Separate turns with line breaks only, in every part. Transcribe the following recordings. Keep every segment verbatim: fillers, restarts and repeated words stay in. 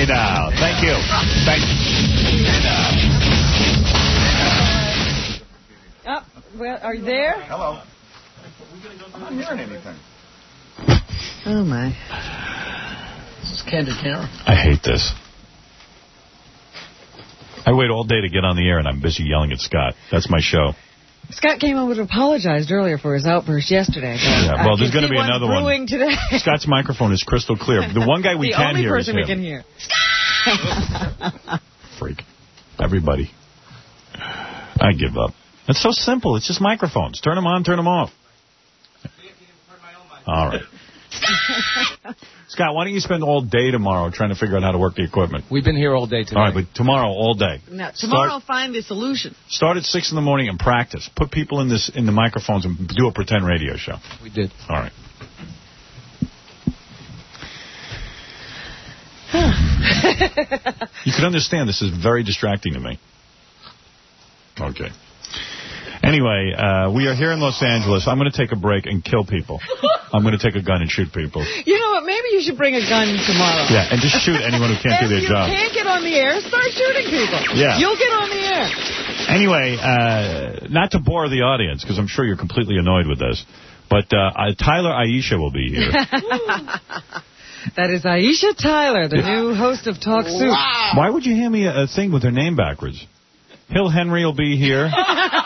now. Thank you. Thank you.
Oh, well, are you there?
Hello. I'm not hearing anything.
Oh, my.
This is Candid Camera.
I hate this. I wait all day to get on the air, and I'm busy yelling at Scott. That's my show.
Scott came over and apologized earlier for his outburst yesterday.
Yeah, well, there's going to be another one.
Today.
Scott's microphone is crystal clear. The one guy we
the
can hear is him.
The only person we can hear.
Freak. Everybody. I give up. It's so simple. It's just microphones. Turn them on, turn them off. All right. Scott, why don't you spend all day tomorrow trying to figure out how to work the equipment?
We've been here all day today.
All right, but tomorrow, all day.
No, tomorrow
Start,
I'll find the solution.
Start at six in the morning and practice. Put people in this in the microphones and do a pretend radio show.
We did.
All right. You can understand this is very distracting to me. Okay. Anyway, uh, we are here in Los Angeles. I'm going to take a break and kill people. I'm going to take a gun and shoot people.
You know what? Maybe you should bring a gun tomorrow.
Yeah, and just shoot anyone who can't do their job.
If you can't get on the air, start shooting people.
Yeah.
You'll get on the air.
Anyway, uh, not to bore the audience, because I'm sure you're completely annoyed with this, but uh, uh, Tyler Aisha will be here.
That is Aisha Tyler, the new host of Talk Soup.
Wow. Why would you hand me a, a thing with her name backwards? Hill Henry will be here. uh,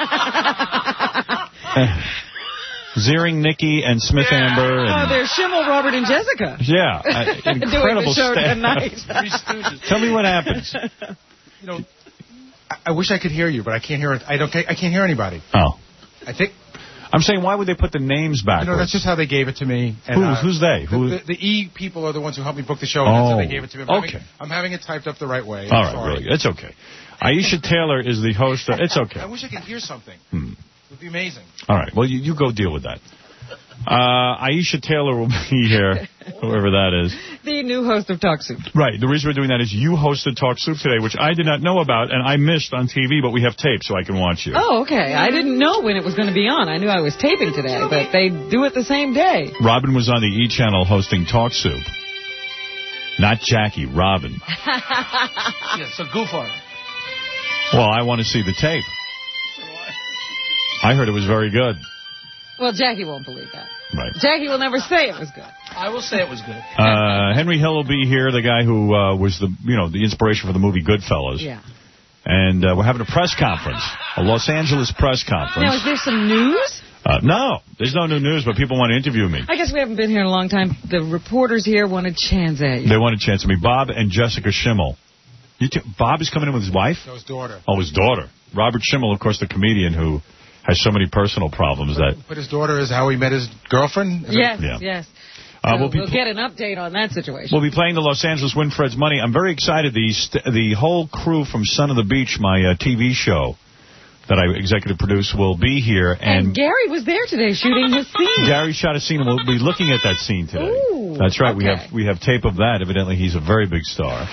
Ziering, Nikki, and Smith yeah. Amber. And
oh, there's Schimmel, Robert, and Jessica.
Yeah, uh, incredible
Doing the show
staff.
tonight.
Tell me what happens.
You know, I, I wish I could hear you, but I can't hear it. I don't. I can't hear anybody.
Oh,
I think.
I'm saying, why would they put the names backwards?
You know, that's just how they gave it to me. And,
Who's,
uh,
who's they?
The,
Who?
the, the E people are the ones who helped me book the show, and
oh,
that's how they gave it to me. I'm
okay.
Having, I'm having it typed up the right way.
All
I'm
right,
sorry.
really, it's okay. Aisha Taylor is the host. Of, it's okay.
I wish I could hear something.
Hmm.
It would be amazing.
All right, well, you, you go deal with that. Uh, Aisha Taylor will be here, whoever that is.
The new host of Talk Soup.
Right. The reason we're doing that is you hosted Talk Soup today, which I did not know about, and I missed on T V, but we have tape so I can watch you.
Oh, okay. I didn't know when it was going to be on. I knew I was taping today, but they do it the same day.
Robin was on the E! Channel hosting Talk Soup. Not Jackie, Robin.
Yeah, so goof on it.
Well, I want to see the tape. I heard it was very good.
Well, Jackie won't believe that.
Right.
Jackie will never say it was good.
I will say it was good.
Uh, Henry Hill will be here, the guy who uh, was the, you know, the inspiration for the movie Goodfellas.
Yeah.
And uh, we're having a press conference, a Los Angeles press conference.
Now, is there some news?
Uh, no, there's no new news, but people want to interview me.
I guess we haven't been here in a long time. The reporters here want a chance at you.
They want a chance at me. Bob and Jessica Schimmel. You t- Bob is coming in with his wife?
No, his daughter.
Oh, his daughter. Robert Schimmel, of course, the comedian who has so many personal problems that...
But his daughter is how he met his girlfriend? Is
yes,
yeah.
yes.
Uh,
so
we'll
we'll get an update on that situation.
We'll be playing the Los Angeles Win Fred's Money. I'm very excited. The, st- the whole crew from Son of the Beach, my uh, T V show that I executive produce, will be here. And,
and Gary was there today shooting his scene.
Gary shot a scene, and we'll be looking at that scene today.
Ooh,
That's right.
okay.
We have we have tape of that. Evidently, he's a very big star.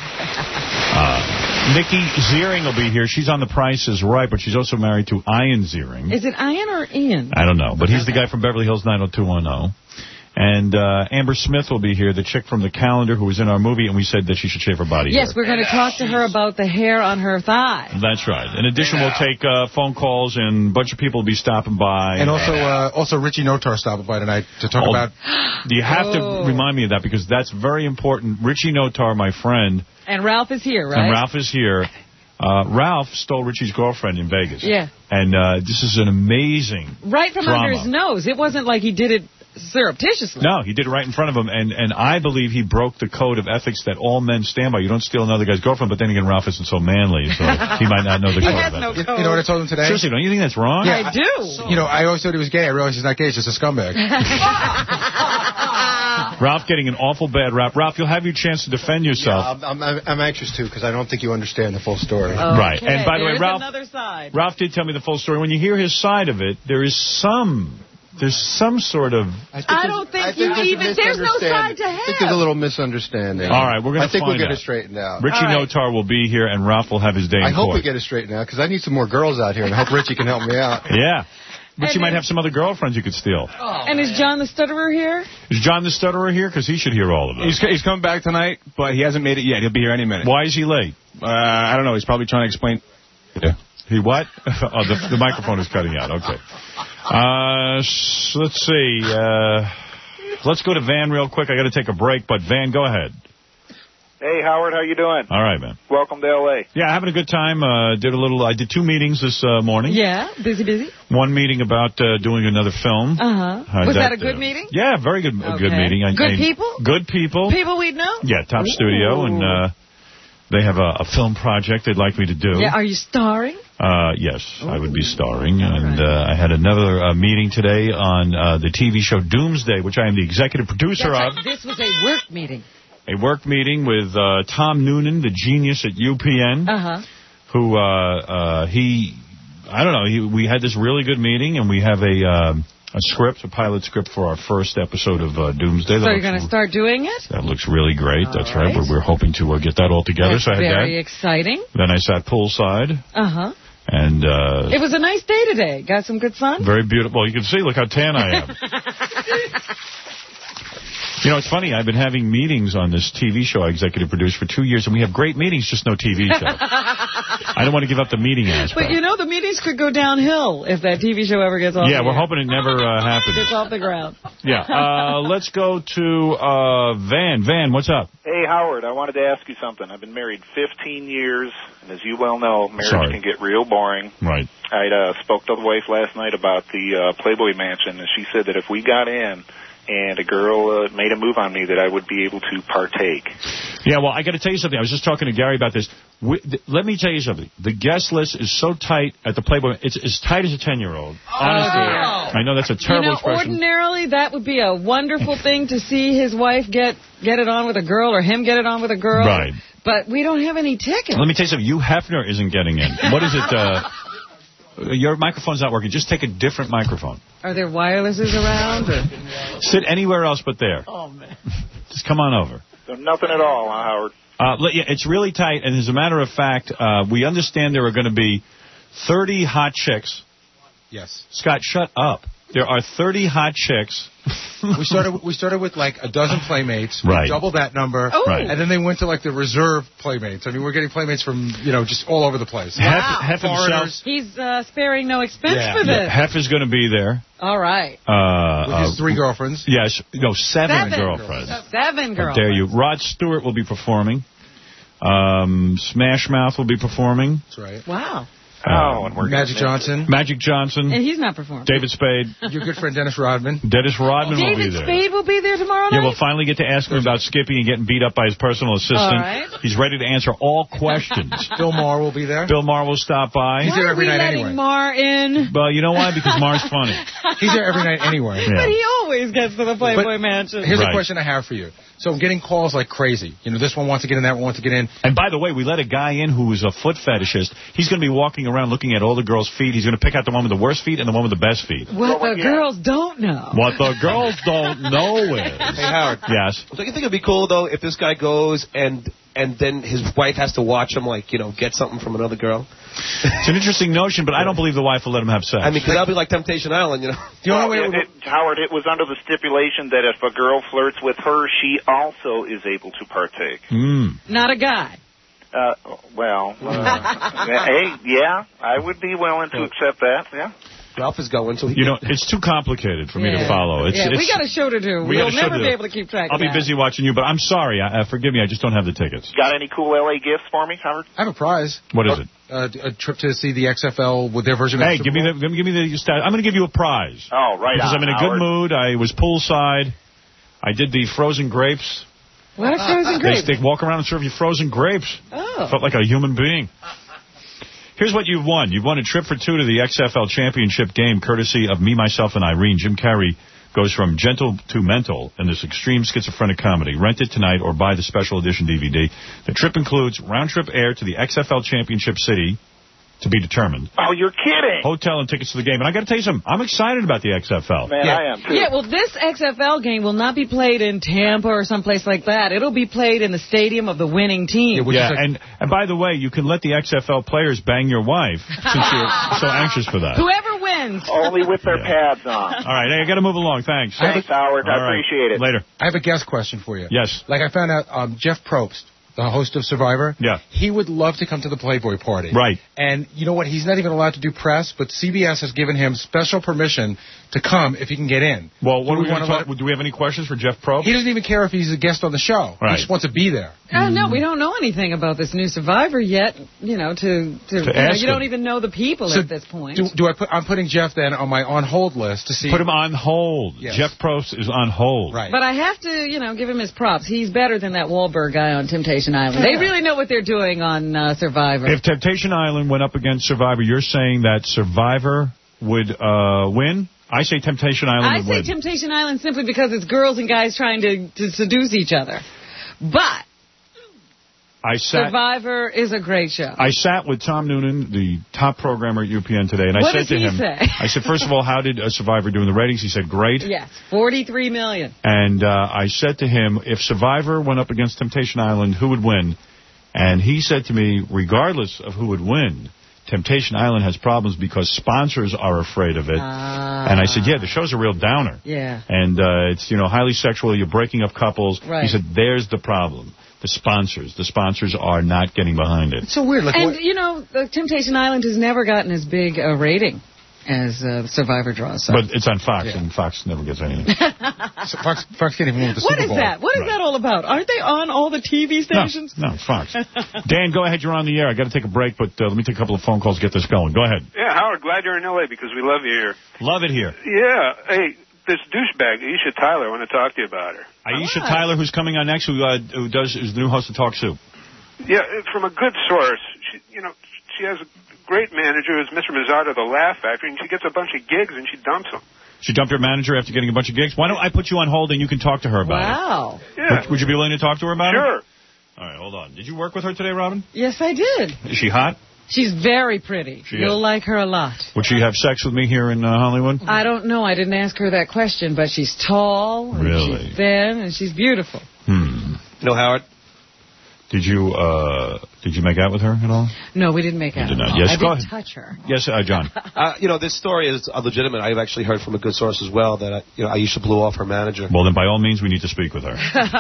Uh, Nikki Ziering will be here. She's on The Price is Right, but she's also married to Ian Ziering.
Is it Ian or Ian?
I don't know, but he's the guy from Beverly Hills nine oh two one oh. And uh, Amber Smith will be here, the chick from The Calendar who was in our movie, and we said that she should shave her body
Yes,
hair.
we're going to talk to her about the hair on her thigh.
That's right. In addition, yeah. we'll take uh, phone calls, and a bunch of people will be stopping by.
And also uh, also Richie Notar stopping by tonight to talk
oh,
about...
You have
oh.
to remind me of that, because that's very important. Richie Notar, my friend...
And Ralph is here, right?
And Ralph is here. Uh, Ralph stole Richie's girlfriend in Vegas.
Yeah.
And uh, this is an amazing
Right from
drama.
under his nose. It wasn't like he did it surreptitiously.
No, he did it right in front of him, and, and I believe he broke the code of ethics that all men stand by. You don't steal another guy's girlfriend, but then again, Ralph isn't so manly, so he might not know the
he
code
has
of
no
ethics.
code.
You know what I told him today?
Seriously, don't you think that's wrong?
Yeah, I do.
You know, I always thought he was gay. I realized he's not gay. He's just a scumbag.
Ralph getting an awful bad rap. Ralph, you'll have your chance to defend yourself.
Yeah, I'm, I'm, I'm anxious to, because I don't think you understand the full story.
Okay.
Right. And by the way, Ralph,
another side.
Ralph did tell me the full story. When you hear his side of it, there is some... There's some sort of...
I, I don't think,
I think
you
there's
even... There's no side to have.
I think there's a little misunderstanding.
All right, we're going to
I think
find
we'll get
out.
it straightened out.
Richie
right.
Notar will be here, and Ralph will have his day in
I hope
court.
we get it straightened out, because I need some more girls out here, and I hope Richie can help me out.
Yeah. But
And
you might
then-
have some other girlfriends you could steal.
Oh,
And is John the Stutterer here?
Is John the Stutterer here? Because he should hear all of
He's,
this.
he's coming back tonight, but he hasn't made it yet. He'll be here any minute.
Why is he late?
Uh, I don't know. He's probably trying to explain. Yeah.
He what? Oh, the, the microphone is cutting out. Okay. Uh, s- let's see. Uh, let's go to Van real quick. I got to take a break, but Van, go ahead.
Hey, Howard, how you doing?
All right, man.
Welcome to L A.
Yeah, having a good time. Uh, did a little. I did two meetings this uh, morning.
Yeah, busy, busy.
One meeting about uh, doing another film.
Uh-huh.
How'd
Was that a
uh,
good meeting?
Yeah, very good. A good
Okay.
meeting. I,
Good
I-
people?
Good people.
People we'd know?
Yeah, top
Ooh.
studio, and uh, they have a, a film project they'd like me to do.
Yeah, are you starring?
Uh, yes, I would be starring. And uh, I had another uh, meeting today on uh, the T V show Doomsday, which I am the executive producer
That's
of.
right. This was a work meeting.
A work meeting with uh, Tom Noonan, the genius at U P N,
Uh-huh.
who uh, uh, he, I don't know, he, we had this really good meeting, and we have a um, a script, a pilot script for our first episode of uh, Doomsday.
So
That
you're
looks-
going to start doing it?
That looks really great.
All
That's right.
right.
We're, we're hoping to uh, get that all together.
That's
so I had
very
that.
exciting.
Then I sat poolside,
Uh-huh.
and uh,
It was a nice day today. Got some good sun?
very beautiful. You can see, look how tan I am. You know, it's funny. I've been having meetings on this T V show I executive produced for two years, and we have great meetings, just no T V show. I don't want to give up the meeting aspect.
But, you know, the meetings could go downhill if that T V show ever gets off
Yeah,
the
we're
air.
hoping it never uh, happens.
Gets off the ground.
Yeah. Uh, let's go to uh, Van. Van, what's up?
Hey, Howard, I wanted to ask you something. I've been married fifteen years, and as you well know, marriage
Sorry.
can get real boring.
Right.
I uh, spoke to the wife last night about the uh, Playboy Mansion, and she said that if we got in and a girl uh, made a move on me, that I would be able to partake.
Yeah, well, I got to tell you something. I was just talking to Gary about this. We, th- let me tell you something. The guest list is so tight at the Playboy. It's as tight as a ten-year-old. Honestly.
Oh.
I know that's a terrible
You know,
expression.
ordinarily, that would be a wonderful thing to see his wife get get it on with a girl or him get it on with a girl.
Right.
But we don't have any tickets.
Let me tell you something. Hugh Hefner isn't getting in. What is it? Uh, your microphone's not working. Just take a different microphone.
Are there wirelesses around? Or?
Sit anywhere else but there.
Oh, man.
Just come on over.
So nothing at all, huh, Howard?
Uh, let- yeah, it's really tight, and as a matter of fact, uh, we understand there are going to be thirty hot chicks.
Yes.
Scott, shut up. There are thirty hot chicks.
We started we started with like a dozen playmates.
Right.
We doubled that number.
Oh.
Right.
And then they went to like the reserve playmates. I mean, we're getting playmates from, you know, just all over the place.
Hef, Hef himself.
Foreigners.
He's uh, sparing no expense
Yeah.
for this.
Yeah, Hef is going to be there.
All right.
Uh,
With his
uh,
three girlfriends.
Yes, no, seven,
Seven.
girlfriends.
Seven
How
girls.
dare you? Rod Stewart will be performing. Um, Smash Mouth will be performing.
That's right.
Wow.
Oh, and we're
Magic Johnson.
Magic Johnson.
And he's not performing.
David Spade.
Your good friend Dennis Rodman.
Dennis Rodman will be
David
there.
Spade will be there tomorrow night?
Yeah, we'll finally get to ask him about Skippy and getting beat up by his personal assistant.
All right.
He's ready to answer all questions.
Bill Maher will be there.
Bill Maher will stop by.
He's there
Why are
every
we
night
letting
anyway.
Mar in?
Well, you know why? Because Mar's funny.
He's there every night anyway.
Yeah.
But he always gets to the Playboy
But
Mansion.
Here's
Right.
a question I have for you. So I'm getting calls like crazy. You know, this one wants to get in, that one wants to get in.
And by the way, we let a guy in who is a foot fetishist. He's going to be walking around looking at all the girls' feet. He's going to pick out the one with the worst feet and the one with the best feet.
What
Well,
the
yeah.
girls don't know.
What the girls don't know is...
Hey, Howard.
Yes.
Don't you think it'd be cool, though, if this guy goes and and then his wife has to watch him, like, you know, get something from another girl?
It's an interesting notion, but I don't believe the wife will let him have sex.
I mean, because that'll be like Temptation Island, you know?
The only
Well,
way
it, it, Howard, it was under the stipulation that if a girl flirts with her, she also is able to partake.
Mm.
Not a guy.
Uh, well, uh, hey, yeah, I would be willing to accept that, yeah.
Ralph is going, so he
You know, it's too complicated for me to
Yeah.
follow. It's,
yeah,
it's,
we got a show to do.
we got
We'll
a show
never
to
be
do.
able to keep track
I'll
of
be
that.
busy watching you, but I'm sorry. I, uh, forgive me. I just don't have the tickets.
Got any cool L A gifts for me, Howard?
I have a prize.
What is it?
Uh, a trip to see the X F L with their version
Hey,
of the
give me
Super
the give me the stat. I'm going to give you a prize.
Oh, right
Because
on,
I'm in a
Howard.
good mood. I was poolside. I did the frozen grapes.
What are frozen grapes?
They, they walk around and serve you frozen grapes.
Oh.
Felt like a human being. Here's what you've won. You've won a trip for two to the X F L Championship game, courtesy of Me, Myself, and Irene. Jim Carrey goes from gentle to mental in this extreme schizophrenic comedy. Rent it tonight or buy the special edition D V D. The trip includes round-trip air to the X F L Championship city, to be determined.
Oh, you're kidding.
Hotel and tickets to the game. And I got to tell you something. I'm excited about the X F L.
Man,
Yeah.
I am, too.
Yeah, well, this X F L game will not be played in Tampa or someplace like that. It'll be played in the stadium of the winning team.
Yeah, which
Yeah,
is like-
and, and by the way, you can let the X F L players bang your wife since you're so anxious for that.
Whoever wins friends.
Only with their
Yeah.
pads on.
All right, hey, I got to move along. Thanks.
Thanks, Howard. I
All right.
appreciate it.
Later.
I have a guest question for you.
Yes.
Like I found out, um, Jeff Probst, the host of Survivor,
Yeah.
he would love to come to the Playboy party.
Right.
And you know what? He's not even allowed to do press, but C B S has given him special permission to come if he can get in.
Well, what
do
do we want
wanna
to
let-
Do we have any questions for Jeff Probst?
He doesn't even care if he's a guest on the show.
Right.
He just wants to be there.
Oh, no, we don't know anything about this new Survivor yet, you know, to, to, you, know,
ask
you don't
him.
even know the people
So
at this point.
Do, do I put? I'm putting Jeff then on my on hold list to see.
Put him on hold.
Yes.
Jeff Probst is on hold.
Right.
But I have to, you know, give him his props. He's better than that Wahlberg guy on Temptation Island. They really know what they're doing on uh, Survivor.
If Temptation Island went up against Survivor, you're saying that Survivor would uh, win? I say Temptation Island
I
would
say
win.
Temptation Island simply because it's girls and guys trying to, to seduce each other. But
I sat.
Survivor is a great show.
I sat with Tom Noonan, the top programmer at U P N today, and I
What
said
does
to
he
him,
say?
I said, first of all, how did uh, Survivor do in the ratings? He said, great.
Yes, forty-three million.
And uh, I said to him, if Survivor went up against Temptation Island, who would win? And he said to me, regardless of who would win, Temptation Island has problems because sponsors are afraid of it.
Ah.
And I said, yeah, the show's a real downer.
Yeah.
And uh, it's, you know, highly sexual. You're breaking up couples.
Right.
He said, there's the problem. The sponsors. The sponsors are not getting behind it.
It's so weird. Like
And,
what,
you know, the Temptation Island has never gotten as big a rating as uh, Survivor draws. So.
But it's on Fox,
Yeah.
and Fox never gets anything.
so Fox, Fox can't even win with the
What
Super
is
Bowl.
that? What is
Right.
that all about? Aren't they on all the T V stations?
No, no, Fox. Dan, go ahead. You're on the air. I got to take a break, but uh, let me take a couple of phone calls to get this going. Go ahead.
Yeah, Howard, glad you're in L A because we love you here.
Love it here.
Yeah, hey, this douchebag, Aisha Tyler, I want to talk to you about her.
Aisha
What?
Tyler, who's coming on next, who uh, who does is the new host of Talk Soup.
Yeah, it's from a good source. She, you know, she has a great manager who's Mister Mazzato, the Laugh Factory, and she gets a bunch of gigs and she dumps them.
She dumped her manager after getting a bunch of gigs. Why don't I put you on hold and you can talk to her about
Wow.
Yeah,
it? Would, would you be willing to talk to her about it?
sure.
All right, hold on. Did you work with her today, Robin?
Yes, I did.
Is she hot?
She's very pretty.
She
You'll
is.
like her a lot.
Would she have sex with me here in uh, Hollywood?
I don't know. I didn't ask her that question, but she's tall, and
Really?
she's thin, and she's beautiful.
Hmm.
You know, Howard?
Did you uh, did you make out with her at all?
No, we didn't make out.
did not. Yes,
I
go
didn't
ahead.
touch her.
Yes, uh, John.
Uh, you know, this story is uh, legitimate. I've actually heard from a good source as well that, uh, you know, Aisha blew off her manager.
Well, then by all means, we need to speak with her.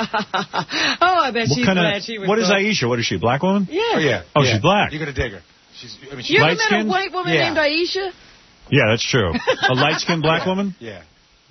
Oh, I bet
What
she's
kinda-
glad she was.
What is
gone.
Aisha? What is she, a black woman?
Yeah.
Oh, yeah.
Oh,
yeah.
she's black.
You're going to dig her. She's, I mean, she's
You ever met a
Light-skinned?
white woman
Yeah.
named Aisha?
Yeah, that's true. A light-skinned black woman?
Yeah.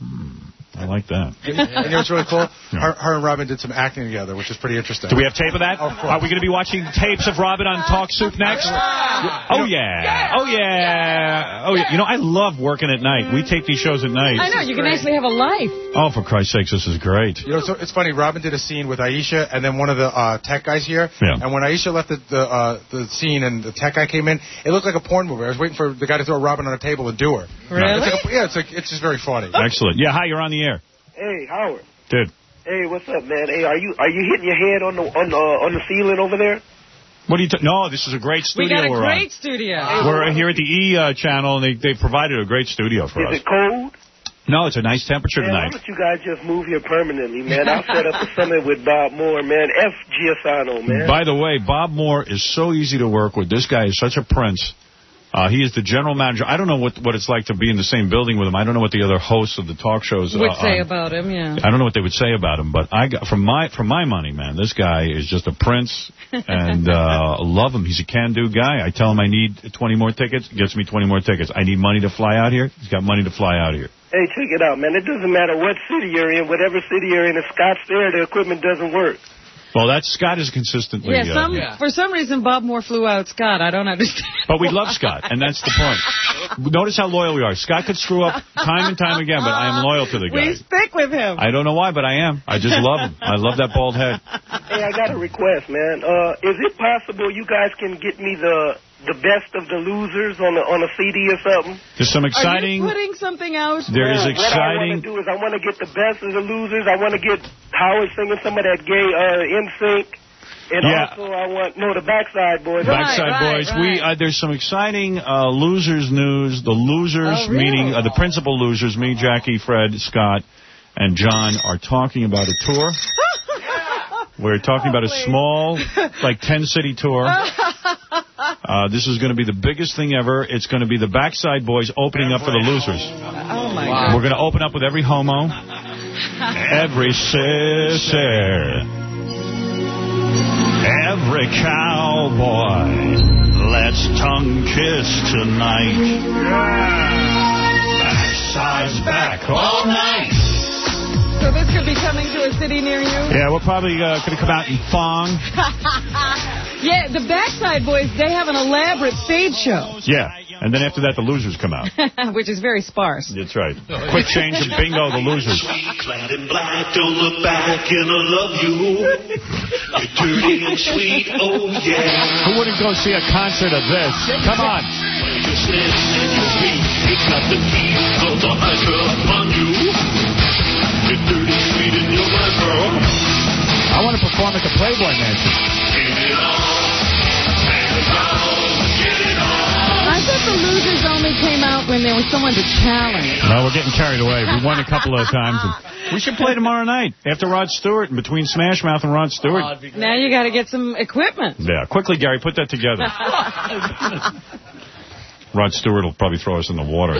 I like that.
And you know what's really cool?
Yeah.
Her, her and Robin did some acting together, which is pretty interesting.
Do we have tape of that?
Of course.
Are we going to be watching tapes of Robin on Talk Soup next? Oh, yeah. Oh, yeah. Oh, yeah. You know, I love working at night. We tape these shows at night.
I know, you can actually have a life.
Oh, for Christ's sakes, this is great.
You know, so it's funny. Robin did a scene with Aisha, and then one of the uh, tech guys here.
Yeah.
And when Aisha left the the, uh, the scene, and the tech guy came in, it looked like a porn movie. I was waiting for the guy to throw Robin on a table and do her.
Really?
It's like a, yeah, it's like it's just very funny.
Excellent. Yeah, hi, you're on the air.
Hey, Howard.
Dude,
Hey, what's up, man? Hey, are you are you hitting your head on the on the on the ceiling over there?
what are you... T- no, this is a great
We
studio
got a
we're
great
on.
studio.
We're here at the E uh, channel, and they, they provided a great studio for
Is
us.
it cold?
No, it's a nice temperature
Man, why
tonight.
don't you guys just move here permanently, man? I'll set up a summit with Bob Moore, man. F. Giussano, man.
By the way, Bob Moore is so easy to work with. This guy is such a prince. Uh, he is the general manager. I don't know what what it's like to be in the same building with him. I don't know what the other hosts of the talk shows
Would
uh,
say
on-
about him, yeah.
I don't know what they would say about him, but I got from my from my money, man. This guy is just a prince, and uh, love him. He's a can-do guy. I tell him I need twenty more tickets, he gets me twenty more tickets. I need money to fly out here. He's got money to fly out here.
Hey, check it out, man. It doesn't matter what city you're in. Whatever city you're in, if Scott's there, the equipment doesn't work.
Well, that's Scott is consistently.
Yeah, some,
uh,
for some reason, Bob Moore flew out Scott. I don't understand.
But we love Scott, and that's the point. Notice how loyal we are. Scott could screw up time and time again, but I am loyal to the
We
guy.
stick with him.
I don't know why, but I am. I just love him. I love that bald head.
Hey, I got a request, man. Uh, is it possible you guys can get me the the best of the losers on a on a C D or something?
There's some
Are
exciting.
you putting something out?
There is
Yeah, What I
exciting.
want to do is I want to get the best of the losers. I want to get Howard singing some of that gay uh, N Sync. And
Yeah.
also I want, no, the Backside Boys.
Backside
right,
Boys.
right.
We uh, there's some exciting uh, losers news. The losers,
Oh, really?
meaning uh, the principal losers, me, Jackie, Fred, Scott, and John, are talking about a tour. We're talking about a small, like ten city tour. Uh, Uh, this is going to be the biggest thing ever. It's going to be the Backside Boys opening up for the losers.
Oh, my
wow.
God.
We're going to open up with every homo, every sister, every cowboy. Let's tongue kiss tonight. Backside's back all night.
So this could be coming to a city near you?
Yeah, we're probably uh, going to come out in thong.
Yeah, the Backside Boys, they have an elaborate stage show.
Yeah, and then after that, the losers come out.
Which is very sparse.
That's right. Quick change of bingo, the losers.
Clad in black, don't look back, and I love you. You're dirty and sweet, oh yeah.
Who wouldn't go see a concert of this? Come on.
Your sniffs and your feet, it's got the heat of the high girl upon you. You're dirty, sweet, and you're my girl.
I want to perform at the Playboy Mansion.
Get it on, get it on, get it on.
I thought the losers only came out when there was someone to challenge.
No, we're getting carried away. We won a couple of times. And we should play tomorrow night after Rod Stewart and between Smash Mouth and Rod Stewart.
Oh, now you got to get some equipment.
Yeah, quickly, Gary, put that together. Rod Stewart will probably throw us in the water.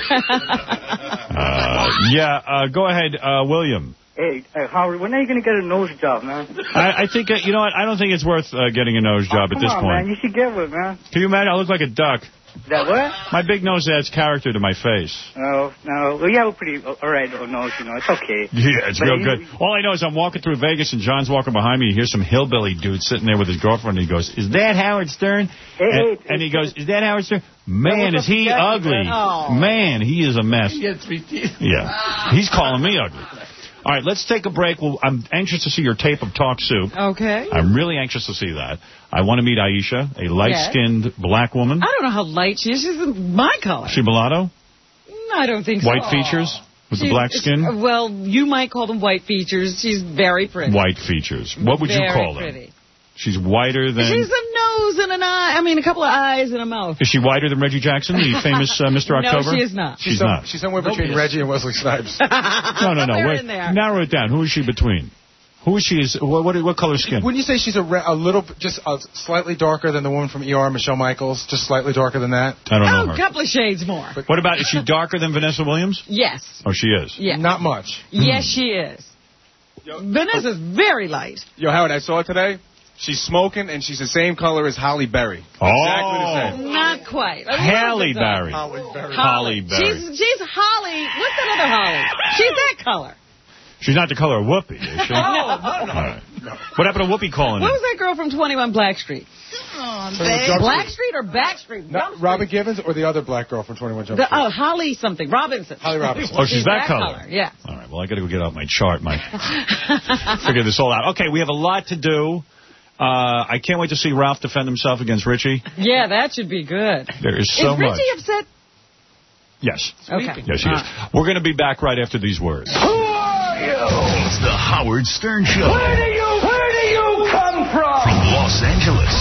Uh, yeah, uh, go ahead, uh, William.
Hey, uh, Howard, when are you going to get a nose job, man?
I, I think, uh, you know what, I don't think it's worth uh, getting a nose job
oh,
at this
on,
point.
Man. You should get one, man.
Can you imagine? I look like a duck.
That what?
My big nose adds character to my face.
No, no. Well, you have a pretty all right nose, you know. It's okay.
Yeah, it's
but
real
you,
good. All I know is I'm walking through Vegas and John's walking behind me. He hears some hillbilly dude sitting there with his girlfriend. And he goes, "Is that Howard Stern?"
Hey,
and,
hey,
and he goes, "Is that Howard Stern?" Man, is he
that,
ugly.
Oh.
Man, he is a mess.
He had three teeth.
Yeah. He's calling me ugly. All right, let's take a break. Well, I'm anxious to see your tape of Talk Soup.
Okay.
I'm really anxious to see that. I want to meet Aisha, a light-skinned yes. black woman.
I don't know how light she is. She's my color.
She mulatto?
No, I don't think
white
so.
White features with
She's,
the black skin?
Well, you might call them white features. She's very pretty.
White features. What would
very
you call
pretty.
them? She's whiter than...
She's a nose and an eye. I mean, a couple of eyes and a mouth.
Is she whiter than Reggie Jackson, the famous uh, Mister October?
No, she is not.
She's,
she's some,
not.
She's somewhere between Reggie and Wesley Snipes.
no, no, no. Wait, narrow it down. Who is she between? Who is she? Is what, what, what color skin?
Wouldn't you say she's a, re a little, just a slightly darker than the woman from E R, Michelle Michaels? Just slightly darker than that?
I don't
oh,
know her.
A couple of shades more.
But what about, is she darker than Vanessa Williams?
Yes.
Oh, she is?
Yeah.
Not much.
Yes, she is. Yo, Vanessa's very light.
Yo, Howard, I saw her today. She's smoking, and she's the same color as Holly Berry.
Oh.
Exactly the same.
Not quite.
Halle Berry.
Holly Berry.
Holly Berry.
She's, she's Holly. What's that other Holly? She's that color.
She's not the color of Whoopi, is she?
no, no, no.
Right. no. What happened to Whoopi calling
What
it?
was that girl from twenty-one Black Street?
Oh,
Black Street or Back Street?
Not Robin Givens or the other black girl from twenty-one Jump Street?
The, oh, Holly something. Robinson.
Holly Robinson.
Oh, she's, she's that,
that
color.
color. Yeah.
All right, well, I got to go get out my chart, my figure this all out. Okay, we have a lot to do. Uh, I can't wait to see Ralph defend himself against Richie.
Yeah, that should be good.
There is so
is
much.
Is Richie upset?
Yes.
Okay.
Yes, he is. We're going to be back right after these words.
Who are you? It's the Howard Stern Show.
Where do you, where do you come from?
From Los Angeles.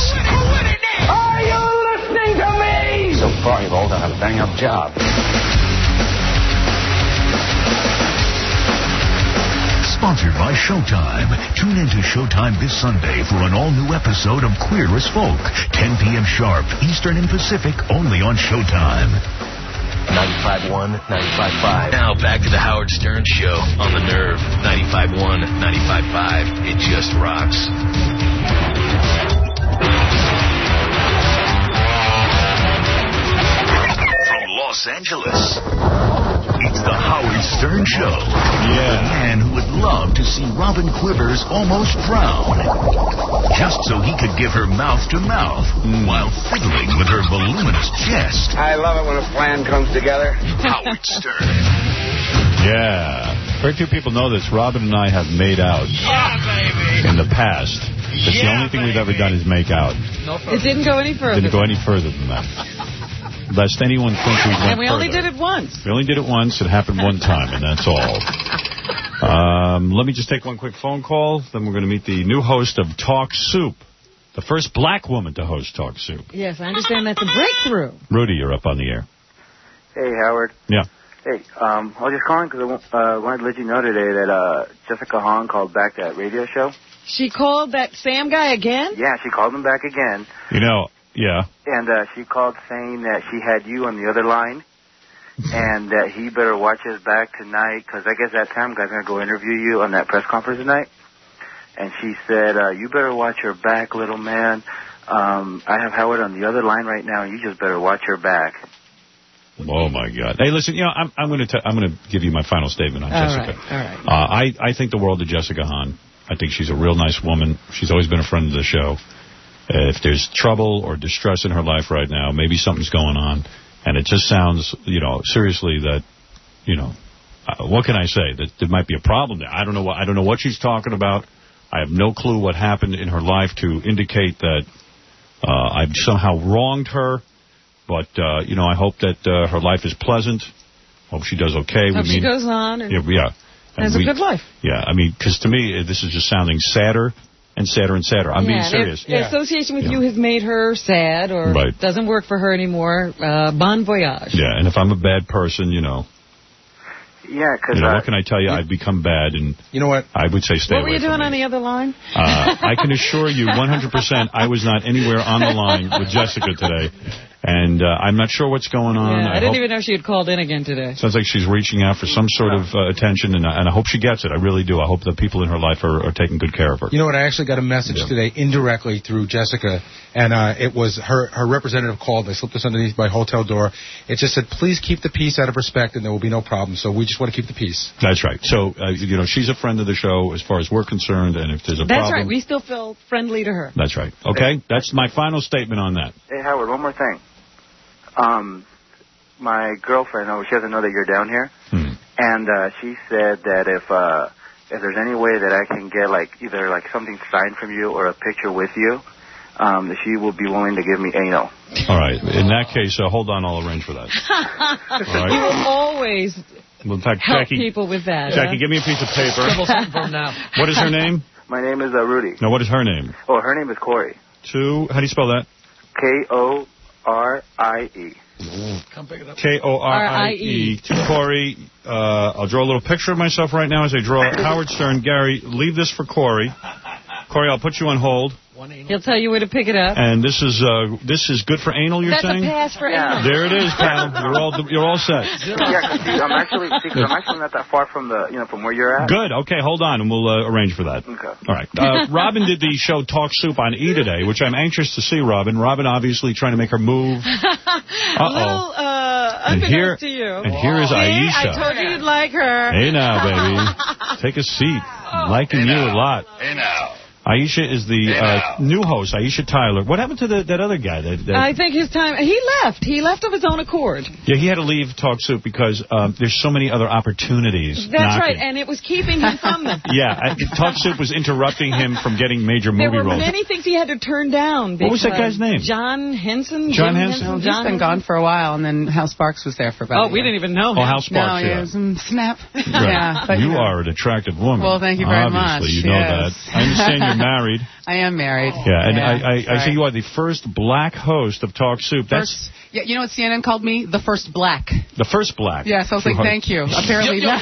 Are you listening to me?
So far, you've all done a bang-up job.
Sponsored by Showtime. Tune into Showtime this Sunday for an all-new episode of Queer as Folk. ten p m sharp, Eastern and Pacific, only on Showtime.
ninety-five point one, ninety-five point five.
Now back to the Howard Stern Show on the Nerve. ninety-five point one, ninety-five point five. It just rocks.
From Los Angeles, it's the Howard Stern Show.
Yeah.
The man who would love to see Robin Quivers almost drown, just so he could give her mouth to mouth mm. while fiddling with her voluminous chest.
I love it when a plan comes together.
Howard Stern.
Yeah. Very few people know this. Robin and I have made out
yeah, baby.
in the past. That's yeah, the only thing baby. we've ever done is make out.
No it didn't go any further.
It didn't go any further than that. Lest anyone think we went
And we
further.
only did it once.
We only did it once. It happened one time, and that's all. Um, let me just take one quick phone call. Then we're going to meet the new host of Talk Soup. The first black woman to host Talk Soup.
Yes, I understand that's a breakthrough.
Rudy, you're up on the air.
Hey, Howard.
Yeah.
Hey, um, I was just calling because I uh, wanted to let you know today that uh, Jessica Hahn called back that radio show.
She called that Sam guy again?
Yeah, she called him back again.
You know, Yeah.
And uh, she called saying that she had you on the other line, and that he better watch his back tonight, because I guess that time guy's going to go interview you on that press conference tonight. And she said, uh, you better watch your back, little man. Um, I have Howard on the other line right now, and you just better watch your back.
Oh, my God. Hey, listen, you know, I'm, I'm going to I'm going to give you my final statement on
All
Jessica.
right, all right.
Uh, I, I think the world of Jessica Hahn. I think she's a real nice woman. She's always been a friend of the show. Uh, if there's trouble or distress in her life right now, maybe something's going on. And it just sounds, you know, seriously that, you know, uh, what can I say? That there might be a problem there. I don't know what I don't know what she's talking about. I have no clue what happened in her life to indicate that uh, I've somehow wronged her. But, uh, you know, I hope that uh, her life is pleasant. Hope she does okay.
Hope
we
she
mean,
goes on and
yeah, yeah. And
has
we,
a good life.
Yeah, I mean, because to me, this is just sounding sadder and sadder and sadder. I'm
yeah,
being serious.
If the association with yeah. you has made her sad or
right.
doesn't work for her anymore, uh, bon voyage.
Yeah, and if I'm a bad person, you know.
Yeah, because...
You know,
uh,
what can I tell you? I've become bad, and...
You know what?
I would say stay away
What were you doing
me.
on the other line?
Uh, I can assure you one hundred percent I was not anywhere on the line with Jessica today. And uh, I'm not sure what's going on.
Yeah, I,
I
didn't
hope,
even know she had called in again today.
Sounds like she's reaching out for some sort of uh, attention, and, and I hope she gets it. I really do. I hope the people in her life are, are taking good care of her.
You know what? I actually got a message yeah. today indirectly through Jessica, and uh, it was her her representative called. They slipped this underneath my hotel door. It just said, please keep the peace out of respect, and there will be no problem. So we just want to keep the peace.
That's right. So, uh, you know, she's a friend of the show as far as we're concerned, and if there's a
That's
problem...
That's right. We still feel friendly to her.
That's right. Okay? That's my final statement on that.
Hey, Howard, one more thing. Um, my girlfriend, oh, she doesn't know that you're down here,
hmm.
and uh, she said that if uh, if there's any way that I can get like either like something signed from you or a picture with you, um, that she will be willing to give me anal.
All right. In that case, uh, hold on, I'll arrange for that. All right.
You will always
well, in fact,
help
Jackie,
people with that.
Jackie,
huh?
give me a piece of paper.
now.
What is her name?
My name is uh, Rudy.
No, what is her name?
Oh, her name is Corey.
Two. How do you spell that?
K O R I E.
K O R I E. To Corey, uh, I'll draw a little picture of myself right now as I draw Howard Stern. Gary, leave this for Corey. Corey, I'll put you on hold.
He'll tell you where to pick it up.
And this is uh, this is good for anal, you're
That's
saying?
That's a pass for
yeah.
anal.
There it is, pal. You're all you're all set.
Yeah, cause see, I'm actually see, cause I'm actually not that far from the you know from where you're at.
Good. Okay, hold on, and we'll uh, arrange for that.
Okay.
All right. Uh, Robin did the show Talk Soup on E today, which I'm anxious to see. Robin. Robin obviously trying to make her move. Uh-oh.
A little uh,
and here,
to you.
And here is Aisha.
I told you you'd like her.
Hey now, baby. Take a seat. I'm liking
hey
you a lot.
Hey now.
Aisha is the uh, new host, Aisha Tyler. What happened to the, that other guy? That, that
I think his time... He left. He left of his own accord.
Yeah, he had to leave Talk Soup because um, there's so many other opportunities.
That's
knocking.
right, and it was keeping him from them.
Yeah, I, Talk Soup was interrupting him from getting major movie
roles. There were
roles.
many things he had to turn down.
What was that guy's name?
John Henson.
John
Jim
Henson.
Henson.
He's
John
been
Henson.
gone for a while, and then Hal Sparks was there for about
Oh,
a year.
we didn't even know him.
Oh, Hal Sparks,
no,
yeah.
yeah. Some snap.
Right.
Yeah, but,
you
you know.
are an attractive woman.
Well, thank you very
Obviously,
much.
you know
yes.
that. I understand you're married.
I am married.
Yeah, and
yeah,
I, I, I
right.
see you are the first black host of Talk Soup. That's
first, yeah, you know what C N N called me? The first black.
The first black.
Yes, I was like, thank you. Apparently not.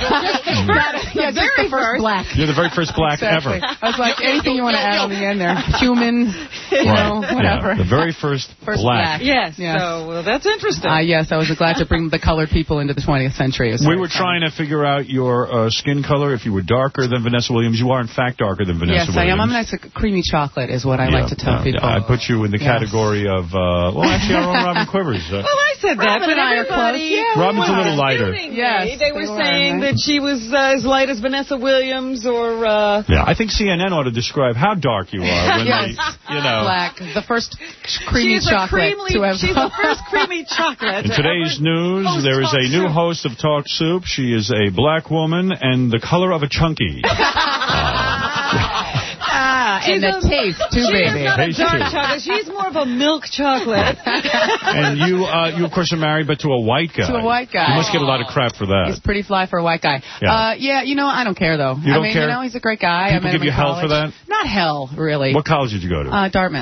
Yeah, just the first black.
You're the very first black
exactly.
ever.
I was like, anything you want to add on the end there. Human, you know,
right.
whatever.
Yeah, the very first,
first
black.
black.
Yes,
yes.
so well, that's interesting.
Uh, yes, I was glad to bring the colored people into the twentieth century.
We were trying to figure out your uh, skin color, if you were darker than Vanessa Williams. You are, in fact, darker than Vanessa
yes,
Williams.
Yes, I am. I'm nice. Creamy chocolate is what I
yeah,
like to tell
yeah,
people.
I put you in the
yes.
category of, uh, well, actually, our own Robin Quivers. Uh,
well, I said that,
Robin
but
and I are
everybody...
close. Yeah,
Robin's a little lighter.
Yes,
they were
they
saying
were, right?
that she was uh, as light as Vanessa Williams or... Uh,
yeah, I think C N N ought to describe how dark you are. When
yes,
they, you know.
black. The first creamy
she's
chocolate
creamy,
to ever...
She's the first creamy chocolate.
In today's news, there is a new host of Talk Soup. She is a black woman and the color of a chunky.
Ah,
and the taste, too,
she
baby.
She's not a dark
too.
chocolate. She's more of a milk chocolate.
And you, uh, you of course, are married, but to a white guy.
To a white guy.
You must get a lot of crap for that.
He's pretty fly for a white guy.
Yeah,
uh, yeah you know, I don't care, though.
You
I
don't
mean,
care?
you know, he's a great guy.
People
I met
give
him
you
in
hell
college.
for that?
Not hell, really.
What college did you go to?
Uh, Dartmouth.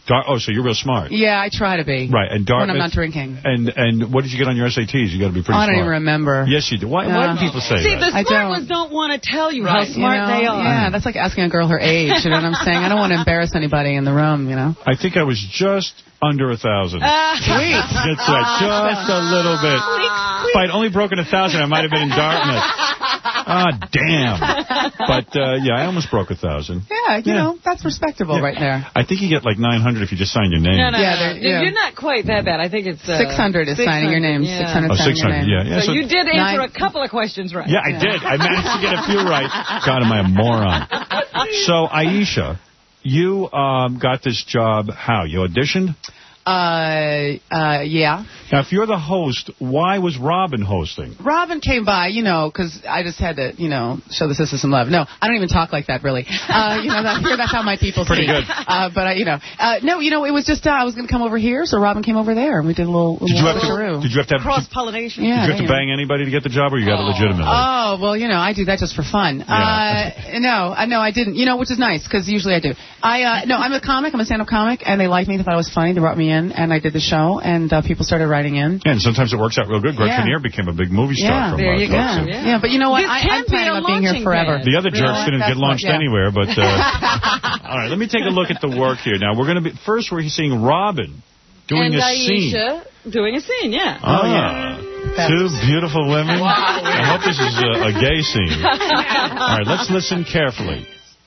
Dar- oh, so you're real smart.
Yeah, I try to be.
Right, and Dartmouth.
When I'm not drinking.
And and what did you get on your S A Ts? You got to be pretty
I don't
smart.
even remember.
Yes, you do. Why, why
Yeah.
do people say
See,
that?
the smart ones don't want to tell you
Right.
how smart
You know,
they are.
Yeah, that's like asking a girl her age. You know what I'm saying? I don't want to embarrass anybody in the room, you know?
I think I was just under a thousand.
Ah. Sweet.
That's right, just a little bit. If I'd only broken a thousand, I might have been in Dartmouth. Ah, damn. But, uh, yeah, I almost broke a thousand.
Yeah, you
Yeah.
know, that's respectable
Yeah.
right there.
I think you get like nine hundred if you just sign your name.
No, no,
Yeah,
no.
they're- yeah.
You're not quite that bad. I think it's... Uh,
six hundred is signing your name.
yeah.
six hundred
Oh,
signing
six
your
hundred,
name.
yeah. yeah.
So, you did answer
Nine-
a couple of questions right.
Yeah, I did. I managed to get a few right. God, am I a moron. So, Aisha, you um, got this job how? You auditioned?
Uh, uh, yeah.
Now, if you're the host, why was Robin hosting?
Robin came by, you know, because I just had to, you know, show the sisters some love. No, I don't even talk like that, really. Uh, you know, that, that's how my people
Pretty
speak.
good.
Uh, but, I, you know, uh, no, you know, it was just, uh, I was going to come over here, so Robin came over there, and we did a little, little
Did you have
switcheroo.
to, did you have to have,
Cross-pollination.
Yeah,
did you have to
you know.
bang anybody to get the job, or you got it legitimately?
Oh, well, you know, I do that just for fun. Uh, no, I no, I didn't. You know, which is nice, because usually I do. I, uh, no, I'm a comic. I'm a stand-up comic, and they liked me. They thought I was funny. They brought me in, and I did the show, and uh, people started writing in.
Yeah, and sometimes it works out real good. Greg
Yeah.
Kinnear became a big movie star
Yeah,
from
there
uh,
you go.
Talk Soup.
Yeah. yeah, but you know what?
This
I,
can
I'm
be
planning
a
on being here
launching
forever.
pad.
The other jerks
Really?
didn't
That's
get launched
what- yeah.
anywhere, but uh, all right. Let me take a look at the work here. Now we're going to be first. We're seeing Robin doing
and
a scene.
Aisha doing a scene, yeah.
Oh yeah, two beautiful women. I hope this is a, a gay scene. All right, let's listen carefully.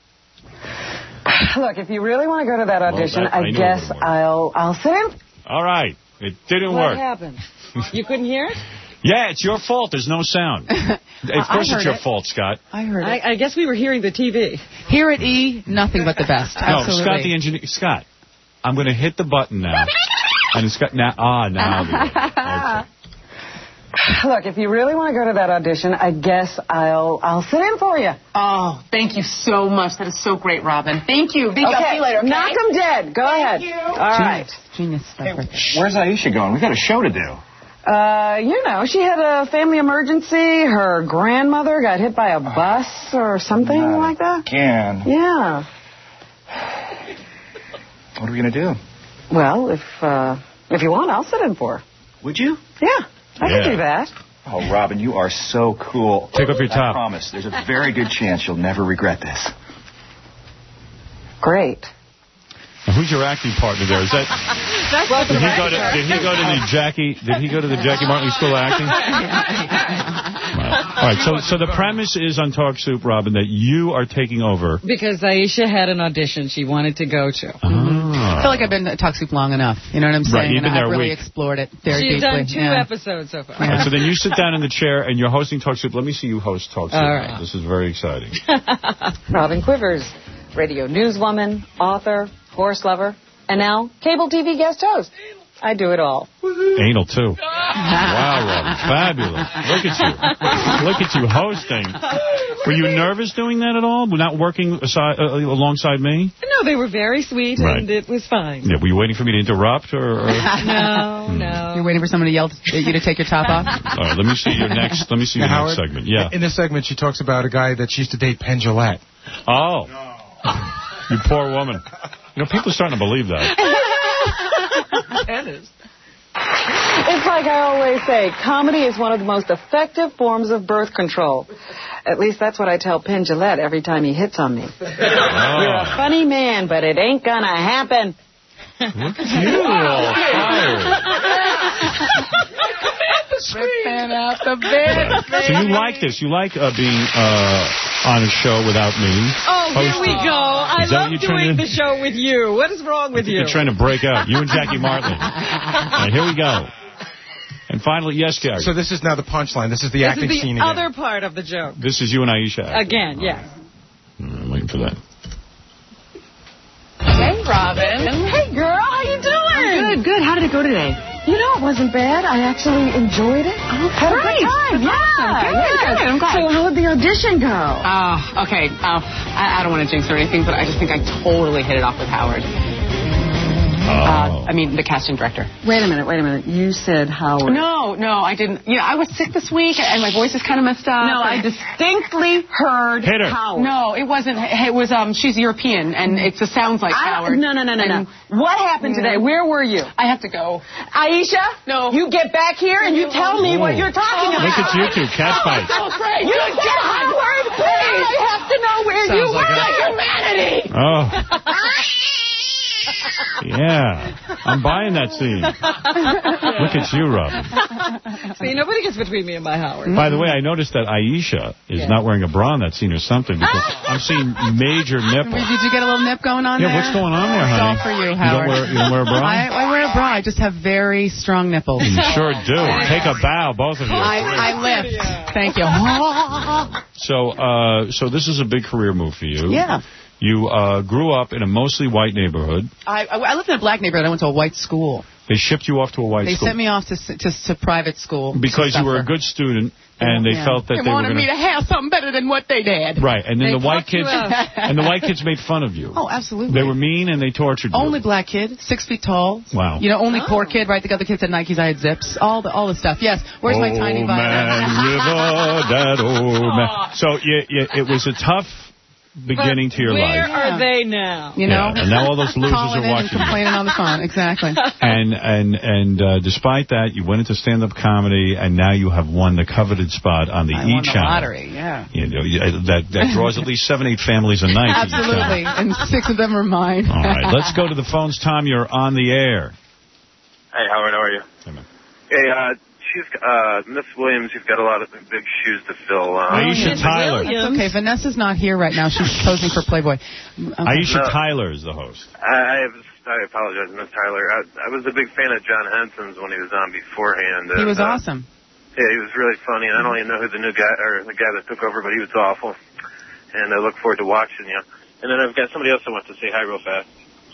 Look, if you really want to go to that audition,
that- I
I,
knew it
guess
wouldn't work.
I'll I'll sit in.
All right, it didn't
What
work.
happened? You couldn't hear it?
Yeah, it's your fault. There's no sound. Of course,
heard
it's your
it.
fault, Scott.
I heard it.
I, I guess we were hearing the T V.
Here at E, nothing but the best. Absolutely.
No, Scott, the engineer. Scott, I'm going to hit the button now, and it's got now. Ah, now. Okay.
Look, if you really want to go to that audition, I guess I'll I'll sit in for you.
Oh, thank you so much. That is so great, Robin. Thank you. Thank
Okay,
I'll see you later. Okay?
knock 'em dead. Go ahead.
you.
All right.
Genius stuff.
Where's Aisha going? We got a show to do.
Uh, you know, she had a family emergency. Her grandmother got hit by a bus or something
Not
like that.
Again.
Yeah.
What are we going to do?
Well, if uh, if you want, I'll sit in for her.
Would you?
Yeah, I
Yeah.
can do that.
Oh, Robin, you are so cool.
Take off your
I
top.
promise. There's a very good chance you'll never regret this.
Great.
Now, who's your acting partner there? Is that?
That's
Did he go to? Did he go to the Jackie? Did he go to the Jackie Martin School of Acting? All right. So, so the premise is on Talk Soup, Robin, that you are taking over.
Because Aisha had an audition she wanted to go to.
I feel like I've been at Talk Soup long enough. You know what I'm saying?
Right, you've been
and
there
I've
a
really
week.
explored it very
She's
deeply.
done two
yeah.
episodes so far.
All right, so then you sit down in the chair and you're hosting Talk Soup. Let me see you host Talk Soup.
All right.
This is very exciting.
Robin Quivers, radio newswoman, author, horse lover, and now cable T V guest host. I do it all.
Anal, too. Wow, Robin. Fabulous. Look at you. Look at you hosting. Were you nervous doing that at all? Not working aside, uh, alongside me?
No, they were very sweet,
Right.
and it was fine.
Yeah, were you waiting for me to interrupt? or? or?
No, no.
You're waiting for someone to yell at you to take your top off?
All right, let me see your next, let me see your
Now,
next
Howard,
segment. Yeah.
In this segment, she talks about a guy that she used to date, Penn Jillette.
Oh. You poor woman. You know, people are starting to believe that.
It's like I always say, comedy is one of the most effective forms of birth control. At least that's what I tell Penn Jillette every time he hits on me. You're a funny man, but it ain't gonna happen.
Look at you, all fired.
Ripping out the bed.
So you like this? You like uh, being uh, on a show without me?
Oh, here
Host-
we go. I
Is that what
love
you're trying
doing
to-
the show with you. What is wrong with you?
You're trying to break out. You and Jackie Martin. All right, here we go. And finally, yes, Gary.
So this is now the punchline. This is the
This
acting
is the
scene again.
other part of the joke.
This is you and Aisha. acting.
Again, yes.
I'm waiting for that.
Hey, Robin.
Hey, girl, how you doing?
Good, good. How did it go today?
You know, it wasn't bad. I actually enjoyed it. Oh, Had a good time. Yeah,
Good,
yeah.
good. I'm glad.
So how did the audition go?
Oh, okay. Uh, I, I don't want to jinx or anything, but I just think I totally hit it off with Howard.
Oh.
Uh, I mean, the casting director.
Wait a minute, wait a minute. You said Howard.
No, no, I didn't. You know, I was sick this week, and my voice is kind of messed up.
No, I distinctly heard
Hit her.
Howard.
No, it wasn't. It was, um, she's European, and it just sounds like
I,
Howard.
No, no, no, no,
and,
no. What happened today? Where were you?
I have to go.
Aisha?
No.
You get back here and you tell me
Ooh.
what you're talking
Look
about.
at you two, cat fight.
Oh, great.
You get Howard, please. I have to know where
Sounds
you
like
were.
a-
Humanity.
Oh. Yeah. I'm buying that scene. Look at you, Robin.
See, nobody gets between me and my Howard.
By the way, I noticed that Aisha is
Yeah.
not wearing a bra in that scene or something because I'm seeing major nipples.
Did you get a little nip going on
Yeah,
there?
what's going on there,
It's
honey?
all for you,
You
Howard.
don't wear, you don't wear a bra?
I, I wear a bra. I just have very strong nipples.
You sure do. Take a bow, both of you.
I, I lift. Thank you.
So, uh, so this is a big career move for you.
Yeah.
You uh, grew up in a mostly white neighborhood.
I, I lived in a black neighborhood. I went to a white school.
They shipped you off to a white
They
school.
sent me off to, to, to private school.
Because
to
you were a
suffer.
good student, and they
Yeah.
felt that
they,
they,
wanted
were
me
going
to have something better than what they did.
Right, and then
They
the white
talked you
kids
up.
and the white kids made fun of you.
Oh, absolutely.
They were mean and they tortured you.
Only black kid, six feet tall.
Wow.
You know, only poor kid, right? The other kids had Nikes, I had zips. All the all the stuff. Yes. Where's my tiny
Old
violin?
man, river, that old man. So you, you, it was a tough beginning to your
Where
life.
are they now?
You know?
Yeah, and now all those losers
Calling
are
in and
watching you.
complaining on the phone. Exactly.
And and and uh, despite that, you went into stand-up comedy, and now you have won the coveted spot on the
I
E
won the
channel.
lottery, yeah.
You know, you- that that draws at least seven, eight families a night. to each channel.
Absolutely. And six of them are mine.
All right, let's go to the phones. Tom, you're on the air.
Hey, Howard, how are you? Hey, uh, she's, uh, Miss Williams, you've got a lot of big shoes to fill. Uh,
Aisha Tyler.
It's okay. Vanessa's not here right now. She's posing for Playboy. Okay.
Aisha
No.
Tyler is the host.
I, I, was, I apologize, Miss Tyler. I, I was a big fan of John Henson's when he was on beforehand.
He was
and, uh,
awesome.
Yeah, he was really funny, and I don't even know who the new guy, or the guy that took over, but he was awful. And I look forward to watching you. And then I've got somebody else I want to say hi real fast.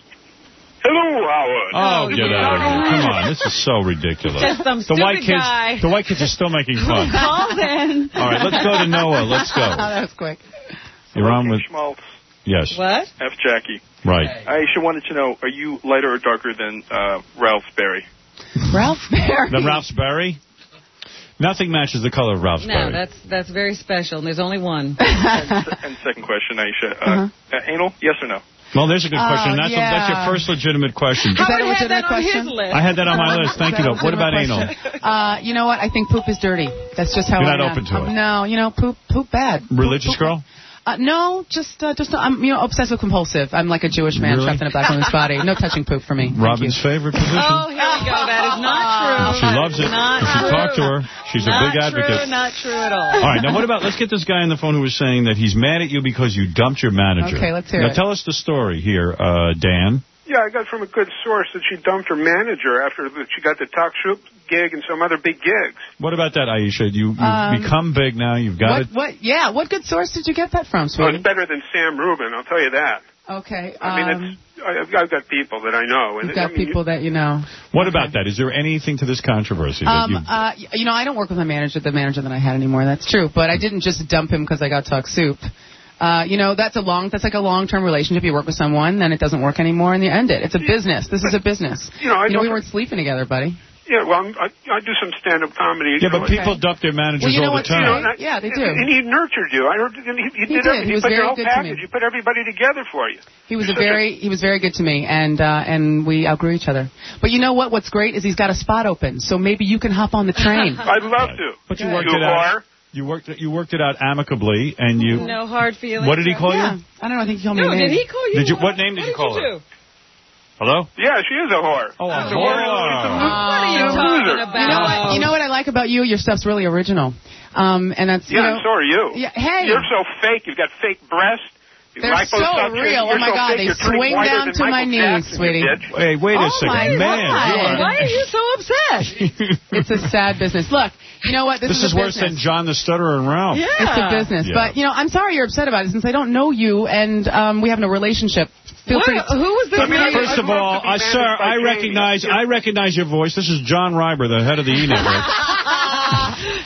Hello, Howard.
Oh, get out of here. Come on, this is so ridiculous.
Just some
the
stupid
white kids,
guy.
The white kids are still making fun.
Call in.
All right, let's go to Noah. Let's go.
that was quick.
You're on with...
Schmaltz.
Yes.
What?
F. Jackie.
Right.
Aisha wanted to know, are you lighter or darker than uh, Ralph Berry?
Ralph Berry?
The Ralph's Berry? Nothing matches the color of Ralph's
No,
Berry.
that's that's very special, and there's only one.
and, and second question, Aisha. Uh,
Uh-huh.
uh, anal, yes or no?
Well, there's a good
Oh,
question. That's,
yeah.
a, that's your first legitimate question.
Is that a
Howard had
legitimate
that on
question?
his list.
I had that on my list. Thank you.
Is that a
What about
legitimate
anal?
question? Uh, you know what? I think poop is dirty. That's just how
You're
I
not
am.
open to
Um,
it?
No, you know, poop, poop bad.
Religious girl?
Uh, no, just, uh, just, I'm, you know, obsessive compulsive. I'm like a Jewish man
Really?
trapped in a black woman's body. No touching poop for me. Thank
Robin's
you.
favorite position.
Oh, here we go. That is not true.
She loves it.
Not
If you
true.
talk to her, she's a
not
big advocate.
True, not true at all.
All right, now what about, let's get this guy on the phone who was saying that he's mad at you because you dumped your manager.
Okay, let's hear
now
it.
tell us the story here, uh, Dan.
Yeah, I got from a good source that she dumped her manager after the, she got the talk show gig and some other big gigs.
What about that, Aisha? You, you've
Um,
become big now. You've got
What,
it.
what, yeah, what good source did you get that from,
So
sweetie?
it's better than Sam Rubin, I'll tell you that.
Okay.
I mean,
um,
it's I- I've, I've got people that I know. And
You've got
I mean,
people that you know.
What about that? Is there anything to this controversy? That
Um,
you,
uh, y- you know, I don't work with my manager, the manager that I had anymore. That's true, but I didn't just dump him because I got talk soup. Uh, you know, that's a long, that's like a long-term relationship. You work with someone, then it doesn't work anymore, and you end it. It's a business. This is a business.
You know, I
you know,
don't-
we weren't sleeping together, buddy.
Yeah, well, I'm, I, I do some stand-up comedy.
yeah,
you know,
but people dump their managers
Well, you know
all the
what,
time.
you know,
and I-
Yeah, they do.
And he nurtured you. I heard, and he, he,
He
did,
did.
everything.
He was
put
very
your whole
good to
package.
me.
He put everybody together for you.
He was a
Such a-
very, he was very good to me, and uh, and we outgrew each other. But you know what? What's great is he's got a spot open, so maybe you can hop on the train.
I'd love to.
But you
You
worked it out.
whore.
You worked it. You worked it out amicably, and you.
No hard feelings.
What did he call
yeah,
you?
I don't know. I think he called me
No,
a name.
did he call you?
Did you?
what?
What name did
What
you call
did
her?
you do?
Hello.
Yeah, she is a whore.
Oh, a
She's
whore.
She's a
What are you
loser.
talking about?
You know what? You know what I like about you? Your stuff's really original. Um, and that's you
Yeah,
know.
and so are you.
Yeah, hey.
You're so fake. You've got fake breasts. You
They're so
liposuction.
real.
You're
Oh my
so
God,
fake.
they
You're turning
swing
whiter
down
than
to my
Michael
knees,
Jackson, you
sweetie.
bitch.
Hey, wait a
Oh,
second,
my
man.
God.
You are-
Why are you so upset?
It's a sad business. Look, you know what? This,
This
is,
is
a
worse
business.
than John the Stutterer and Ralph.
Yeah.
It's a business.
Yeah.
But, you know, I'm sorry you're upset about it since I don't know you and um, we have no relationship. Feel
What?
free to...
Who was this?
I mean,
man?
First of
I'd love
all,
to be
uh,
managed
sir,
by
I
Jamie.
recognize
Yeah.
I recognize your voice. This is John Reiber, the head of the E Network.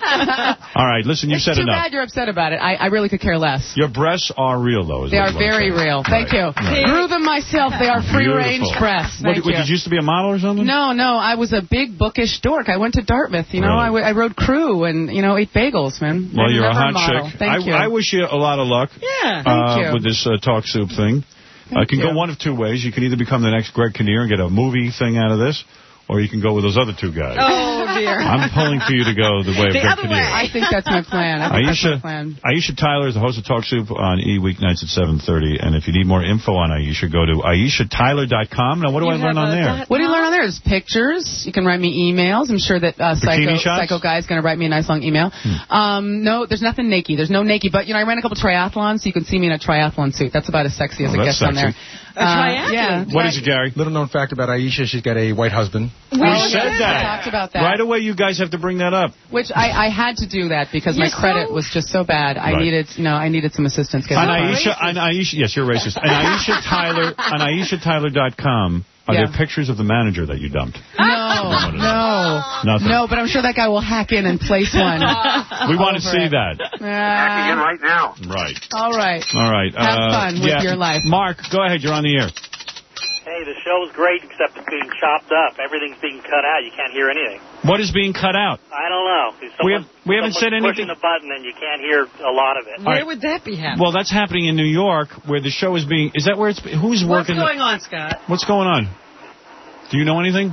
All right, listen, you
It's
said
too
enough.
bad you're upset about it. I, I really could care less.
Your breasts are real, though. Is
They
what
are
you wanna
very
say.
real. Thank you.
Right.
Grew them myself. They are free-range
Beautiful.
breasts.
What,
Thank
what,
you.
did you used to be a model or something?
No, no, I was a big bookish dork. I went to Dartmouth, you know.
Really?
I, w- I rode crew and, you know, ate bagels, man.
Well,
I'm
you're a
never
hot
model.
chick.
Thank
I,
you.
I wish you a lot of luck.
Yeah,
uh,
thank you.
with this uh, talk soup thing. I uh, can
you.
go one of two ways. You can either become the next Greg Kinnear and get a movie thing out of this, or you can go with those other two guys.
Oh, dear.
I'm pulling for you to go the way of
The
Greg
other
Kinnear.
way. I think that's my plan. I think that's my
Aisha,
plan.
Aisha Tyler is the host of Talk Soup on E! Weeknights at seven thirty. And if you need more info on Aisha, go to aisha tyler dot com. Now, what do
You
I learn
have
on
a
there?
dot- What do you learn on there? There's pictures. You can write me emails. I'm sure that uh, Psycho,
Bikini shots?
Psycho Guy's going to write me a nice long email. Um, no, there's nothing naked. There's no naked. But, you know, I ran a couple triathlons, so you can see me in a triathlon suit. That's about as sexy as
Oh,
it
that's
gets on there.
sexy.
A triathlon? Yeah.
What is it, Gary?
Little known fact about Aisha, she's got a white husband.
We
Oh,
said
yes,
that.
we talked about that.
Right away, you guys have to bring that up.
Which I, I had to do that because my
You're
credit
so-
was just so bad. I
Right.
needed, you know, I needed some assistance. getting
On
it
Aisha, on Aisha, yes, you're racist. On Aisha Tyler, on aisha tyler dot com, are
Yeah.
there pictures of the manager that you dumped?
No, no,
Nothing.
no. But I'm sure that guy will hack in and place one.
We want to
over
see
it.
that.
Hack again
right now.
Right.
All right.
All right.
Have
uh,
fun with
yeah.
your life.
Mark, go ahead. You're on the air.
Hey, the show's great, except it's being chopped up. Everything's being cut out. You can't hear anything.
What is being cut out?
I don't know.
We
Someone,
have- we haven't said
someone's
anything-
pushing a button, and you can't hear a lot of it.
Where right.
would that be happening?
Well, that's happening in New York, where the show is being. Is that where it's? Who's
What's
working?
going on, Scott?
What's going on? Do you know anything?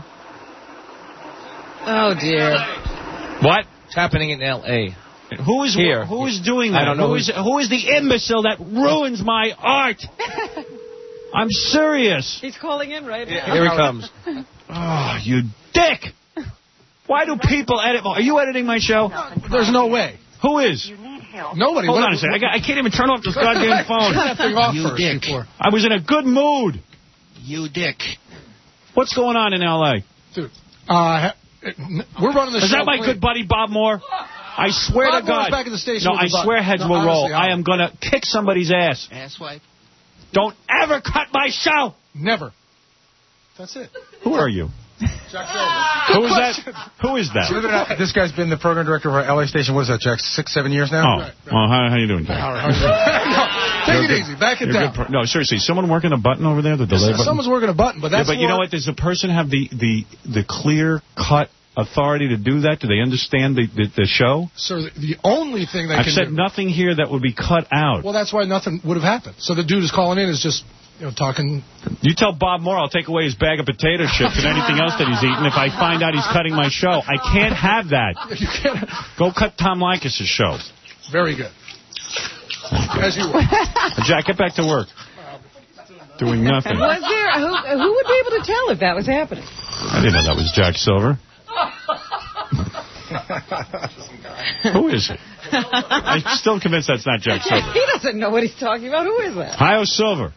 Oh, dear.
What?
It's happening in L A
Who is
Here.
Who is doing that?
I don't know
Who
who's-
is, who is the imbecile that ruins my art? I'm serious.
He's calling in right now.
Here he comes.
Oh, you dick! Why do people edit? Are you editing my show?
There's no way.
Who is?
Nobody.
Hold
What-
on a second. I, got, I can't even turn off this goddamn phone.
Turn that thing off
You
first
dick.
before-
I was in a good mood.
You dick.
What's going on in L A?
Dude, uh, we're running the
Is
show.
that my
clean.
good buddy Bob Moore? I swear
Bob
to God.
Moore's back at the station
no,
with
I
the button.
swear heads
No,
will roll.
honestly, I-
I am going to kick somebody's ass.
Asswipe.
Don't ever cut my show.
Never. That's it.
Who are you?
Jack Silver.
Who is that? Who is that?
Believe it or not, this guy's been the program director of our L A station. What is that, Jack? Six, seven years now?
Oh, well, how, how you doing, Jack?
All right. No, take
You're
it
good.
easy. Back it
You're
down.
good pro- no, seriously, someone working a button over there, the delay button?
Someone's working a button, but that's
yeah, but you
more-
know what? Does the person have the, the, the clear-cut authority to do that? Do they understand the, the, the show?
Sir, the- the only thing they
I've
can
said
do.
nothing here that would be cut out.
Well, that's why nothing would have happened. So the dude who's calling in is just, you know, talking.
You tell Bob Moore I'll take away his bag of potato chips and anything else that he's eaten if I find out he's cutting my show. I can't have that.
You can't.
Go cut Tom Leykis' show.
Very good. As you were.
Jack, get back to work. Doing nothing.
Was there? Who, who would be able to tell if that was happening?
I didn't know that was Jack Silver. Who is it? I'm still convinced that's not Jack Silver.
He doesn't know what he's talking about. Who is that?
Hi-O Silver.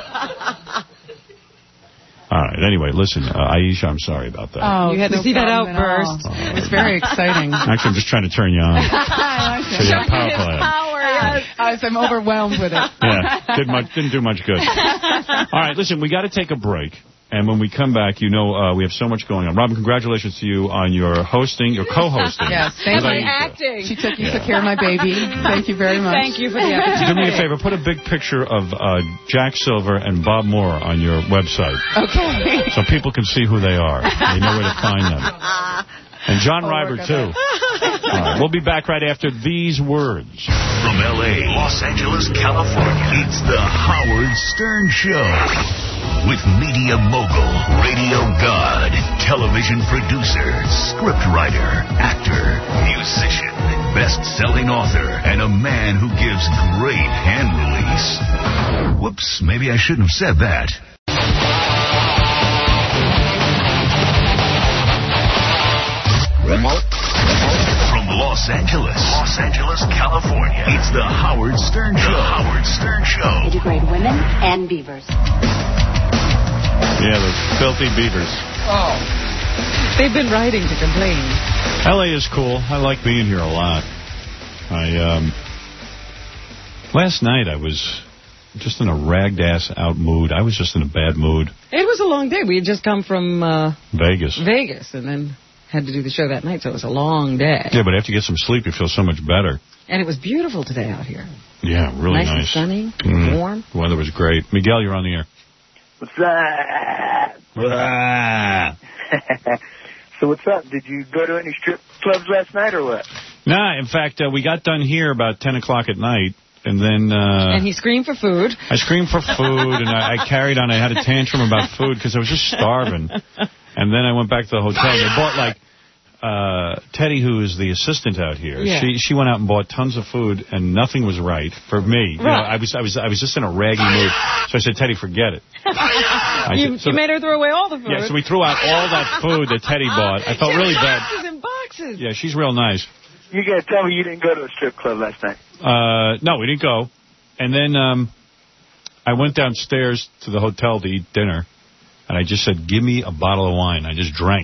All right. Anyway, listen, uh, Aisha, I'm sorry about that.
Oh,
You had to
no
see that
problem at all.
outburst.
It's very exciting.
Actually, I'm just trying to turn you on.
I like
So you're
it.
powerful at it.
Power, yes. Yes, I'm overwhelmed with it.
Yeah, didn't, much, didn't do much good. All right, listen, we got to take a break. And when we come back, you know uh, we have so much going on. Robin, congratulations to you on your hosting, your co-hosting.
Yes, thank
with
you.
Aisha.
Acting.
She took, you
Yeah.
took care of my baby. Thank you very much.
Thank you for the opportunity.
Do me a favor, put a big picture of uh, Jack Silver and Bob Moore on your website.
Okay.
So people can see who they are. They know where to find them. And John
I'll
Riber,
work on
too.
that.
All right, we'll be back right after these words.
From L A, Los Angeles, California, it's the Howard Stern Show. With media mogul, radio god, television producer, scriptwriter, actor, musician, best-selling author, and a man who gives great hand release. Whoops, maybe I shouldn't have said that. From Los Angeles, Los Angeles, California, it's the Howard Stern Show. The Howard Stern Show.
They degrade women and beavers.
Yeah, those filthy beavers.
Oh.
They've been writing to complain.
L A is cool. I like being here a lot. I, um... Last night I was just in a ragged-ass out mood. I was just in a bad mood.
It was a long day. We had just come from uh,
Vegas.
Vegas, and then had to do the show that night, so it was a long day.
Yeah, but after you get some sleep, you feel so much better.
And it was beautiful today out here.
Yeah, really
nice.
nice.
And sunny,
Mm.
warm.
The weather was great. Miguel, you're on the air.
What's up? So what's up? Did you go to any strip clubs last night or what?
Nah, in fact, uh, we got done here about ten o'clock at night, and then... Uh,
and he screamed for food.
I screamed for food, and I, I carried on. I had a tantrum about food because I was just starving. And then I went back to the hotel, and they bought, like... Uh, Teddy, who is the assistant out here,
Yeah.
she she went out and bought tons of food, and nothing was right for me. You know,
Right.
I was I was I was just in a raggy mood, so I said, Teddy, forget it. I
you
said- so
you made her throw away all the food.
Yeah, so we threw out all that food that Teddy bought. I felt really bad.
Boxes and boxes.
Yeah, she's real nice.
You gotta tell me you didn't go to a strip club last night.
Uh, no, we didn't go. And then um, I went downstairs to the hotel to eat dinner, and I just said, give me a bottle of wine. I just drank.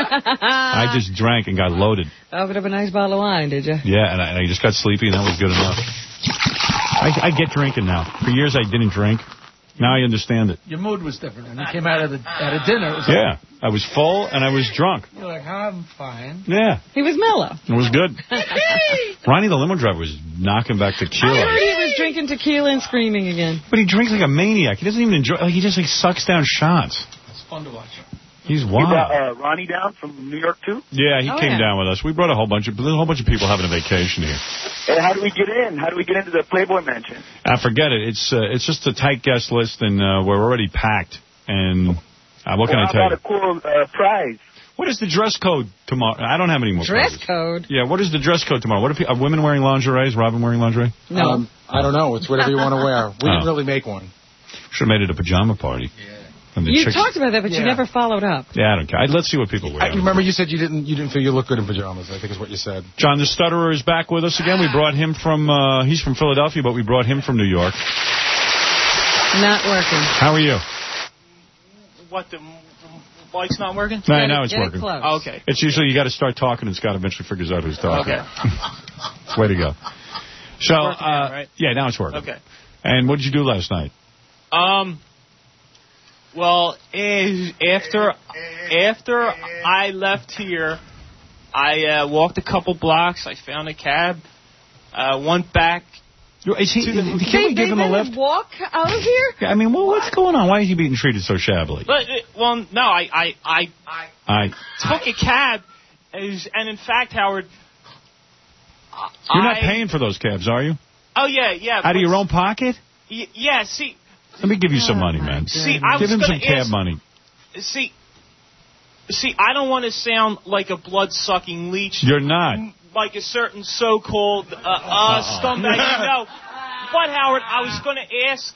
I just drank and got loaded.
Opened up a nice bottle of wine, did you?
Yeah, and I, and I just got sleepy, and that was good enough. I, I get drinking now. For years I didn't drink. Now I understand it.
Your mood was different. When you came out of the out of dinner, it was
Yeah, I was full, and I was drunk.
like, you're like, I'm fine.
Yeah.
He was mellow.
It was good. Ronnie the limo driver was knocking back
I
tequila.
heard he was drinking tequila and screaming again.
But he drinks like a maniac. He doesn't even enjoy. Like, he just like sucks down shots.
It's fun to watch.
He's
You
wild.
brought uh, Ronnie down from New York too?
Yeah, he
Oh,
came
yeah.
down with us. We brought a whole bunch of there's a whole bunch of people having a vacation here.
And how do we get in? How do we get into the Playboy Mansion?
I forget it. It's uh, it's just a tight guest list, and uh, we're already packed. And uh, what can
well,
I
how
tell
about
you?
a cool uh, prize?
What is the dress code tomorrow? I don't have any more.
Dress
prizes.
code?
Yeah, what is the dress code tomorrow? What are, pe- are women wearing lingerie? Is Robin wearing lingerie?
No.
Um, I don't know. It's whatever you want to wear. We didn't
Oh.
really make one.
Should have made it a pajama party. Yeah. And the
You
chicks-
talked about that, but you
Yeah.
never followed up.
Yeah, I don't care. I- Let's see what people wear.
I remember you said you didn't you didn't feel you looked good in pajamas. I think is what you said.
John the Stutterer is back with us again. We brought him from, uh, he's from Philadelphia, but we brought him from New York.
Not working.
How are you?
What, the mic's not working?
No, now it's working.
Oh, okay.
It's usually you got to start talking and Scott eventually figures out who's talking.
Okay.
Way to go. So,
Working now,
uh,
right?
yeah, now it's working.
Okay.
And what did you do last night?
Um. Well, eh, after after I left here, I uh, walked a couple blocks. I found a cab. Uh, went back.
Is he,
to the,
can
They,
we give
they
him a
let
lift?
him walk out of here?
Yeah, I mean, well, what's going on? Why is he being treated so shabbily?
But uh, well, no, I I I, I
I,
took a cab, as, and in fact, Howard.
you're not
I-
paying for those cabs, are you?
Oh yeah, yeah.
Out of your own pocket?
Y- yeah. See,
Let me give you some money, man.
See, I
give
was
him
gonna
some cab
ask-
money.
see, see. I don't want to sound like a blood-sucking leech.
You're not.
Like a certain so-called uh, uh, scumbag, you know. But Howard, I was going to ask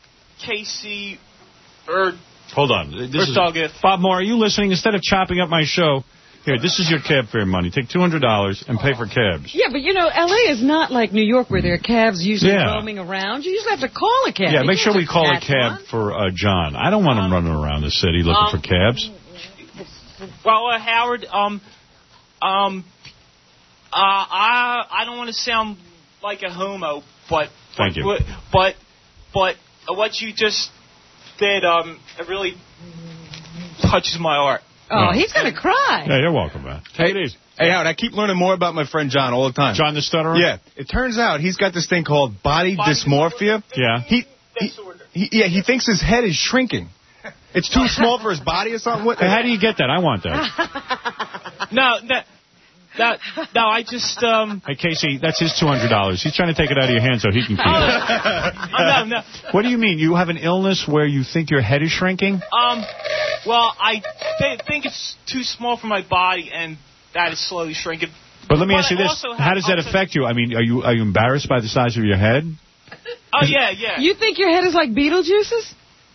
Casey or
Hold on. This
or
is,
Doug if
Bob Moore, are you listening? Instead of chopping up my show, here, this is your cab fare money. Take two hundred dollars and pay for cabs.
Yeah, but you know, L A is not like New York where there are cabs usually
Yeah.
roaming around. You usually have to call a cab.
Yeah,
You
make
can't
sure we
just
call a
catch
cab
one.
for uh, John. I don't want him running around the city looking
Um,
for cabs.
well, uh, Howard, um, um, uh, I I don't want to sound like a homo, but
Thank you.
but but, but what you just did, um, it really touches my heart.
Oh, he's going to cry.
Yeah, you're welcome, man.
Hey, hey, Howard, I keep learning more about my friend John all the time.
John the Stutterer?
Yeah. It turns out he's got this thing called body,
Body
dysmorphia.
Yeah.
He, he, he, yeah, he thinks his head is shrinking. It's too small for his body or something. What,
Hey, how do you get that? I want that.
No, that that no, I just um.
Hey, Casey, that's his two hundred dollars. He's trying to take it out of your hand so he can keep it.
Oh, no, no.
What do you mean? You have an illness where you think your head is shrinking?
Um, well, I th- think it's too small for my body, and that is slowly shrinking.
But let me
But
ask you
I
this.
also
How
have
does that
also-
affect you? I mean, are you are you embarrassed by the size of your head?
Oh yeah, yeah.
You think your head is like Beetlejuice's?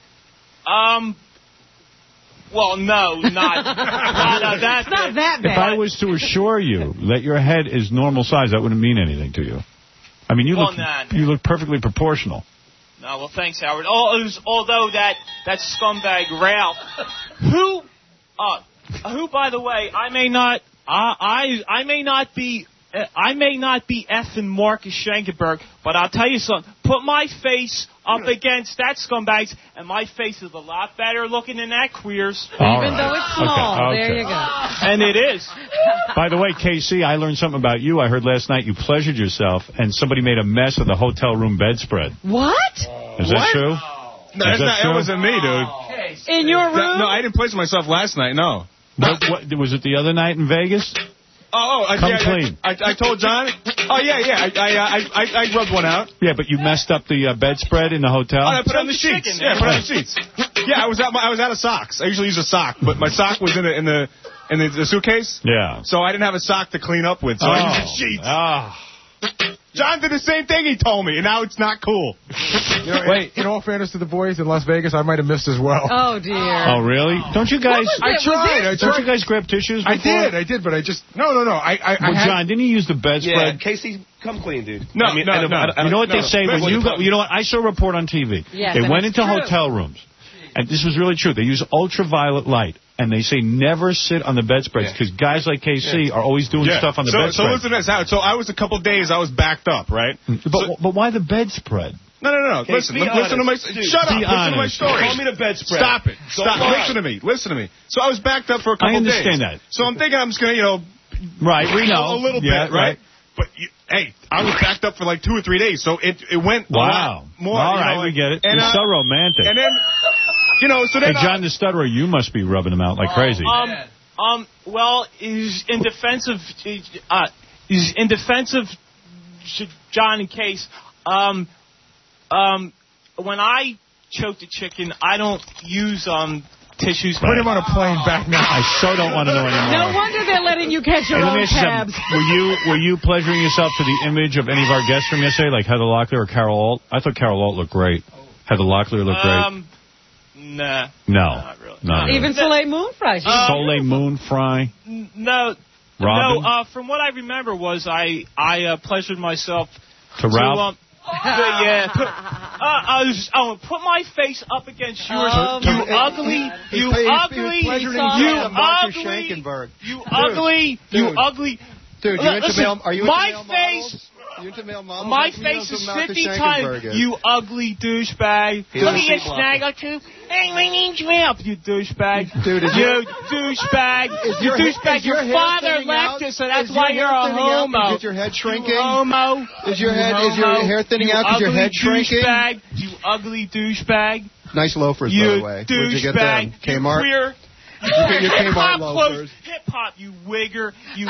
Um. Well, no, not. no, no, that's
It's not that bad.
If I was to assure you that your head is normal size, that wouldn't mean anything to you. I mean, you
Well,
look
nah, nah.
you look perfectly proportional.
No, well, thanks, Howard. Oh, it was, although that that scumbag Ralph, who, uh, who, by the way, I may not, uh, I I may not be uh, I may not be effing Marcus Schenkenberg, but I'll tell you something. Put my face up against that scumbag's, and my face is a lot better looking than that queer's.
All
Even
right.
though it's small.
Okay,
There
okay.
you go.
And it is.
By the way, K C, I learned something about you. I heard last night you pleasured yourself, and somebody made a mess of the hotel room bedspread.
What?
Is that
What?
true?
No,
Is
that's
that
not,
true?
that wasn't me, dude.
In your room?
That- no, I didn't pleasure myself last night, no.
What, what, was it the other night in Vegas?
Oh, oh I,
Come
yeah,
clean.
I, I, I told John. Oh, yeah, yeah. I, I, I, I, I rubbed one out.
Yeah, but you messed up the uh, bedspread in the hotel?
Oh, I put it on the sheets. Yeah, put it on the sheets. Yeah, I was out. I was out of socks. I usually use a sock, but my sock was in the in the in the, the suitcase.
Yeah.
So I didn't have a sock to clean up with. So I used the sheets.
Ah.
John did the same thing. He told me, and now it's not cool.
You know, Wait, in all fairness to the boys in Las Vegas, I might have missed as well.
Oh, dear.
Oh, really? Don't you guys...
What was
I
it?
tried.
Was
I
it-
tried.
Don't you guys grab tissues before?
I did. I did, but I just no, no, no. I, I,
Well,
I had,
John, didn't you use the bedspread?
Yeah, Casey, come clean, dude.
No,
I mean,
no,
I don't-
no.
I don't- I
You know what
don't-
they say
no,
when you go, you know what? I saw a report on T V.
Yes,
they
and
went
it's
into
true.
hotel rooms, and this was really true. They use ultraviolet light, and they say never sit on the bedspreads because guys like K C are always doing
Yeah.
stuff on the
so,
bedspread.
So listen to this. How- So I was a couple days. I was backed up, right?
but but why the bedspread?
No, no, no.
Okay,
listen,
be
li- listen to my.
honest, dude.
Shut up.
Be
Listen to my
honest.
story.
Call me the bedspread.
Stop it.
Go
Stop.
on.
Listen to me. Listen to me. So I was backed up for a couple
I
days.
understand that.
So I'm thinking I'm just gonna, you know,
Right, we know
a little
Yeah,
bit, right? But you, hey, I was backed up for like two or three days, so it it went a
Wow.
lot more.
All
you
right,
know,
we get it.
And,
You're
uh,
so romantic.
And then, you know, so
Hey,
then.
John the Stutterer, you must be rubbing them out like crazy.
Um, um, well, is in defense of, uh, is in defense of John and Case, um, um, when I choke the chicken, I don't use, um, tissues.
Put him on a plane back now.
I so don't want to know anymore.
No wonder they're letting you catch your
Hey, let
own
me ask you
cabs.
something. Were you were you pleasuring yourself to the image of any of our guests from yesterday, like Heather Locklear or Carol Alt? I thought Carol Alt looked great. Heather Locklear looked great.
Um, nah.
No,
Not really.
no.
Even Soleil Moon Fry. She was
Soleil Moon Fry.
N- No.
Robin?
No, uh, from what I remember was I, I, uh, pleasured myself
To Ralph?
um, to, yeah, put, uh, I was, oh, put my face up against yours.
Oh,
you
my
ugly,
He
you
played- he was
ugly,
pleasuring
you
himself to Marcus
ugly,
Schenkenberg.
you
Dude,
ugly, you
dude.
ugly.
Dude, you into
Listen,
male- are you into
my
male
face,
models? You into male models?
my
How come you
face
know
is
who Marcus
fifty
Schenkenberg
times.
is?
You ugly douchebag.
He's
Look
a
at your
sheep
snag or two. Hey, my name's Ralph, you douchebag.
Dude, is
you
your-
douchebag.
Is
You
your-
douchebag.
is your
Your
hair
father
thinning
left
out?
you, so that's
Is your
why
hair
you're a
thinning out
homo.
because your head shrinking?
You homo.
Is your
You
head- is your
homo.
hair thinning
You
out 'cause your
ugly
head's shrinking?
Douchebag. You ugly douchebag.
Nice loafers,
You
by the way. Where'd you get them?
douchebag. You
Kmart?
queer.
You get your
Hip
Kmart
hop
loafers.
clothes. Hip hop, you wigger. You.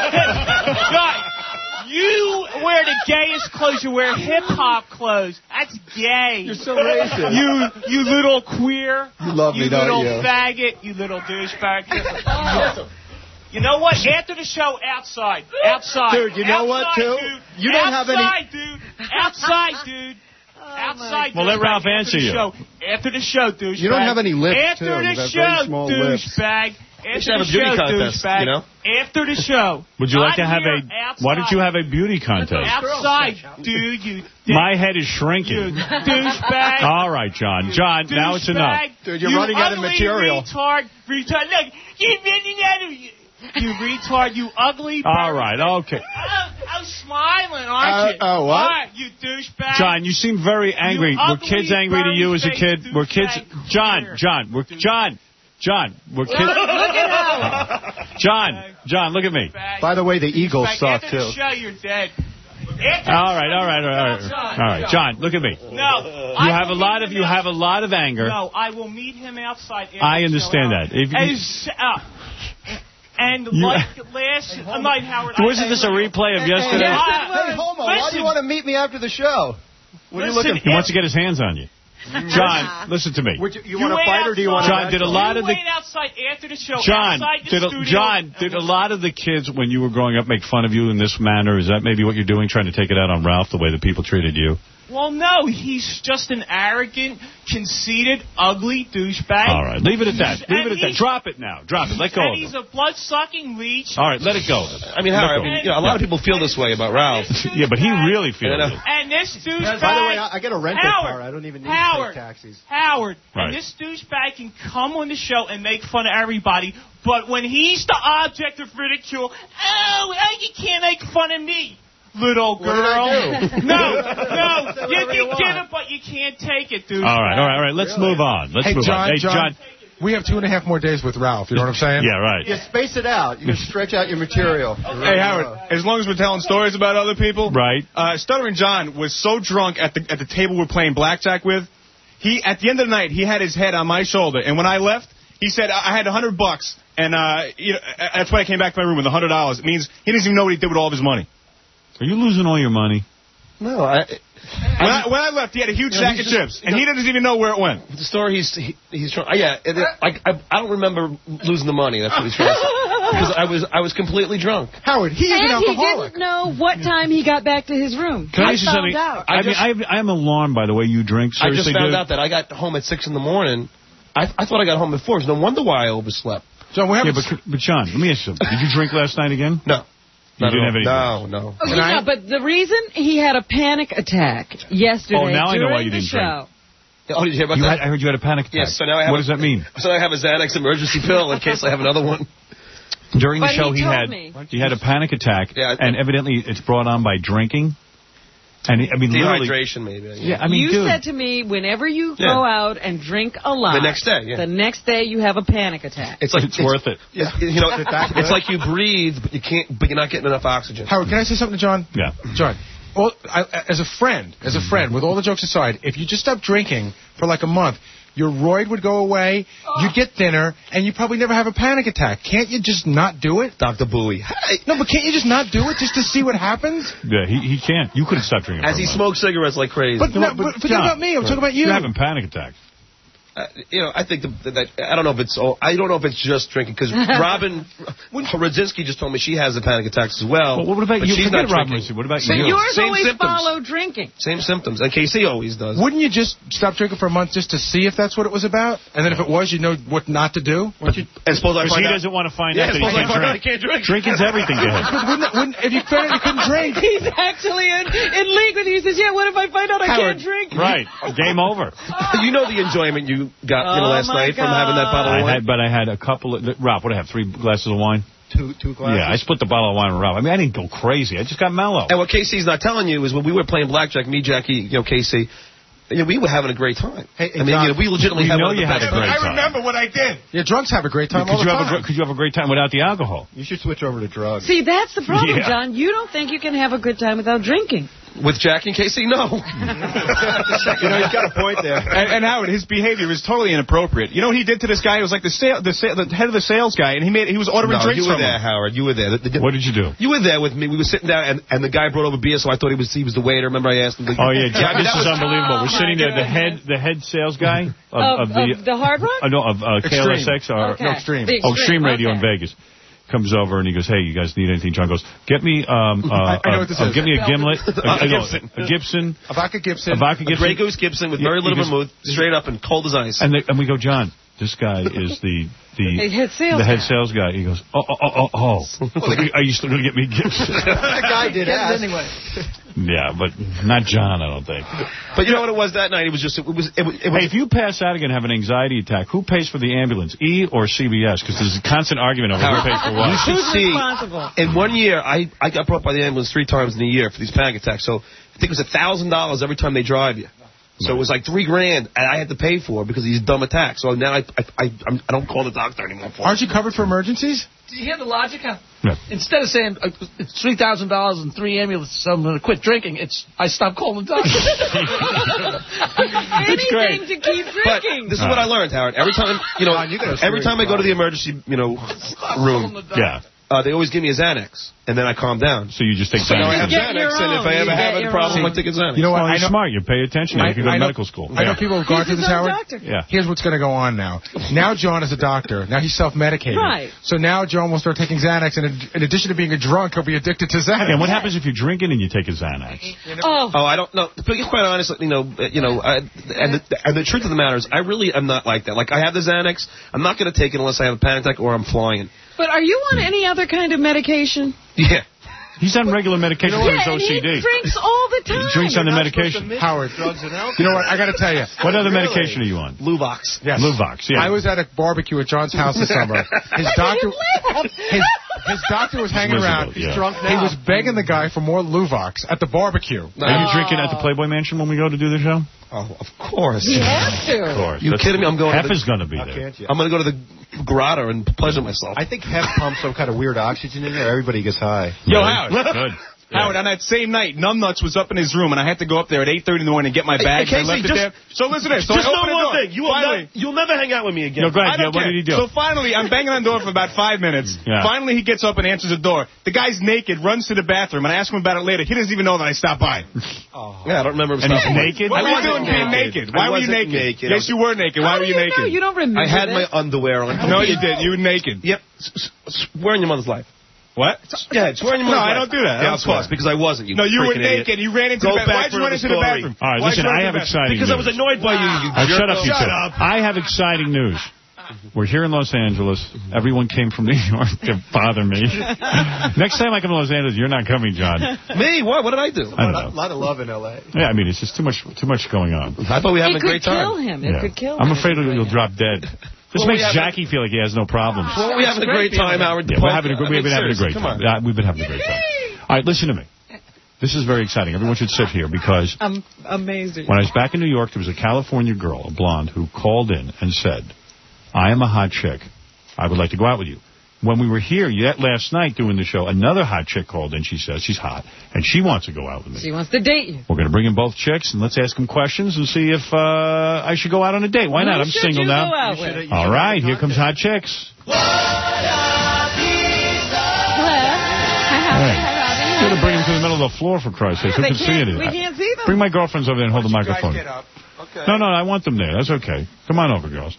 God, you wear the gayest clothes. You wear hip hop clothes. That's gay.
You're so racist.
You, you little queer.
You love me,
you
don't
little
you?
faggot. You little douchebag. You know what? After the show, outside. Outside.
Dude, you know what,
Outside,
too?
Dude.
You don't have any-
Outside, dude. Outside, dude. Outside.
Well, let
douchebag.
Ralph
After
answer
the
you.
Show. After the show, douchebag.
You don't have any lips,
After
too.
the
You have very
show,
small lips.
douchebag. After
should have
the
a beauty
show,
contest,
douchebag.
you know?
After the show.
Would you like to
Not
have
here,
a...
outside.
Why don't you have a beauty contest?
Outside, dude, you
My head is
you
shrinking.
douchebag.
All right, John. John, now it's enough.
Douchebag.
Dude, you're
You
running out of
ugly
material.
retard. Retard. Look, you're running out of... You retard, you ugly...
All right, okay.
I'm, I'm smiling, aren't you?
Uh, oh, what?
All right, you douchebag.
John, you seem very angry.
You
Were
ugly,
kids angry to you as a kid?
berry-faced
Were kids...
douchebag
John,
queer.
John, were, John, John, were kids...
Look at him.
John, John, look at me.
By the way, the Eagles
Douchebag.
suck,
After the
too.
show, you're dead. After
All
the
right,
show,
all right, all right,
you're
all right.
outside.
All right, John, look at me.
No.
You
I
have a
will
lot
meet
of
him
you
out-
have a lot of anger.
No, I will meet him outside. After
I
the
understand
show.
that. If you-
As, uh, and
You-
like last night, Howard.
Wasn't
I,
this a replay of yesterday?
Hey,
I-
hey, homo, why do
listen.
you want to meet me after the show? What are you
Listen,
looking
He
for?
wants to get his hands on you. John, listen to me.
Would you, you,
You
want to
wait
fight or do you want to...
John, did a lot
you
of the...
wait outside after the show.
John,
outside the
did a,
studio,
John, did a lot of the kids when you were growing up make fun of you in this manner? Is that maybe what you're doing, trying to take it out on Ralph, the way that people treated you?
Well, no, he's just an arrogant, conceited, ugly douchebag.
All right, leave it at that. Leave
And
it at that.
he's-
Drop it now. Drop it. Let go
And
of
he's
it.
a blood-sucking leech.
All right, let it go.
I mean, Howard, I mean, you know, a lot of people feel this way about Ralph.
Yeah, but he really feels it.
And this douchebag...
By the way, I, I get a rental
Howard,
car. I don't even need
Howard,
to pay taxis.
Howard,
Right.
and this douchebag can come on the show and make fun of everybody, but when he's the object of ridicule, oh, oh you can't make fun of me. Little girl.
What did I do?
No, no.
Say
You
whatever you
can get
want.
it, but you can't take it, dude.
All right, all right, all right. Let's
Really?
move on. Let's
Hey,
move
John,
on. Hey,
John, we have two and a half more days with Ralph. You know what I'm saying?
Yeah, right.
You space it out. You can stretch out your material.
Hey, Howard, as long as we're telling stories about other people.
Right.
Uh, Stuttering John was so drunk at the at the table we're playing blackjack with, he at the end of the night, he had his head on my shoulder. And when I left, he said, I had a hundred bucks. And uh, you know, that's why I came back to my room with a hundred dollars. It means he doesn't even know what he did with all of his money.
Are you losing all your money?
No, I...
When I, when I left, he had a huge
You know,
sack
he's
of
just-
chips, and he doesn't even know where it went.
The story he's he, he's trying. Yeah, it, it, I, I I don't remember losing the money. That's what he's trying to say. Because I was I was completely drunk.
Howard, he is an
And he
alcoholic.
didn't know what time he got back to his room.
Can I
I
ask you
found
something?
out.
I,
I
mean,
just-
I, I'm alarmed by the way you drink.
I
Seriously,
just found
dude.
out that I got home at six in the morning. I I thought I got home at four. No wonder why I overslept.
John, we
Yeah, but, but John, let me ask you something. Did you drink last night again?
No.
You
Not
didn't
at
have any
all. No, no.
Oh, yeah, but the reason he had a panic attack yesterday
Oh, now I know
during
why you
the
didn't
show.
Oh, did you hear about
You
that?
had, I heard you had a panic attack.
Yes, so now I have
what
a-
does that mean?
So I have a Xanax emergency pill in case I have another one.
During the
But
show,
he
he,
told
had
me.
he had a panic attack,
Yeah, I-
and evidently it's brought on by drinking. And I mean, literally,
Dehydration, maybe.
yeah, I mean,
you
dude,
said to me, whenever you
Yeah.
go out and drink a lot,
The next day, yeah.
the next day you have a panic attack.
It's like
it's, worth it.
It's, you know, it's like you breathe, but you can't. But you're not getting enough oxygen.
Howard, can I say something to John?
Yeah.
John, well, I, as a friend, as a friend, with all the jokes aside, if you just stop drinking for like a month, your roid would go away, you'd get thinner, and you probably never have a panic attack. Can't you just not do it?
Doctor Bowie.
No, but can't you just not do it just to see what happens?
Yeah, he he can't. You couldn't stop drinking.
As
for a
he
month.
smokes cigarettes like crazy.
But, no, but forget
John,
about me. I'm talking about you.
You're having panic attacks.
Uh, you know, I think the, that I don't know if it's all, I don't know if it's just drinking because Robin Rodzinski just told me she has a panic attacks as well.
Well, what about
but
you?
She's
Forget
not
Robin
drinking.
Rodzinski. What about
But
you?
yours
Same
always
symptoms.
follow drinking.
Same symptoms, and K C always does.
Wouldn't you just stop drinking for a month just to see if that's what it was about? And then if it was, you'd know what not to do?
But, and suppose I
Because
find
he
out.
doesn't want to find
Yeah,
out that he
suppose I
can't
find out
drink.
I can't drink.
Drinking's everything to him.
But wouldn't, wouldn't, if you found out you couldn't drink.
He's actually in, in league with you. He says, yeah, what if I find out I
Howard.
can't drink?
Right. Game over.
You know the enjoyment you got you know,
Oh,
last
my
night from having that bottle
I
of wine.
had, but I had a couple of. Rob, what did I have? Three glasses of wine?
Two, two glasses.
Yeah, I split the bottle of wine with Rob. I mean, I didn't go crazy. I just got mellow.
And what Casey's not telling you is when we were playing blackjack, me, Jackie, you know, Casey, you know, we were having a great time.
Hey,
I mean,
John,
you know, we legitimately
we
had
know
one of the
you had
best
a great
times.
time.
I remember what I did. Yeah, drunks have a great time
could
all the
you have a
time.
gr- could you have a great time without the alcohol?
You should switch over to drugs.
See, that's the problem,
Yeah.
John. You don't think you can have a good time without drinking.
With Jackie and Casey, no.
You know, he's got a point there.
And, and Howard, his behavior was totally inappropriate. You know what he did to this guy? It was like the sale, the, sale, the head of the sales guy, and he made he was ordering
No,
drinks
you were
from
there,
him.
Howard. You were there. The- the-
What did you do?
You were there with me. We were sitting down, and, and the guy brought over beer, so I thought he was he was the waiter. Remember, I asked him. Like,
Oh yeah, John,
I mean,
this
that
is
was-
unbelievable. We're
Oh,
sitting
my
there, the head, the head sales guy of,
Of,
of the,
of the Hard Rock?
uh, no, of uh, K L S X or
Okay.
no, Extreme,
The
oh, Extreme
Extreme,
Radio
okay.
in Vegas. Comes over and he goes, "Hey, you guys need anything?" John goes, "Get me, um, uh,
I know
uh,
what this
uh,
is.
give me a gimlet, a,
A
I know,
Gibson.
a Gibson,
A vodka Gibson.
a vodka
A
Gibson."
Grey Goose Gibson with
Yeah,
very
he
little
goes-
vermouth, straight up and cold as ice.
And, they, and we go, "John, this guy is the the
The head sales
the head
guy.
sales guy." He goes, "Oh, oh, oh, oh, oh. Are you still going to get me a Gibson?"
That guy did
Get it
ask.
anyway.
Yeah, but not John, I don't think.
But you know what it was that night? It was just it was it was. It was
Hey, if you pass out again and have an anxiety attack, who pays for the ambulance, E or C B S? Because there's a constant argument over who pays for
You
what.
should
Who's
see.
responsible?
In one year, I, I got brought by the ambulance three times in a year for these panic attacks. So I think it was a thousand dollars every time they drive you. So it was like three grand, and I had to pay for it because of these dumb attacks. So now I I I, I'm, I don't call the doctor anymore. For it.
Aren't you covered for emergencies?
Do you hear the logic? Huh?
Yeah.
Instead of saying uh, it's three thousand dollars and three ambulances, so I'm going to quit drinking, it's I stopped calling the doctor.
Anything to keep
But
drinking.
this is what I learned, Howard. Every time, you know,
John, you gotta
every
screw
time I
your
go to the
body.
emergency, you know, room,
Yeah.
uh, they always give me a Xanax, and then I calm down.
So you just take
So now I have
Xanax.
Xanax, and if I ever have a problem, I take a Xanax.
You know what?
Well,
I
you're
know,
smart. You pay attention.
I-
you can go
I
to
know-
medical school.
I know
Yeah.
people have gone
He's
through
his
this,
own
Howard.
doctor.
Yeah.
Here's what's going to go on now. Now John is a doctor. Now he's self-medicated.
Right.
So now John will start taking Xanax, and in, in addition to being a drunk, he'll be addicted to Xanax.
Yeah, what happens if you're drinking and you take a Xanax?
Oh.
Oh, I don't know. To be quite honest, you know, uh, you know, I, and, the, and the truth of the matter is, I really am not like that. Like, I have the Xanax. I'm not going to take it unless I have a panic attack or I'm flying.
But are you on any other kind of medication?
Yeah.
He's on regular medication for his
Yeah,
O
and
C D.
he drinks all the time.
He drinks on the medication.
Howard,
drugs and alcohol.
you know what? I got to tell you.
What other
Really?
medication are you on?
Luvox.
Yes.
Luvox, yeah.
I was at a barbecue at John's house this summer. His doctor, his, his doctor was hanging around.
He's
drunk
He
now.
was begging the guy for more Luvox at the barbecue.
Are you drinking at the Playboy Mansion when we go to do the show?
Oh, of course.
He has to.
Of course.
You
That's-
kidding me? I'm going
Hef
to the,
is going to be
How
there.
can't you?
I'm going to go to the grotto and pleasure myself.
I think Hef pumps some kind of weird oxygen in there. Everybody gets high.
Yo,
Really?
Howard.
Good.
Howard, on that same night, Numbnuts was up in his room, and I had to go up there at eight thirty in the morning and get my bag.
Hey,
I left
Casey,
it there. So listen to this. So
Just
I
know
opened the
one
door.
thing. You will
Finally,
not, you'll never hang out with me again.
No, go
I
ahead.
don't
Yeah, what
care.
did he do?
So finally, I'm banging on the door for about five minutes.
Yeah.
Finally, he gets up and answers the door. The guy's naked, runs to the bathroom, and I ask him about it later. He doesn't even know that I stopped by.
Yeah, I don't remember him
And he's
stopping by.
naked?
What
I
were you
wasn't
doing being naked? Why
I
were you
wasn't
naked?
naked.
Yes, you were naked. Why
How
were
do
you
you
naked?
know? You don't remember
I had
this.
my underwear on.
No, you did. You were naked.
Yep. S- s- swear in your mother's life.
What?
Yeah, swear in your
No,
mother's
I
life.
don't do that. I
Yeah,
don't
of course,
swear.
because I wasn't. You
No, you were
freaking
naked.
idiot.
You ran into
Go
the bathroom.
back
Why'd you
for
run
the
into the
story.
bathroom?
All right,
Why'd
listen,
you run
I
into
have
the bathroom?
exciting
Because I
news.
was annoyed by you. You
Uh,
jerk
shut up,
off.
you two. I have exciting news. We're here in Los Angeles. Everyone came from New York to bother me. Next time I come to Los Angeles, you're not coming, John.
Me? What? What did I do?
I don't
A
know.
lot of love in L A.
Yeah, I mean, it's just too much too much going on.
I thought we were having
It
a great
could kill
time.
him. It
Yeah.
could kill
I'm
him.
afraid you'll drop dead. This
Well,
makes
we have-
Jackie feel like he has no problems.
Well, we're having a great time, Howard.
Yeah, we're having a,
I
we've
mean,
been having a
seriously,
great
come
time.
on.
Yeah, we've been having a great time. All right, listen to me. This is very exciting. Everyone should sit here because
I'm amazed at you.
when I was back in New York, there was a California girl, a blonde, who called in and said, I am a hot chick. I would like to go out with you. When we were here yet last night doing the show, another hot chick called in. She says she's hot, and she wants to go out with me.
She wants to date you.
We're going to bring in both chicks, and let's ask them questions and see if uh, I should go out on a date. Why
Who
not? I'm
should
single
you
now.
go out
You
with?
should- you
All
should
right,
have a
here comes hot chicks.
Hello. Hi,
All
Howard.
right.
Hi, Robin.
You're going to bring them to the middle of the floor, for Christ's sake. Who
They
can see
can't-
it?
we can't see them.
Bring my girlfriends over there and hold the
You guys
microphone.
get up. Okay.
No, no, I want them there. That's okay. Come on over, girls.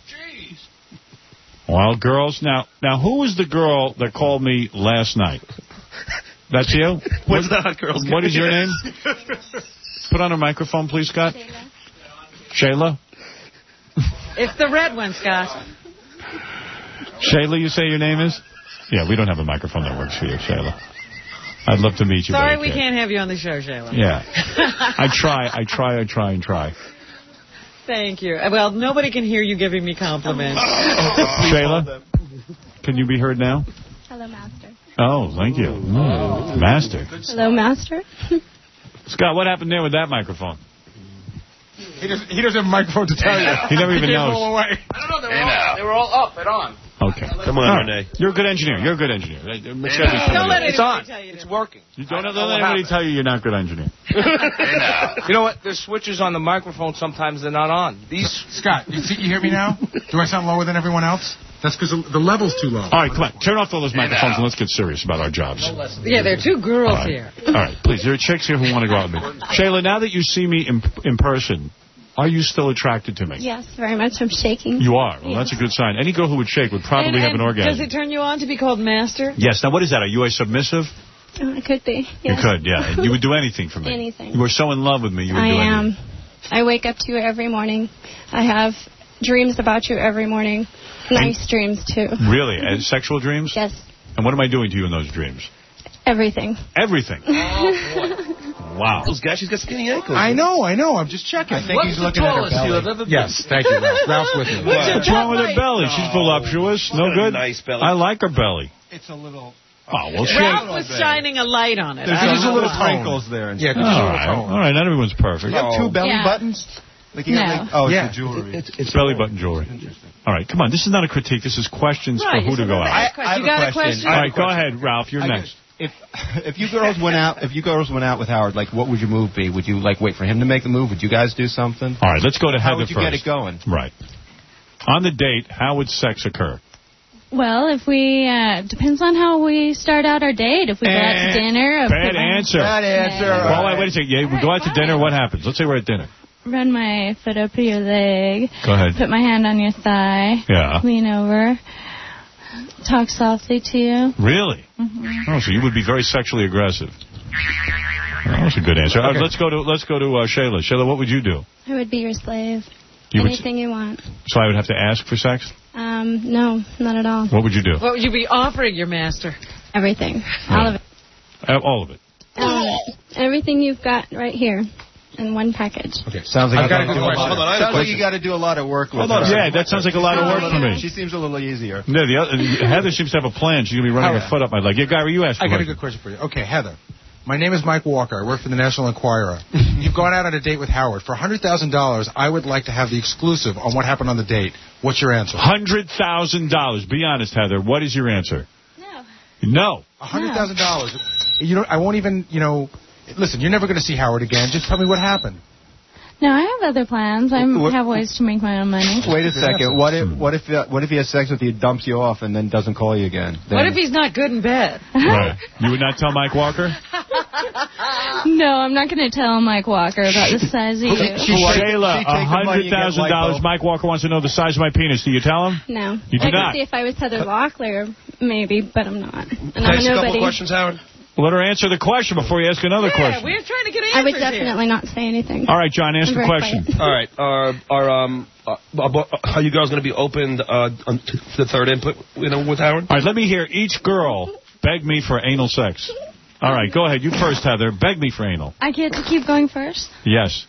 Well, girls, now, now, who was the girl that called me last night? That's you?
What's that, girls?
What is your name? Put on her microphone, please, Scott. Shayla?
It's the red one, Scott.
Shayla, you say your name is? Yeah, we don't have a microphone that works for you, Shayla. I'd love to meet you.
Sorry
but I
we can't have you on the show, Shayla.
Yeah. I try, I try, I try, and try.
Thank you. Well, nobody can hear you giving me compliments.
Shayla, can you be heard now?
Hello, Master.
Oh, thank you. Mm, master.
Hello, Master.
Scott, what happened there with that microphone?
He doesn't, he doesn't have a microphone to tell you.
He never even
gave
knows.
it all away.
I don't know. They were, all, they were all up and on.
Okay.
Come on,
All right.
Renee.
You're a good engineer. You're a good engineer. It's gotta be somebody
Don't let
else.
It's on.
anybody tell you
It's
to.
working.
You don't
I
let
know what
anybody
happened.
tell you you're not a good engineer.
You know what? There's switches on the microphone. Sometimes they're not on. These.
Scott, you, see, you hear me now? Do I sound lower than everyone else? That's because the, the level's too low.
All right, come on. Turn off all those microphones and let's get serious about our jobs.
Yeah, there are two girls
All right.
here.
All right, please. There are chicks here who want to go out with me. Shayla, now that you see me in, in person, are you still attracted to me?
Yes, very much. I'm shaking.
You are. Well,
Yes.
that's a good sign. Any girl who would shake would probably
And-
have an
and
orgasm.
Does it turn you on to be called Master?
Yes. Now, what is that? Are you a submissive?
Oh, it could be.
You
Yes.
could, yeah. And you would do anything for me.
Anything.
You were so in love with me, you would
I
do
am.
anything.
I wake up to you every morning. I have dreams about you every morning. Nice dreams, too.
Really? And sexual dreams?
Yes,
And what am I doing to you in those dreams?
everything.
Everything. Wow.
Those guys, she's got skinny ankles.
I know, I know. I'm just checking.
I think What's he's the looking at her tallest belly. you've ever been?
Yes, thank you, Ralph. Ralph's with me.
What's wrong with her belly? She's voluptuous. No
got a
good?
nice belly.
I like her belly.
It's a little.
Oh, well, she
Ralph was shining a light on it.
There's
I don't
just a
know
little
why.
twinkles there. And
Yeah,
stuff.
just a
All
little
right.
tone.
All right, not everyone's perfect.
You have two belly
Yeah.
buttons? Like you have
No.
like, oh, it's
Yeah.
the jewelry.
It's, it's belly button jewelry. All right, come on. This is not a critique. This is questions
Right,
for who
it's
to go
another
out.
question.
I have
You
a
got a
question.
question?
All
I have
right,
a
go
question.
ahead, Ralph. You're
I
next.
If if you girls went out, if you girls went out with Howard, like what would your move be? Would you like wait for him to make the move? Would you guys do something?
All right, let's go to
How
Heather
would you
first.
get it going?
Right. On the date, how would sex occur?
Well, if we, uh, depends on how we start out our date. If we go out to dinner.
Bad answer.
Bad answer.
Well, wait, wait a second. Yeah, we go out to dinner. What happens? Let's say we're at dinner.
Run my foot up your leg.
Go ahead.
Put my hand on your thigh.
Yeah.
Lean over. Talk softly to you.
Really?
Mm-hmm.
Oh, so you would be very sexually aggressive. Well, that was a good answer.
Okay.
All right, let's go to let's go to uh, Shayla. Shayla, what would you do?
I would be your slave.
You would-
Anything you want.
So I would have to ask for sex?
Um, no, not at all.
What would you do?
What would you be offering your master?
Everything. All of it.
Uh, all of it.
All of it. Everything you've got right here in one package.
Okay, sounds like
I've
you
got
got
a
to do a
good
lot.
question. Hold on, I have a
Sounds like
question.
you got to do a lot of work with
Hold on.
her.
Yeah, that sounds like a lot of work for me.
She seems a little easier.
No, the other, Heather seems to have a plan. She's going to be running her foot up my leg. Yeah, Gary, you asked
I
for
got a
it.
good question for you. Okay, Heather. My name is Mike Walker. I work for the National Enquirer. You've gone out on a date with Howard. For one hundred thousand dollars, I would like to have the exclusive on what happened on the date. What's your answer?
one hundred thousand dollars. Be honest, Heather. What is your answer? No. No.
one hundred thousand dollars. You know, I won't even, you know, listen, you're never going to see Howard again. Just tell me what happened.
No, I have other plans. I
What-
have ways to make my own money.
Wait a second. What if what if uh, what if he has sex with you, dumps you off, and then doesn't call you again? Then
What if he's not good in bed?
Right. You would not tell Mike Walker?
No, I'm not going to tell Mike Walker about the size of you.
Shayla, one hundred thousand dollars. Mike Walker wants to know the size of my penis. Do you tell him?
No.
You do
I
not?
could see if I was Heather Locklear, maybe, but I'm not. And
Can I
I'm a
ask a couple
nobody.
questions, Howard?
Let her answer the question before you ask another
Yeah,
question.
we're trying to get answers
I would
here.
definitely not say anything.
All right, John, ask
I'm
the
very
question.
quiet.
All right. Are are um uh, uh, are you girls going to be open uh, on to the third input, you know, with Howard?
All right, let me hear each girl beg me for anal sex. All right, go ahead. You first, Heather. Beg me for anal.
I get to keep going first?
Yes.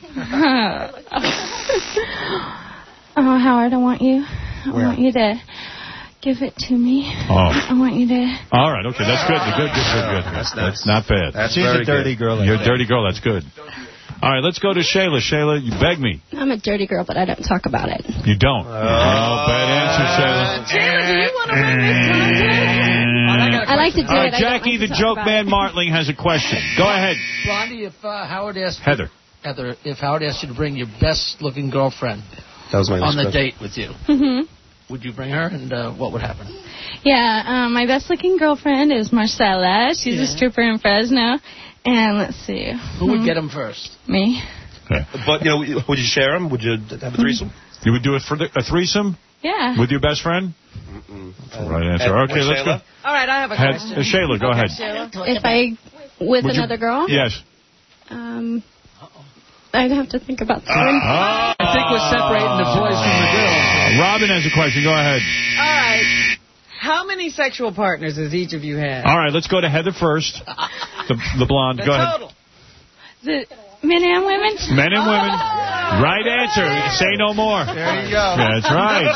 Oh, Howard, I want you. I
Where?
want you to give it to me.
Oh.
I want you to.
All right, okay, that's good. Good, good, good, good.
That's
That's not bad.
That's
She's
very
a dirty
good.
girl.
You're a dirty girl. That's good. All right, let's go to Shayla. Shayla, you beg me.
I'm a dirty girl, but I don't talk about it.
You don't. Oh, bad answer, Shayla.
Shayla, do you want to win this contest?
I like to do
All right,
it. I don't
Jackie,
like
the
to talk
joke
about
man
it.
Martling has a question. Go ahead.
Blondie, if uh, Howard asked
Heather.
Heather, if Howard asked you to bring your best-looking girlfriend
That was my
on the
next
date with you,
Mm-hmm.
would you bring her, and uh, what would happen?
Yeah, um, my best-looking girlfriend is Marcella. She's
Yeah.
a stripper in Fresno. And let's see.
Who would
Hmm.
get him first?
Me.
But you know, would you share them? Would you have a threesome?
You would do it for the, a threesome
Yeah.
with your best friend? That's the right answer.
And
Okay,
with
let's go.
Shayla?
All right, I have a
Head,
question.
uh, Shayla, go ahead.
If I with
Would you-
another girl,
Yes.
um, I'd have to think about that.
Ah.
I think we're separating the boys from the girls.
Robin has a question. Go ahead.
All right. How many sexual partners has each of you had?
All right, let's go to Heather first. The, the blonde.
The
Go ahead.
total.
The men and women?
Men and women. Right answer. Say no more.
There you go.
That's right.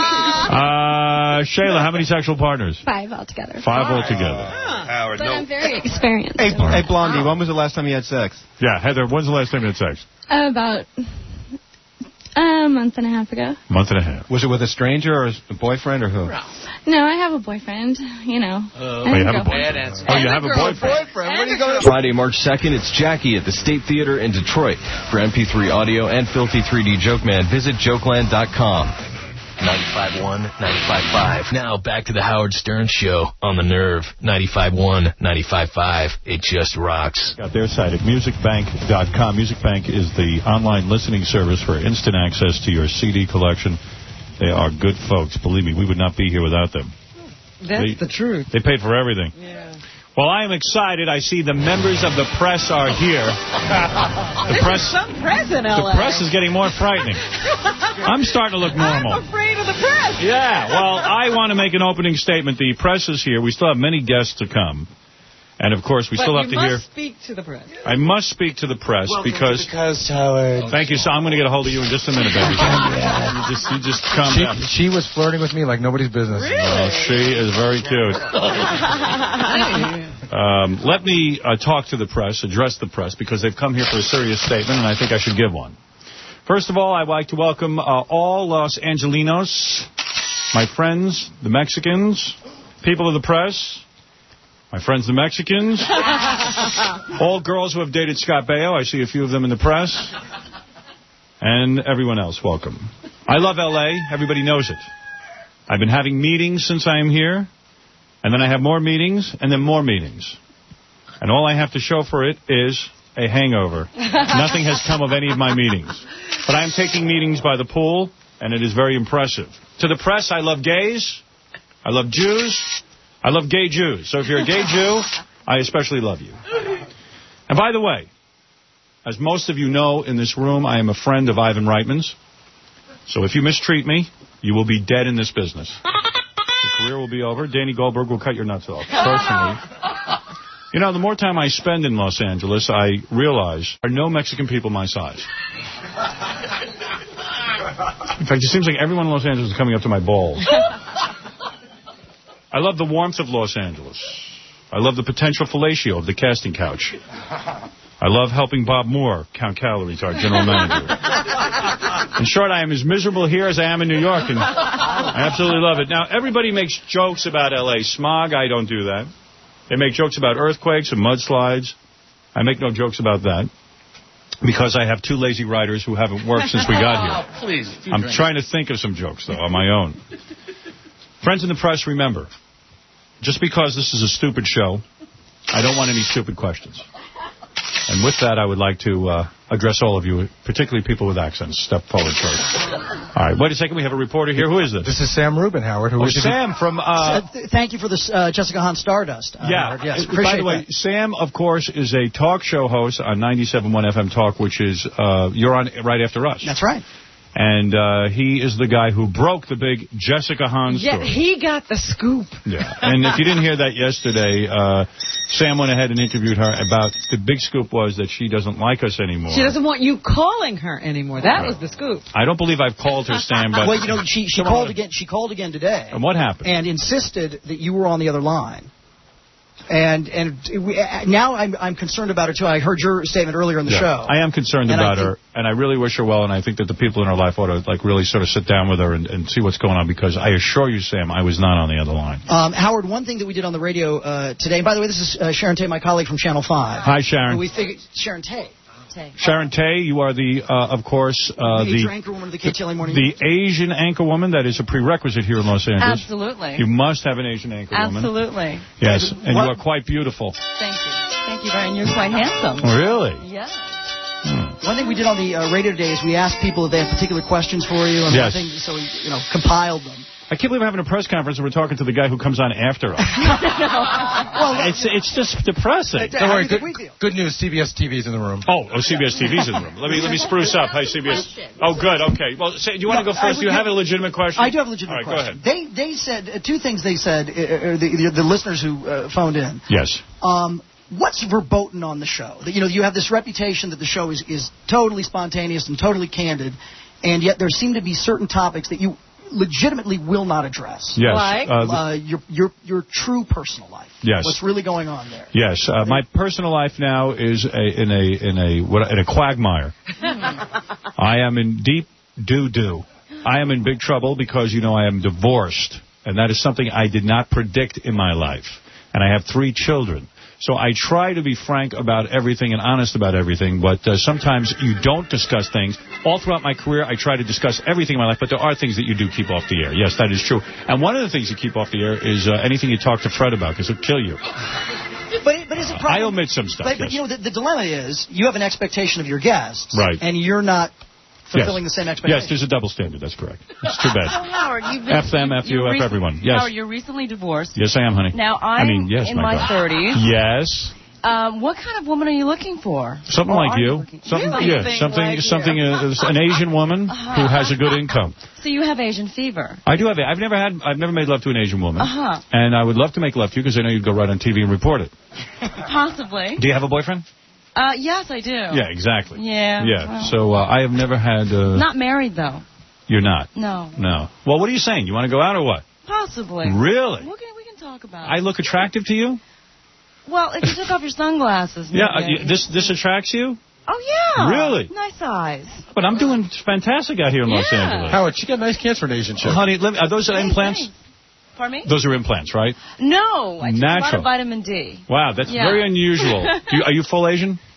Uh, Shayla, how many sexual partners?
Five altogether.
Five altogether.
Howard,
But
no.
I'm very experienced.
Hey, hey, Blondie, when was the last time you had sex?
Yeah, Heather, when's the last time you had sex?
About a month and a half ago.
Month and a half.
Was it with a stranger or a boyfriend or who?
No, I have a boyfriend, you know.
Oh, you have a boyfriend. Oh, you have a boyfriend.
Where do you go?
Friday, March second, it's Jackie at the State Theater in Detroit. For M P three audio and Filthy three D Joke Man, visit jokeland dot com. ninety-five point one, ninety-five point five. Now back to the Howard Stern Show on the Nerve. ninety-five point one, ninety-five point five. It just rocks.
Got their site at music bank dot com. Music Bank is the online listening service for instant access to your C D collection. They are good folks. Believe me, we would not be here without them.
That's
They-
the truth.
They paid for everything.
Yeah.
Well, I am excited. I see the members of the press are here. The
This
press,
is some press in
the
L A.
press is getting more frightening. I'm starting to look normal.
I'm afraid of the press.
Yeah, well, I want to make an opening statement. The press is here. We still have many guests to come. And, of course, we
but
still
you
have to
must
hear...
speak to the press.
I must speak to the press because...
Because, Howard.
Thank you, so I'm going to get a hold of you in just a minute, baby. You just, you just calm
She,
down.
she was flirting with me like nobody's business.
Oh, she is very cute. Um, let me uh, talk to the press, address the press, because they've come here for a serious statement, and I think I should give one. First of all, I'd like to welcome uh, all Los Angelinos, my friends, the Mexicans, people of the press, my friends the Mexicans, all girls who have dated Scott Baio. I see a few of them in the press. And everyone else, welcome. I love L A. Everybody knows it. I've been having meetings since I am here, and then I have more meetings, and then more meetings. And all I have to show for it is a hangover. Nothing has come of any of my meetings. But I am taking meetings by the pool, and it is very impressive. To the press, I love gays. I love Jews. I love gay Jews. So if you're a gay Jew, I especially love you. And by the way, as most of you know in this room, I am a friend of Ivan Reitman's. So if you mistreat me, you will be dead in this business. Your career will be over. Danny Goldberg will cut your nuts off, personally. You know, the more time I spend in Los Angeles, I realize there are no Mexican people my size. In fact, it seems like everyone in Los Angeles is coming up to my balls. I love the warmth of Los Angeles. I love the potential fellatio of the casting couch. I love helping Bob Moore count calories, our general manager. In short, I am as miserable here as I am in New York, and I absolutely love it. Now, everybody makes jokes about L A smog. I don't do that. They make jokes about earthquakes and mudslides. I make no jokes about that because I have two lazy writers who haven't worked since we got here.
Oh, please.
I'm
drinks.
trying to think of some jokes, though, on my own. Friends in the press, remember, just because this is a stupid show, I don't want any stupid questions. And with that, I would like to uh, address all of you, particularly people with accents. Step forward first. All right, wait a second. We have a reporter here. Who is this?
This is Sam Rubin, Howard. Who
oh,
is
Sam from... Uh,
uh, th thank you for this, uh, Jessica Hahn Stardust. Uh,
yeah.
Howard. Yes,
By the way,
that.
Sam, of course, is a talk show host on ninety-seven point one F M Talk, which is... Uh, you're on right after us.
That's right.
And uh, he is the guy who broke the big Jessica Hahn story.
Yeah, he got the scoop.
Yeah, and if you didn't hear that yesterday, uh, Sam went ahead and interviewed her about the big scoop was that she doesn't like us anymore.
She doesn't want you calling her anymore. That
Right.
was the scoop.
I don't believe I've called her, Sam, but...
Well, you know, she, she called again. She called again today.
And what happened?
And insisted that you were on the other line. And and we, now I'm I'm concerned about her too. I heard your statement earlier in the
Yeah,
show.
I am concerned
And
about
I
her, and I really wish her well, and I think that the people in her life ought to like really sort of sit down with her and, and see what's going on, because I assure you, Sam, I was not on the other line.
Um, Howard, one thing that we did on the radio uh, today, and by the way, this is uh, Sharon Tate, my colleague from Channel five.
Hi, Sharon.
We figured, Sharon Tate.
Sharon Tay, you are the, uh, of course, uh,
Major
the
anchor woman of the K T L A Morning
the Asian anchor woman. That is a prerequisite here in Los Angeles.
Absolutely.
You must have an Asian anchor woman.
Absolutely.
Yes, and you are quite beautiful.
Thank you. Thank you very much. You're quite handsome.
Really?
Yeah.
One thing we did on the uh, radio today is we asked people if they had particular questions for you, and
Yes.
one thing, so we you know compiled them.
I can't believe we're having a press conference and we're talking to the guy who comes on after us.
Well,
it's it's just depressing.
Don't worry, good,
good news. C B S T V's in the room.
Oh, oh, C B S T V's in the room. Let me let me spruce up. Hi, C B S. Oh, good. Okay. Well, say, do you want to
No,
go first?
I-
do you have a legitimate question?
I do have a legitimate
All right,
question.
Go ahead.
They they said uh, two things. They said uh, uh, the, the the listeners who uh, phoned in.
Yes.
Um, what's verboten on the show? That you know you have this reputation that the show is is totally spontaneous and totally candid, and yet there seem to be certain topics that you legitimately will not address.
Yes.
Like
Uh, the-
uh, your your your true personal life.
Yes.
What's really going on there?
Yes. Uh, my personal life now is a, in a in a what in a quagmire. I am in deep doo doo. I am in big trouble because you know I am divorced, and that is something I did not predict in my life. And I have three children. So I try to be frank about everything and honest about everything, but uh, sometimes you don't discuss things. All throughout my career, I try to discuss everything in my life, but there are things that you do keep off the air. Yes, that is true. And one of the things you keep off the air is uh, anything you talk to Fred about, because it'll kill you.
But but is it problem?
I omit some stuff,
But, but
yes.
you know the, the dilemma is you have an expectation of your guests,
Right.
And you're not fulfilling
Yes.
the same expectation.
Yes, there's a double standard. That's correct. It's too
So
bad.
Howard, you've been,
F them, F you, F
recent-
everyone. Yes.
Howard, you're recently divorced.
Yes, I am, honey.
Now
I
I'm
mean, yes,
in
my
my
God.
thirties.
Yes.
Um, what kind of woman are you looking for?
Something
Or
like
are
you.
looking-
Something,
Really?
yeah, something, something. Uh, an Asian woman who has a good income.
So you have Asian fever.
I do have it. I've never had. I've never made love to an Asian woman.
Uh huh.
And I would love to make love to you because I know you'd go right on T V and report it.
Possibly.
Do you have a boyfriend?
Uh, yes, I do.
Yeah, exactly.
Yeah.
Yeah.
well,
So uh, I have never had. Uh,
Not married though.
You're not.
No.
No. Well, what are you saying? You want to go out or what?
Possibly.
Really?
We can, we can talk about
I
it.
look attractive to you?
Well, if you took off your sunglasses.
Yeah. Uh,
maybe.
you- this this attracts you?
Oh yeah.
Really?
Nice eyes.
But I'm doing fantastic out here in Los
Yeah.
Angeles.
Howard, she got nice cans for an Asian chick.
Well, honey, let me, are those implants?
Pardon me?
Those are implants, right?
No, I take a lot
Natural.
of vitamin D.
Wow, that's
Yeah.
very unusual. Do you, are you full Asian?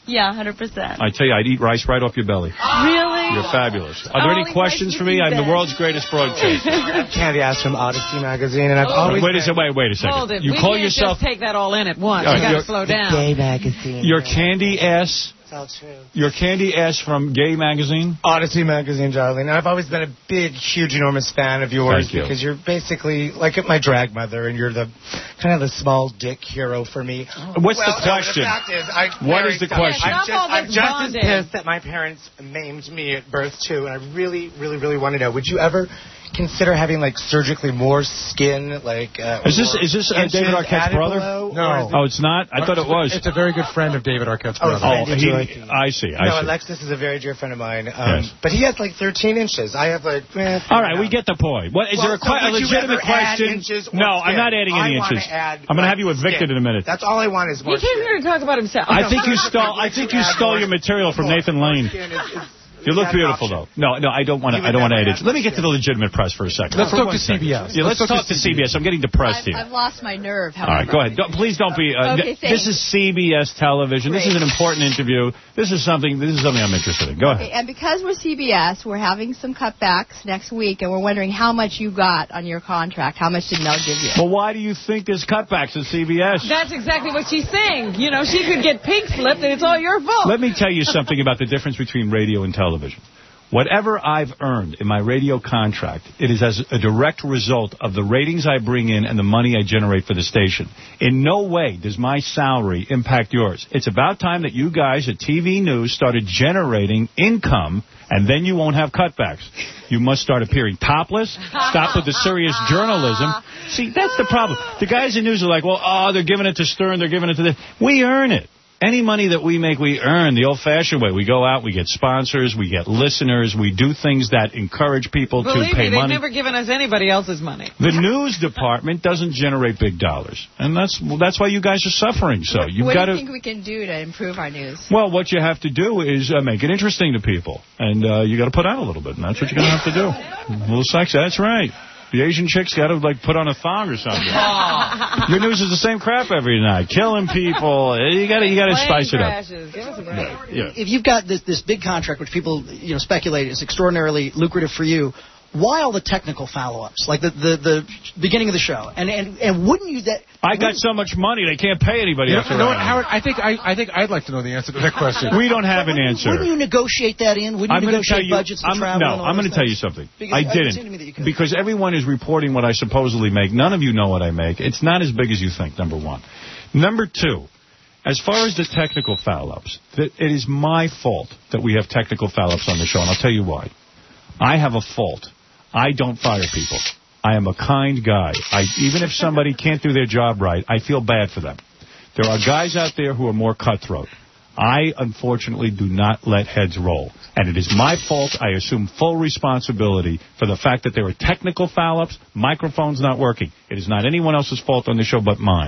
Yeah, one hundred percent.
I tell you, I'd eat rice right off your belly.
Really?
You're fabulous. Are there
Only
any questions for me? I'm the world's greatest broadcaster.
Candy Ass from Odyssey Magazine, and I've
Oh.
always
Wait a second. Wait, wait a second.
Hold it.
You
we
call
can't
yourself
just take that all in at once.
All
You
right,
got to
you're-
slow down.
Gay Magazine.
Your Candy Ass.
It's all true.
Your Candy Ass from Gay Magazine.
Odyssey Magazine, darling. And I've always been a big, huge, enormous fan of yours
Thank you.
because you're basically like my drag mother, and you're the kind of the small dick hero for me.
What's
well,
the question?
No, the fact is, I,
What is the question?
I'm just,
Stop all
I'm
this
just
bonding.
as pissed that my parents maimed me at birth too, and I really, really, really want to know: would you ever consider having like surgically more skin, like? Uh,
Is this
or
is this uh,
inches
David Arquette's
added
brother?
below, or
No.
is it-
Oh, it's not. I thought it was.
It's a very good friend of David Arquette's
Oh,
brother.
friend,
Oh,
did
he,
you like-
I see. I
no,
see.
Alexis is a very dear friend of mine. Um,
Yes.
But he has like thirteen inches. I have like. Eh,
All right, we get the point. What is
Well,
there a,
so
que- a
would you
legitimate
ever add
question?
inches or
No, I'm
skin?
not adding any
I wanna
inches.
add,
I'm going to
like,
have you evicted
skin.
in a minute.
That's all I want is more
He came
skin.
here to talk about himself.
I think you stole. I think you stole your material from Nathan Lane.
Skin is- is-
You look
is that an
beautiful,
option?
though. No, no, I don't want to.
You would
I don't want to
never
edit.
add
Let me get to the legitimate press for a second.
Let's
For
talk
one
to
second.
C B S.
Yeah, let's,
Let's
talk to C B S. I'm getting depressed
I've,
here.
I've lost my nerve.
All right, go ahead. Don't, please don't be. Uh,
Okay,
this
thanks.
is C B S television. This is
Great.
an important interview. This is something. This is something I'm interested in. Go
Okay,
ahead.
and because we're C B S, we're having some cutbacks next week, and we're wondering how much you got on your contract. How much did Mel give you?
Well, why do you think there's cutbacks at C B S?
That's exactly what she's saying. You know, she could get pink slipped, and it's all your fault.
Let me tell you something about the difference between radio and television. Whatever I've earned in my radio contract, it is as a direct result of the ratings I bring in and the money I generate for the station. In no way does my salary impact yours. It's about time that you guys at T V News started generating income, and then you won't have cutbacks. You must start appearing topless. Stop with the serious journalism. See, that's the problem. The guys in news are like, well, oh, they're giving it to Stern, they're giving it to this. We earn it. Any money that we make, we earn the old-fashioned way. We go out, we get sponsors, we get listeners, we do things that encourage people
Believe
to pay
me, they've
money.
never given us anybody else's money.
The news department doesn't generate big dollars, and that's well, that's why you guys are suffering. So you've
what
got
do
to.
you think we can do to improve our news?
Well, what you have to do is uh, make it interesting to people, and uh, you got to put out a little bit, and that's what you're going to have to do. A little sexy. That's right. The Asian chicks got to like put on a thong or something. Your news is the same crap every night, killing people. You got to you got to
Plane
spice it up.
crashes. Give us a break.
Yeah.
If you've got this this big contract, which people you know speculate is extraordinarily lucrative for you, why all the technical follow-ups, like the, the, the beginning of the show? And and and wouldn't you that?
I got so much money they can't pay anybody
You know,
after
you know what,
that.
Howard? I think I, I think I'd like to know the answer to that question.
We don't have an answer.
Wouldn't you negotiate that in? Wouldn't you
I'm going to tell
negotiate
you.
budgets and
I'm,
travel?
no,
and all
I'm going
those
to tell you
things?
something.
Because
I
it seemed to me
didn't
that you could.
because everyone is reporting what I supposedly make. None of you know what I make. It's not as big as you think. Number one. Number two. As far as the technical foul-ups, it is my fault that we have technical foul-ups on the show, and I'll tell you why. I have a fault. I don't fire people. I am a kind guy. I, even if somebody can't do their job right, I feel bad for them. There are guys out there who are more cutthroat. I, unfortunately, do not let heads roll. And it is my fault. I assume full responsibility for the fact that there are technical foul-ups, microphones not working. It is not anyone else's fault on the show but mine.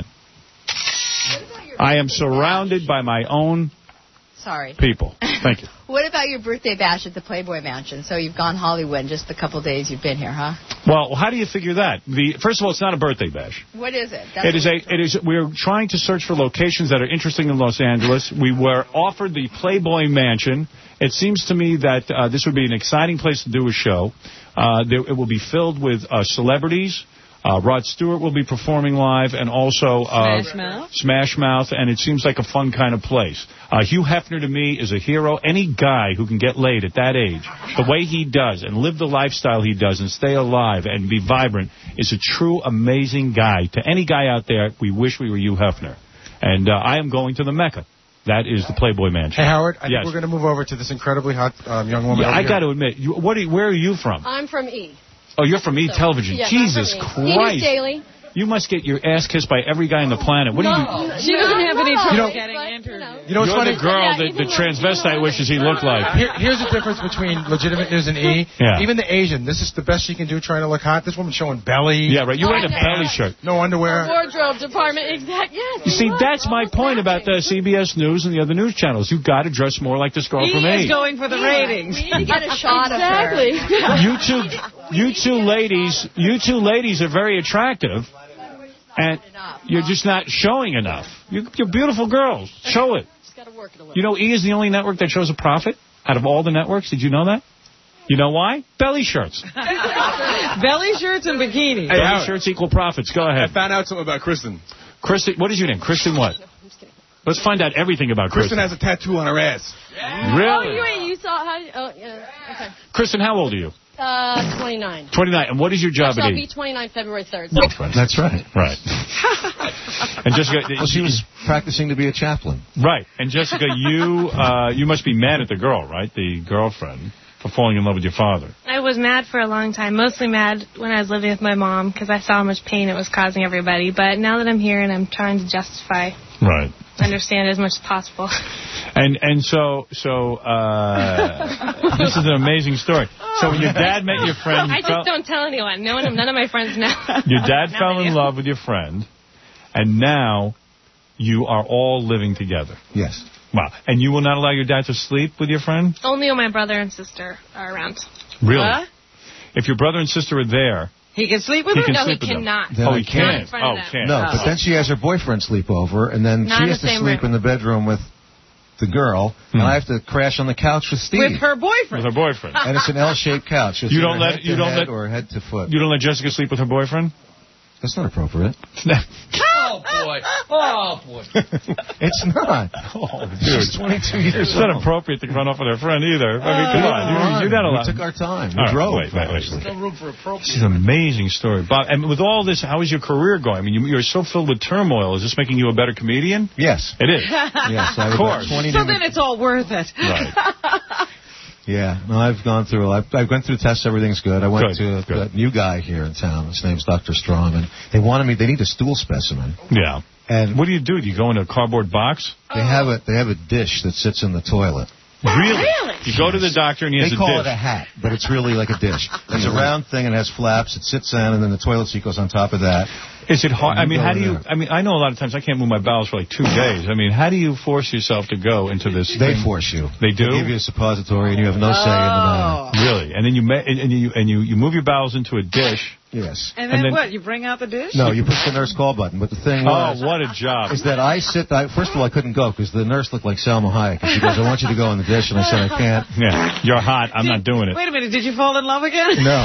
I am surrounded by my own
Sorry.
people. Thank you.
What about your birthday bash at the Playboy Mansion? So you've gone Hollywood in just a couple days you've been here, huh?
Well, how do you figure that? The First of all, it's not a birthday bash.
What is it? That's
It is a. It is. We're trying to search for locations that are interesting in Los Angeles. We were offered the Playboy Mansion. It seems to me that uh, this would be an exciting place to do a show. Uh, there, it will be filled with uh, celebrities. Uh, Rod Stewart will be performing live, and also uh,
Smash Mouth.
Smash Mouth, and it seems like a fun kind of place. Uh, Hugh Hefner, to me, is a hero. Any guy who can get laid at that age, the way he does, and live the lifestyle he does, and stay alive and be vibrant, is a true amazing guy. To any guy out there, we wish we were Hugh Hefner. And uh, I am going to the Mecca. That is the Playboy Mansion.
Hey, Howard, I
yes.
think we're going to move over to this incredibly hot um, young woman.
Yeah,
over
I
here.
got to admit, you, what are you, where are you from?
I'm from E.
Oh, you're from E! Television.
Yes, I'm
Jesus
from E. E News
Christ.
Daily.
You must get your ass kissed by every guy on the planet. What
no.
do you...
She doesn't have any trouble
You know-
getting interviewed.
You know what's
You're
funny?
the girl
Yeah,
that
even
the
though-
transvestite wishes he looked like.
Here, here's the difference between legitimate news and E.
Yeah.
Even the Asian, this is the best she can do trying to look hot. This woman's showing belly.
Yeah, right. You're wearing a belly shirt.
No underwear.
Wardrobe department, exact. Yes.
You see, that's my point about the C B S News and the other news channels. You've got to dress more like this girl
He
from
is
E!
going for the ratings.
We need to get a shot
Exactly.
of her.
You two, you two ladies, you two ladies are very attractive, and you're just not showing enough. You, you're beautiful girls. Show it.
work it a little.
You know, E is the only network that shows a profit out of all the networks. Did you know that? You know why? Belly shirts.
Belly shirts and bikinis.
Hey, Belly shirts equal profits. Go ahead.
I found out something about Kristen.
Kristen, what is your name? Kristen what? Let's find out everything about Kristen.
Kristen has a tattoo on her ass.
Really?
Oh, you, wait, you saw how... Oh, yeah. Okay.
Kristen, how old are you?
Uh, twenty-nine.
twenty-nine. And what is your job
Actually,
at
I'll
E?
be twenty-nine February third.
That's right.
Right. And Jessica...
Well, she was practicing to be a chaplain.
Right. And Jessica, you uh, you must be mad at the girl, right? The girlfriend, for falling in love with your father.
I was mad for a long time, mostly mad when I was living with my mom because I saw how much pain it was causing everybody. But now that I'm here and I'm trying to justify,
Right.
understand as much as possible.
And and so so uh, this is an amazing story. So when your dad met your friend,
I
you
just
fell,
don't tell anyone. No one, none of my friends know.
your dad
Now
fell
they
in
do.
love with your friend, and now you are all living together.
Yes.
Wow. And you will not allow your dad to sleep with your friend?
Only when my brother and sister are around.
Really?
What?
If your brother and sister are there,
He can sleep with
He
her?
can
No,
sleep
he
with them.
cannot.
Then
Oh,
I
he
can't.
can't.
in front of
Oh,
them.
can't.
No, but then she has her boyfriend sleep over, and then
Not
she
in
has
the
to
same
sleep
room.
in the bedroom with the girl,
Hmm.
and I have to crash on the couch with Steve.
With her boyfriend.
With her boyfriend.
And it's an L-shaped couch. It's
You don't
either
let-
head
you
to
don't
head
let-
or head to foot.
You don't let Jessica sleep with her boyfriend?
That's not appropriate.
Oh, boy. Oh, boy.
It's not.
Oh, dude.
She's twenty-two years
It's not
old.
appropriate to run off with her friend either. I mean, come on. You, you're not
We
allowed.
took our time. We
All right,
drove.
wait, wait, wait.
There's no room for appropriate.
This is an amazing story. Bob, and with all this, how is your career going? I mean, you, you're so filled with turmoil. Is this making you a better comedian?
Yes.
It is.
Yes. I
Of
was
course.
about twenty
So then it's all worth it.
Right.
Yeah, no, I've gone through. I've, I've gone through tests. Everything's good. I went
Good,
to a,
good.
a new guy here in town. His name's Doctor Strom, and they wanted me. They need a stool specimen.
Yeah.
And
what do you do? Do you go in a cardboard box?
They have a they have a dish that sits in the toilet.
Really? You go to the doctor and he has
They
a
call
dish.
it a hat, but it's really like a dish. There's a round thing and it has flaps. It sits in, and then the toilet seat goes on top of that.
Is it hard?
You
I mean,
go
how do
in
you?
there.
I mean, I know a lot of times I can't move my bowels for like two days. I mean, how do you force yourself to go into this?
They
thing?
force you.
They do.
They give you a suppository, and you have no say in the matter.
Really? And then you ma- and you and you you move your bowels into a dish.
Yes.
And then,
And then-
what? You bring out the dish?
No, you push the nurse call button. But the thing was,
Oh, what a job!
is that I sit. I, first of all, I couldn't go because the nurse looked like Salma Hayek. And she goes, "I want you to go in the dish," and I said, "I can't."
Yeah, you're hot. I'm not doing it.
Wait a minute. Did you fall in love again?
No.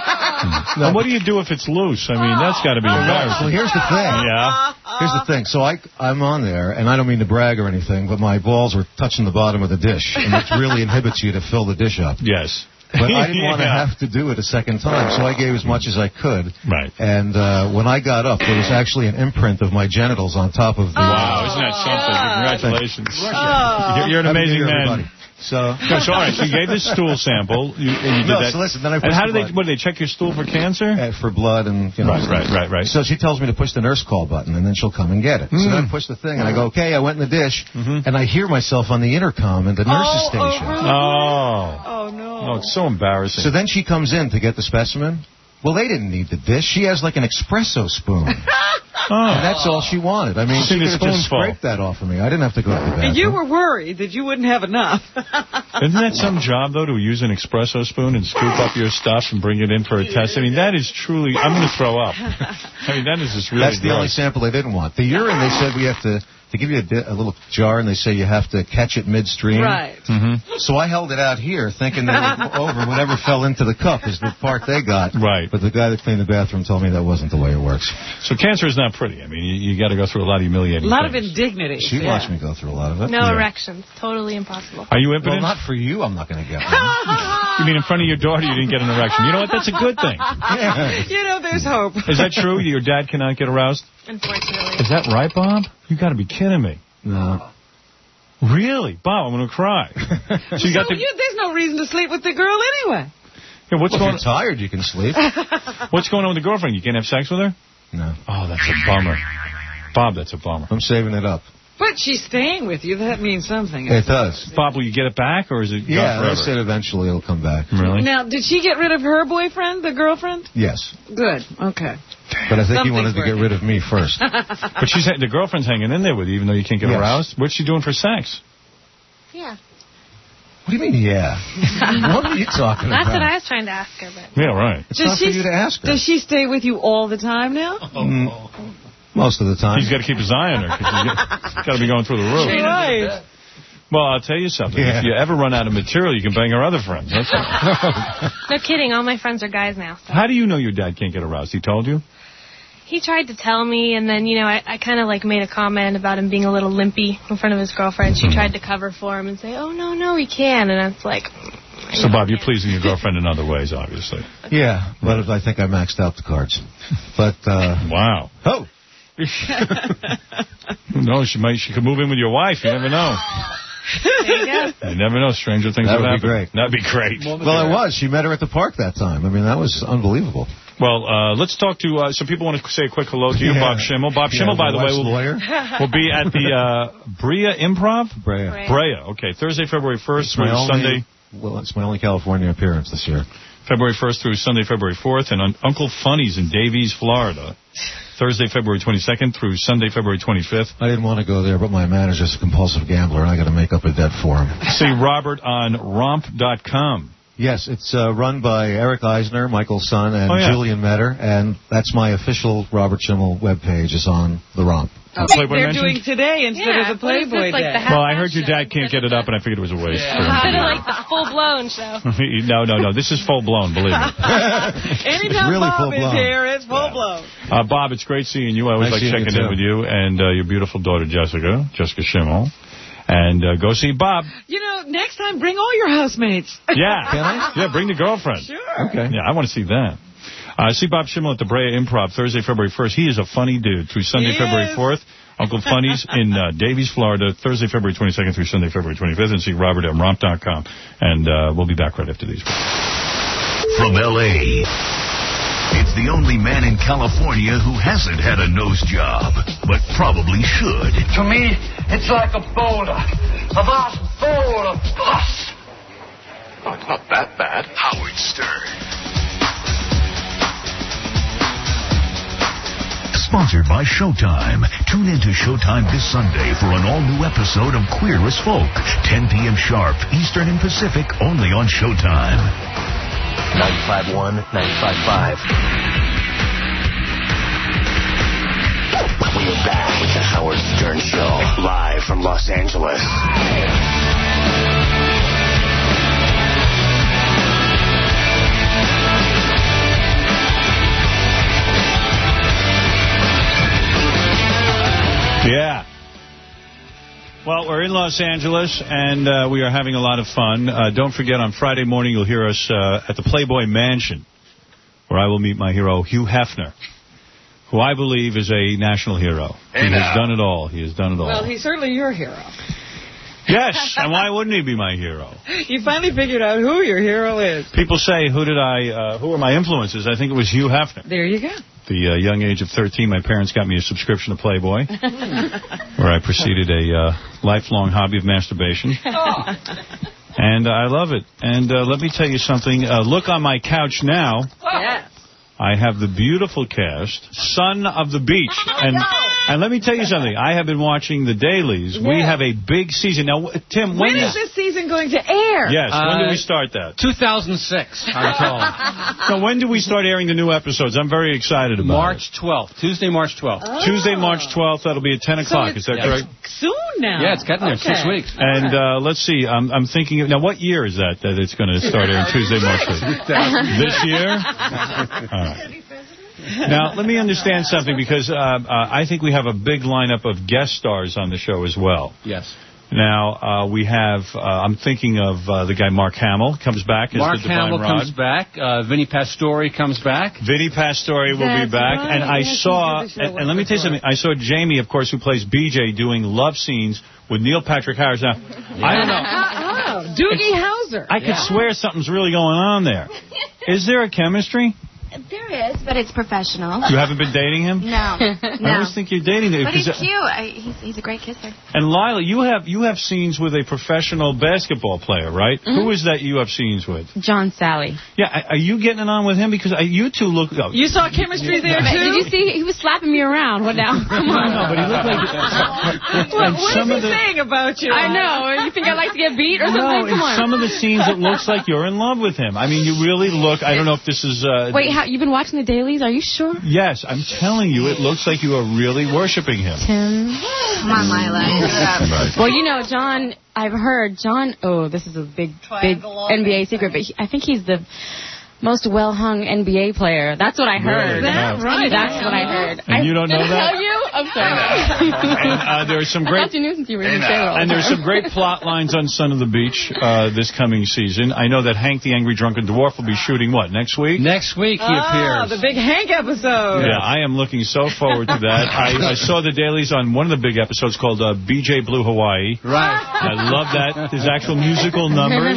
And what do you do if it's loose? I mean, that's got to be
Well,
embarrassing.
here's the thing.
Yeah.
Here's the thing. So I, I'm on there, and I don't mean to brag or anything, but my balls were touching the bottom of the dish, and it really inhibits you to fill the dish up.
Yes.
But I didn't want to
Yeah.
have to do it a second time, so I gave as much as I could.
Right.
And uh, when I got up, there was actually an imprint of my genitals on top of the...
Wow, isn't that something? Congratulations.
Oh.
You're, you're an
Happy New
amazing
Year,
man.
everybody. So,
So, so, all right, so you gave this stool sample. You, and you did
No,
that.
so listen, then I
and
pushed
how
the
do they?
button.
What do they check your stool for cancer?
uh, for blood and, you know...
Right, right, right, right.
So she tells me to push the nurse call button, and then she'll come and get it. So
Mm.
then I push the thing, and I go, okay, I went in the dish,
Mhm.
and I hear myself on the intercom in the nurse's
Oh,
station.
oh, really?
Oh.
Oh, no.
Oh, it's so embarrassing.
So then she comes in to get the specimen. Well, they didn't need the dish. She has like an espresso spoon.
oh.
And that's all she wanted. I mean,
She
she
need
could
a
have just
spoonful.
scraped that off of me. I didn't have to go to the bathroom.
And you were worried that you wouldn't have enough.
Isn't that some job, though, to use an espresso spoon and scoop up your stuff and bring it in for a test? I mean, that is truly... I'm going to throw up. I mean, that is just really
That's the only
gross.
sample they didn't want. The urine, they said we have to... They give you a, di- a little jar, and they say you have to catch it midstream.
Right.
Mm-hmm.
So I held it out here, thinking they would go over whatever fell into the cup is the part they got.
Right.
But the guy that cleaned the bathroom told me that wasn't the way it works.
So cancer is not pretty. I mean, you, you got to go through a lot of humiliating
A lot of
things.
indignity.
She
yeah.
watched me go through a lot of it.
No
Yeah.
erections. Totally impossible.
Are you
Well,
impotent?
not for you. I'm not going to get one.
You mean in front of your daughter you didn't get an erection? You know what? That's a good thing.
You know, there's hope.
Is that true? Your dad cannot get aroused?
Unfortunately.
Is that right, Bob? You got to be kidding me.
No.
Really? Bob, I'm going to cry. So you got
So
the...
you, there's no reason to sleep with the girl anyway.
Yeah, what's
Well,
going
if you're tired, you can sleep.
What's going on with the girlfriend? You can't have sex with her?
No.
Oh, that's a bummer. Bob, that's a bummer.
I'm saving it up.
But she's staying with you. That means something.
It does.
Bob, will you get it back, or is it
Yeah,
gone
they
forever?
said eventually it'll come back.
Really?
Now, did she get rid of her boyfriend, the girlfriend?
Yes.
Good. Okay.
But I think he
Something's
wanted to get
working.
rid of me first.
But she's the girlfriend's hanging in there with you, even though you can't get
Yes.
aroused. What's she doing for sex?
Yeah.
What do you mean, yeah? What are you talking
That's
about?
what I was trying to ask her, but...
Yeah, right.
It's
Does
not for
she-
you to ask her.
Does she stay with you all the time now?
Mm, most of the time.
He's got to keep his eye on her because he's got to be going through the roof.
Right.
Well, I'll tell you something.
Yeah.
If you ever run out of material, you can bang our other friends. That's all.
No kidding. All my friends are guys now. So.
How do you know your dad can't get aroused? He told you?
He tried to tell me, and then, you know, I, I kind of, like, made a comment about him being a little limpy in front of his girlfriend. She tried to cover for him and say, oh, no, no, he can. And it's like...
So, Bob, you're pleasing your girlfriend in other ways, obviously.
Yeah, but I think I maxed out the cards. But, uh...
Wow.
Oh!
Who knows? She might. She could move in with your wife. You never know.
There you go.
You never know. Stranger things
That
would
would
happen.
be great.
That'd be great.
Well, it was. She met her at the park that time. I mean, that was unbelievable.
Well, uh, let's talk to uh, some people. Want to say a quick hello to you,
Yeah.
Bob Schimmel. Bob
Yeah,
Schimmel, by
my
the way,
wife's
will,
lawyer.
will be at the uh, Brea Improv.
Brea.
Brea.
Brea. Okay, Thursday, February first
It's
through
my only,
Sunday.
Well, it's my only California appearance this year.
February first through Sunday, February fourth, and on Uncle Funny's in Davies, Florida. Thursday, February twenty-second through Sunday, February twenty-fifth.
I didn't want to go there, but my manager's a compulsive gambler, and I got to make up a debt for him.
See Robert on romp dot com.
Yes, it's uh, run by Eric Eisner, Michael's son, and
Oh, yeah.
Julian Metter, and that's my official Robert Schimmel webpage is on the Romp.
Oh,
Playboy
they're
Mansion?
doing today instead
Yeah,
of the
what is
Playboy
this, like
Day.
the half-
Well, I heard your dad can't get it up, and I figured it was a waste. for him to
Instead
do
of,
it.
like, the full-blown show.
no, no, no. This is full blown, believe me.
Anytime
really
Bob is
full-blown.
here, it's full blown.
Uh, Bob, it's great seeing you. I always
Nice
like
seeing
checking
you,
in
too.
with you and uh, your beautiful daughter, Jessica, Jessica Schimmel. And uh, go see Bob.
You know, next time, bring all your housemates.
Yeah.
Can I?
Yeah, bring the girlfriend.
Sure.
Okay.
Yeah, I want to see that. Uh, see Bob Schimmel at the Brea Improv Thursday, February first. He is a funny dude. Through Sunday,
He
February
is.
fourth. Uncle Funny's in uh, Davies, Florida, Thursday, February twenty-second through Sunday, February twenty-fifth. And see Robert at romp dot com. And uh, we'll be back right after these.
From L A, it's the only man in California who hasn't had a nose job, but probably should.
To me, it's like a boulder. A vast bowl of pus.
Oh, it's not that bad. Howard Stern. Sponsored by Showtime. Tune in to Showtime this Sunday for an all-new episode of Queer as Folk. ten p.m. sharp, Eastern and Pacific, only on Showtime.
ninety-five point one, ninety-five point five. We are back with the Howard Stern Show, live from Los Angeles.
Yeah. Well, we're in Los Angeles, and uh, we are having a lot of fun. Uh, don't forget, on Friday morning, you'll hear us uh, at the Playboy Mansion, where I will meet my hero, Hugh Hefner, who I believe is a national hero.
Hey,
he
now.
has done it all. He has done it all.
Well, he's certainly your hero.
Yes, and why wouldn't he be my hero?
You finally figured out who your hero is.
People say, who did I, uh, who are my influences? I think it was Hugh Hefner.
There you go.
The uh, young age of thirteen, my parents got me a subscription to Playboy, where I proceeded a uh, lifelong hobby of masturbation.
Oh.
And uh, I love it. And uh, let me tell you something. Uh, look on my couch now.
Yes.
I have the beautiful cast, Son of the Beach. And and let me tell you something. I have been watching the dailies. We
Yeah.
have a big season. Now, w- Tim, when,
When is this season going to air?
Yes, when do
Uh,
we start that?
two thousand six, I'm told.
So when do we start airing the new episodes? I'm very excited about
March twelfth. Tuesday, March twelfth.
it. Tuesday, March twelfth. That'll be at ten o'clock. Is that
Yeah.
correct?
Soon now.
Yeah, it's getting there.
Okay.
Six weeks.
And uh, let's see. I'm, I'm thinking. Of, now, what year is that that it's going to start airing? Tuesday, March twelfth. This year? All right. Now, let me understand something, because uh, uh, I think we have a big lineup of guest stars on the show as well.
Yes.
Now, uh, we have, uh, I'm thinking of uh, the guy Mark Hamill comes back as
Mark
the Divine
Hamill
Rod.
comes back. Uh, Vinny Pastore comes back.
Vinny Pastore will be
That's
back.
right.
And I
Yes,
saw,
he did the show
and, and let me tell you something, I saw Jamie, of course, who plays B J, doing love scenes with Neil Patrick Harris. Now, I don't know.
Oh, Doogie Howser.
I could swear something's really going on there. Is there a chemistry?
There is, but it's professional.
You haven't been dating him?
No,
I
no.
always think you're dating him.
But he's
'cause-
cute. I, he's, he's a great kisser.
And Lila, you have you have scenes with a professional basketball player, right?
Mhm.
Who is that you have scenes with?
John Sally.
Yeah, are you getting it on with him? Because uh, you two look... Oh,
You saw chemistry there,
But
too?
Did you see? He was slapping me around. What now? Come on.
No, but he looked like...
What,
and
what is
some
he
of the-
saying about you?
I know. You think I like to get beat or something?
No, in
Come on.
some of the scenes it looks like you're in love with him. I mean, you really look... I don't know if this is... Uh,
Wait, ha- you've been watching the dailies? Are you sure?
Yes, I'm telling you, it looks like you are really worshiping him.
Tim.
Come on, Lila.
Well, you know, John, I've heard, John, oh, this is a big, big N B A secret, but he, I think he's the most well-hung N B A player. That's what I heard.
Really? That's
That's
right.
That's what I heard.
And
I,
you don't know
did I
that?
tell you? I'm sorry.
And uh, there are some
I
great...
thought you knew since you were in J-Roll.
And there's some great plot lines on Son of the Beach uh, this coming season. I know that Hank the Angry Drunken Dwarf will be shooting, what, next week?
Next week he
Ah,
appears.
the big Hank episode.
Yeah, I am looking so forward to that. I, I saw the dailies on one of the big episodes called uh, B J Blue Hawaii.
Right.
I love that. There's actual musical numbers.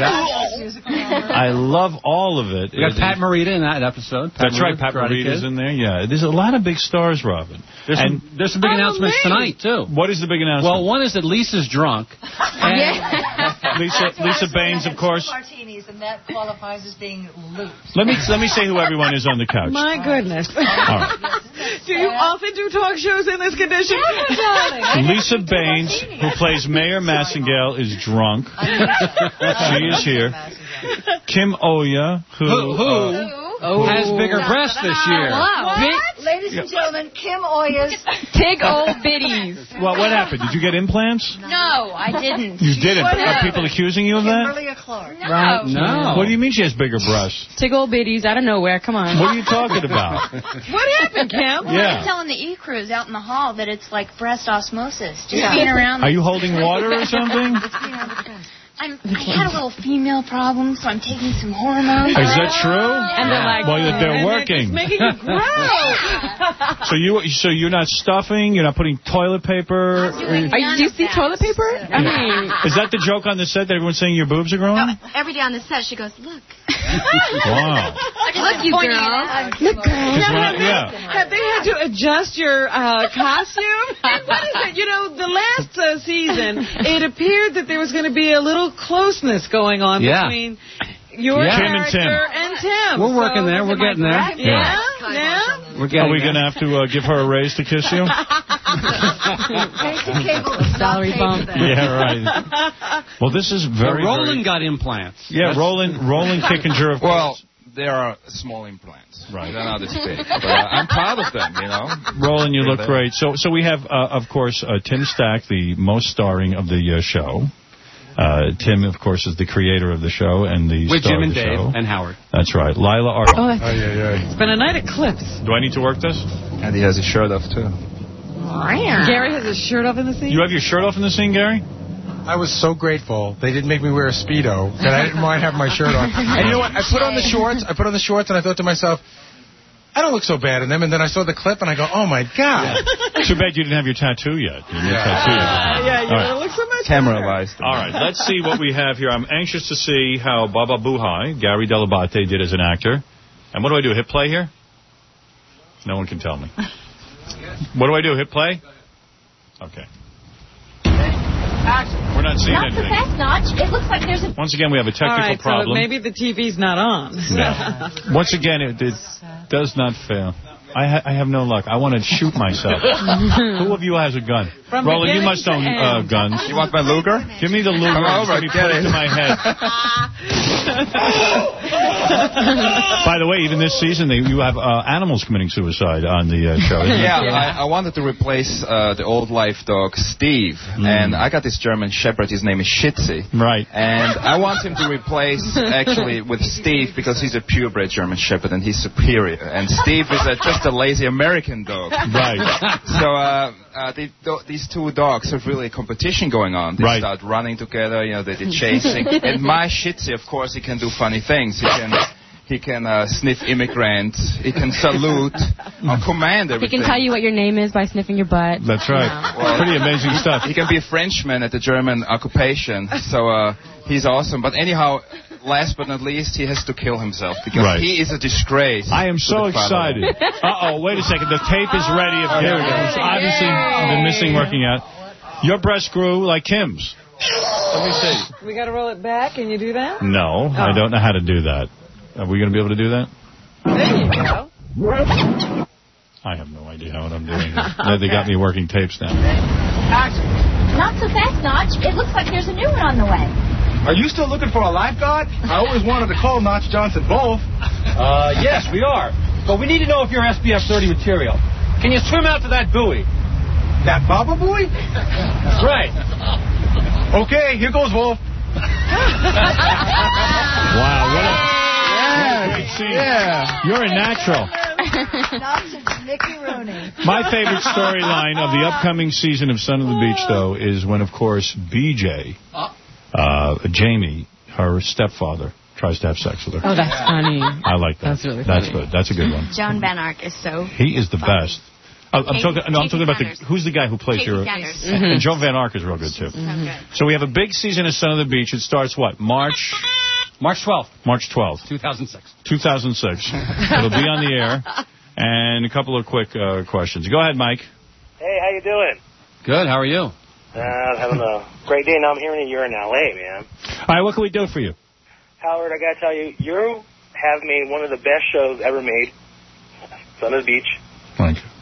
I love all of it.
We got
It-
Pat Morita in that episode. Pat
That's right, Pat
Karate
Morita's
Kid.
in there, yeah. There's a lot of big stars, Robin.
There's
and
some, there's some big
Oh,
announcements
me.
tonight, too.
What is the big announcement?
Well, one is that Lisa's drunk. And
Lisa Lisa Baines, of course.
Martinis, and that qualifies as being loose.
Let me let me say who everyone is on the couch.
My goodness. Do you often do talk shows in this condition?
Lisa Baines, who plays Mayor Massengale, is drunk. She is here. Kim Oya, who...
Who, who
uh,
has bigger breasts this year?
What? Ladies and gentlemen, Kim Oya's
Big old biddies.
Well, what happened? Did you get implants?
No, I didn't.
You didn't.
What
Are
happened?
people accusing you of that?
Kimberly Clark.
No.
Right.
No.
What do you mean she has bigger breasts?
Big old biddies out of nowhere. Come on.
What are you talking about?
What happened, Kim?
Well,
Yeah.
I'm telling the E-Crews out in the hall that it's like breast osmosis. Just being around.
Are you holding water or something?
Just being around the breast. I'm, I had a little female problem, so I'm taking some hormones.
Is that true?
And they're like,
Well, that they're
And
working.
It's making you grow.
So you so you're not stuffing, you're not putting toilet paper.
I'm doing
Are you,
none
do you
of
see
that.
toilet paper? I mean,
Is that the joke on the set that everyone's saying your boobs are growing?
No, every day on the set, she goes, look.
Wow.
Look, you girl.
look, girl.
Because when I- yeah.
Have they had to adjust your uh, costume? And what is it? You know, the last uh, season, it appeared that there was going to be a little closeness going on
Yeah.
between your
Yeah.
Kim and Tim.
character and Tim.
We're working
So-
there. We're getting there.
Yeah? Yeah?
We're getting
Are we
there.
going to have to uh, give her a raise to kiss you?
Salary bump.
Yeah, right. Well, this is
Well,
very,
Roland
very...
got implants.
Yeah, Roland, Roland Kickinger, of
Well,
course.
they are small implants.
Right.
They're not this big. But uh, I'm proud of them, you know.
Roland, you
They're
look
there.
great. So, so we have, uh, of course, uh, Tim Stack, the most starring of the uh, show. Uh, Tim, of course, is the creator of the show and the
With
star
Jim
of
and
the
Dave
show.
and Howard.
That's right. Lila Art.
Oh, that's,
Oh, yeah, yeah.
it's been a night of clips.
Do I need to work this?
And he has his shirt off, too.
Gary has his shirt off in the scene.
You have your shirt off in the scene, Gary?
I was so grateful they didn't make me wear a Speedo that I didn't mind having my shirt on. And you know what? I put on the shorts. I put on the shorts, and I thought to myself, I don't look so bad in them. And then I saw the clip, and I go, oh, my God.
Too bad you didn't have your tattoo yet. You didn't have your tattoo yet.
Yeah, you
All right.
look so much
Camera
better.
wise.
All right, let's see what we have here. I'm anxious to see how Baba Buhai, Gary Delabate, did as an actor. And what do I do, hit play here? No one can tell me. What do I do, hit play? Okay. We're not seeing
Not the
anything.
fast notch. It looks like there's a...
Once again, we have a technical
All right,
problem.
so maybe the T V's not on.
No. Once again, it, it does not fail. I, ha I have no luck. I want to shoot myself. Who of you has a gun?
From
Roland, you
beginning
must
to
own uh,
end.
guns.
You want my Luger?
Give me the Luger.
Come over,
Let me
get
put it
it.
to my head. By the way, even this season, they, you have uh, animals committing suicide on the uh, show. isn't it?
Yeah, I, I wanted to replace uh, the old life dog Steve, and I got this German Shepherd. His name is Shitzy.
Right.
And I want him to replace actually with Steve because he's a purebred German Shepherd and he's superior. And Steve is a, just a lazy American dog.
Right.
So uh, uh, they, th these two dogs have really a competition going on. They
Right.
start running together. You know, they, they're chasing. And my Shitzy, of course, he can do funny things. He can. He can uh, sniff immigrants. He can salute on command.
He
Everything.
can tell you what your name is by sniffing your butt.
That's right.
Well,
Pretty amazing stuff.
He can be a Frenchman at the German occupation, so uh, he's awesome. But anyhow, last but not least, he has to kill himself because
Right.
he is a disgrace.
I am
to
so
the fatherland.
excited. Uh-oh, wait a second. The tape is ready. If
Oh,
here
here
we
we
go.
go.
It's obviously been missing working out. Your breast grew like Kim's. Let me see.
We got to roll it back. Can you do that?
No, I don't know how to do that. Are we going to be able to do that?
There you go.
I have no idea what I'm doing here. They got me working tapes now.
Not so fast, Notch. It looks like there's a new one on the way.
Are you still looking for a lifeguard? I always wanted to call Notch Johnson both.
Uh, yes, we are. But we need to know if you're S P F thirty material. Can you swim out to that buoy?
That Baba buoy?
That's right.
Okay, here goes Wolf.
Wow, what a, what a great scene.
Yeah.
You're a natural.
Mickey Rooney.
My favorite storyline of the upcoming season of Son of the Beach, though, is when, of course, B J, uh, Jamie, her stepfather, tries to have sex with her.
Oh, that's funny.
I like that.
That's really
That's
funny.
good. That's a good one.
Joan Van Ark is so...
He is the best. Oh, I'm
Casey-
talking. No, I'm talking about the
Casey
who's the guy who plays
Casey
your.
Sanders.
And
Mhm.
Joan Van Ark is real good too.
Mm-hmm.
So we have a big season of Son of the Beach. It starts what? March.
March twelfth.
March twelfth.
two thousand six.
two thousand six. It'll be on the air. And a couple of quick uh, questions. Go ahead, Mike.
Hey, how you doing?
Good. How are you?
Uh, having a great day. Now I'm hearing you're in L A, man.
All right, what can we do for you?
Howard, I gotta tell you, you have made one of the best shows ever made. Son of the Beach.
Thank you.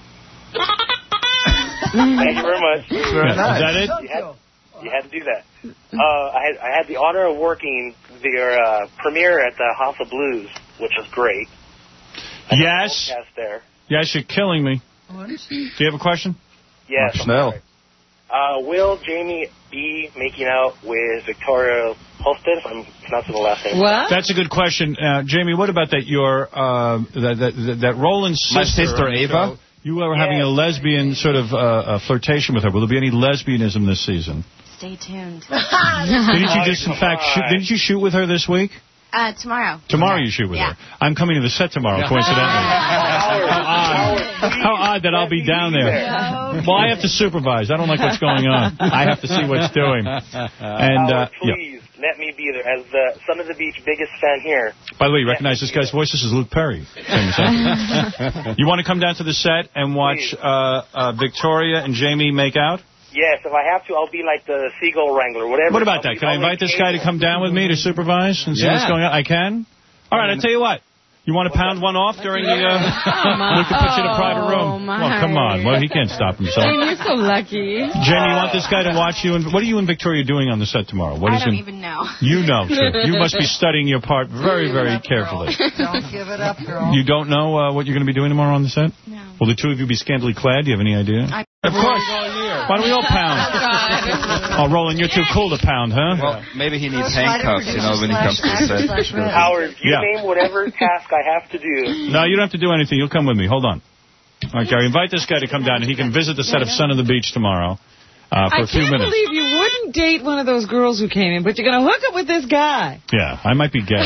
Thank you very much.
Very nice. Is that it?
You had, you had to do that. Uh, I had I had the honor of working their uh, premiere at the House of Blues, which was great.
Yes.
Cast there.
Yes, you're killing me. Do you have a question?
Yes.
Mark Snell.
Uh, will Jamie be making out with Victoria Holsted? If I'm pronouncing the last name.
What? That's a good question, uh, Jamie. What about that? Your uh, that that that Roland's sister,
My sister, Ava?
So you are having a lesbian sort of uh, a flirtation with her. Will there be any lesbianism this season?
Stay tuned.
Didn't you just, in fact, shoot, didn't you shoot with her this week?
Uh, tomorrow.
Tomorrow you shoot with
Yeah.
her. I'm coming to the set tomorrow, coincidentally. How odd. How odd that I'll be down there. Well, I have to supervise. I don't like what's going on. I have to see what's doing. And uh, yeah.
Please let me be there as the Son of the Beach biggest fan here.
By the way, you recognize this guy's voice? This is Luke Perry. You want to come down to the set and watch uh, uh, Victoria and Jamie make out?
Yes, if I have to, I'll be like the seagull wrangler, whatever.
What about
I'll
that?
be-
Can I
I'll
invite
make
this guy to
cable.
come down with me to supervise and see
Yeah.
what's going on? I can? All right, I'll tell you what. You want to pound one off during the... Uh, we can put you in a private room.
my.
Well, come on. Well, he can't stop himself.
Jamie, you're so lucky.
Jamie, you want this guy to watch you? And what are you and Victoria doing on the set tomorrow? What
I
is
don't
in-
even know.
You know, too. You must be studying your part very, very carefully.
Don't give it up, girl.
You don't know uh, what you're going to be doing tomorrow on the set? No. Will the two of you be scantily clad? Do you have any idea?
I-
Of course. Why don't we all pound? Oh, Roland, you're too cool to pound, huh?
Well, maybe he needs handcuffs, you know, when he comes to the set.
Howard, you
Yeah.
name whatever task I have to do.
No, you don't have to do anything. You'll come with me. Hold on. All right, Gary, invite this guy to come down, and he can visit the set of Son of the Beach tomorrow uh, for
I
a few
can't
minutes.
believe you wouldn't date one of those girls who came in, but you're going to hook up with this guy.
Yeah, I might be gay.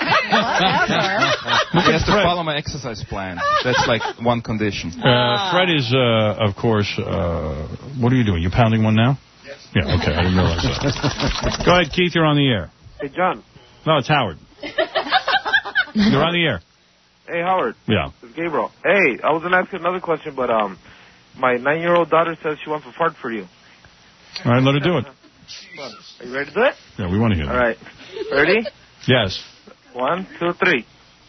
He has to follow my exercise plan. That's like one condition.
Uh, Fred is, uh, of course, uh, what are you doing? You pounding one now? Yes. Yeah, okay, I didn't realize that. Go ahead, Keith, you're on the air.
Hey, John.
No, it's Howard. You're on the air.
Hey, Howard.
Yeah.
It's Gabriel. Hey, I was going to ask you another question, but um, my nine-year-old daughter says she wants to fart for you.
All right, let her do it.
Are you ready to do it?
Yeah, we want to hear
All
that.
right. Ready?
Yes.
One, two, three.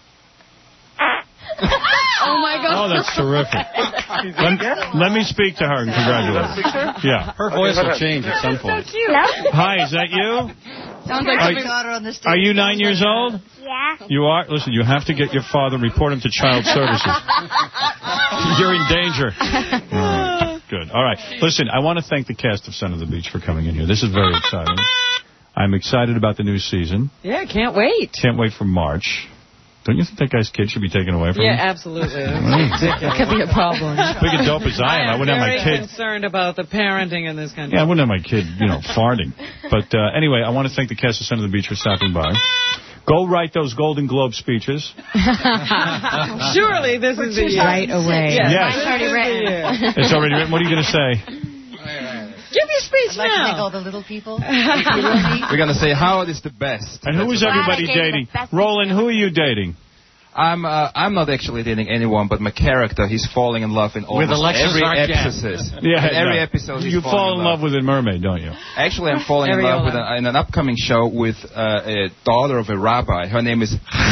Oh, my God.
Oh, that's terrific. Let, let me speak to her and congratulate her. Yeah.
Her voice will change at some point.
Hi, is that you?
Sounds
Are
like
you-
daughter on the stage.
Are you nine years old?
Yeah.
You are? Listen, you have to get your father, report him to child services. You're in danger. All right. Good. All right. Listen, I want to thank the cast of Son of the Beach for coming in here. This is very exciting. I'm excited about the new season.
Yeah, can't wait.
Can't wait for March. Don't you think that guy's kid should be taken away from
Yeah,
him?
absolutely.
It
could be a problem.
Big and dope as I am, I wouldn't have my
very
kid.
concerned about the parenting in this country.
Yeah, I wouldn't have my kid, you know, farting. But uh, anyway, I want to thank the cast of Son of the Beach for stopping by. Go write those Golden Globe speeches.
Surely this is the year.
Right away.
Yes.
Yes.
Mine's already written.
It's already written. What are you going to say?
Give your speech
I'd like to thank
now.
all the little people.
We're going to say Howard is the best.
And who is everybody dating? Roland, who are you dating?
I'm uh, I'm not actually dating anyone, but my character, he's falling in love in almost
Alexis
every
Arquette.
episode.
Yeah,
in every
no.
episode he's
You
falling
fall in love with a mermaid, don't you?
Actually, I'm falling in love with a, in an upcoming show with uh, a daughter of a rabbi. Her name is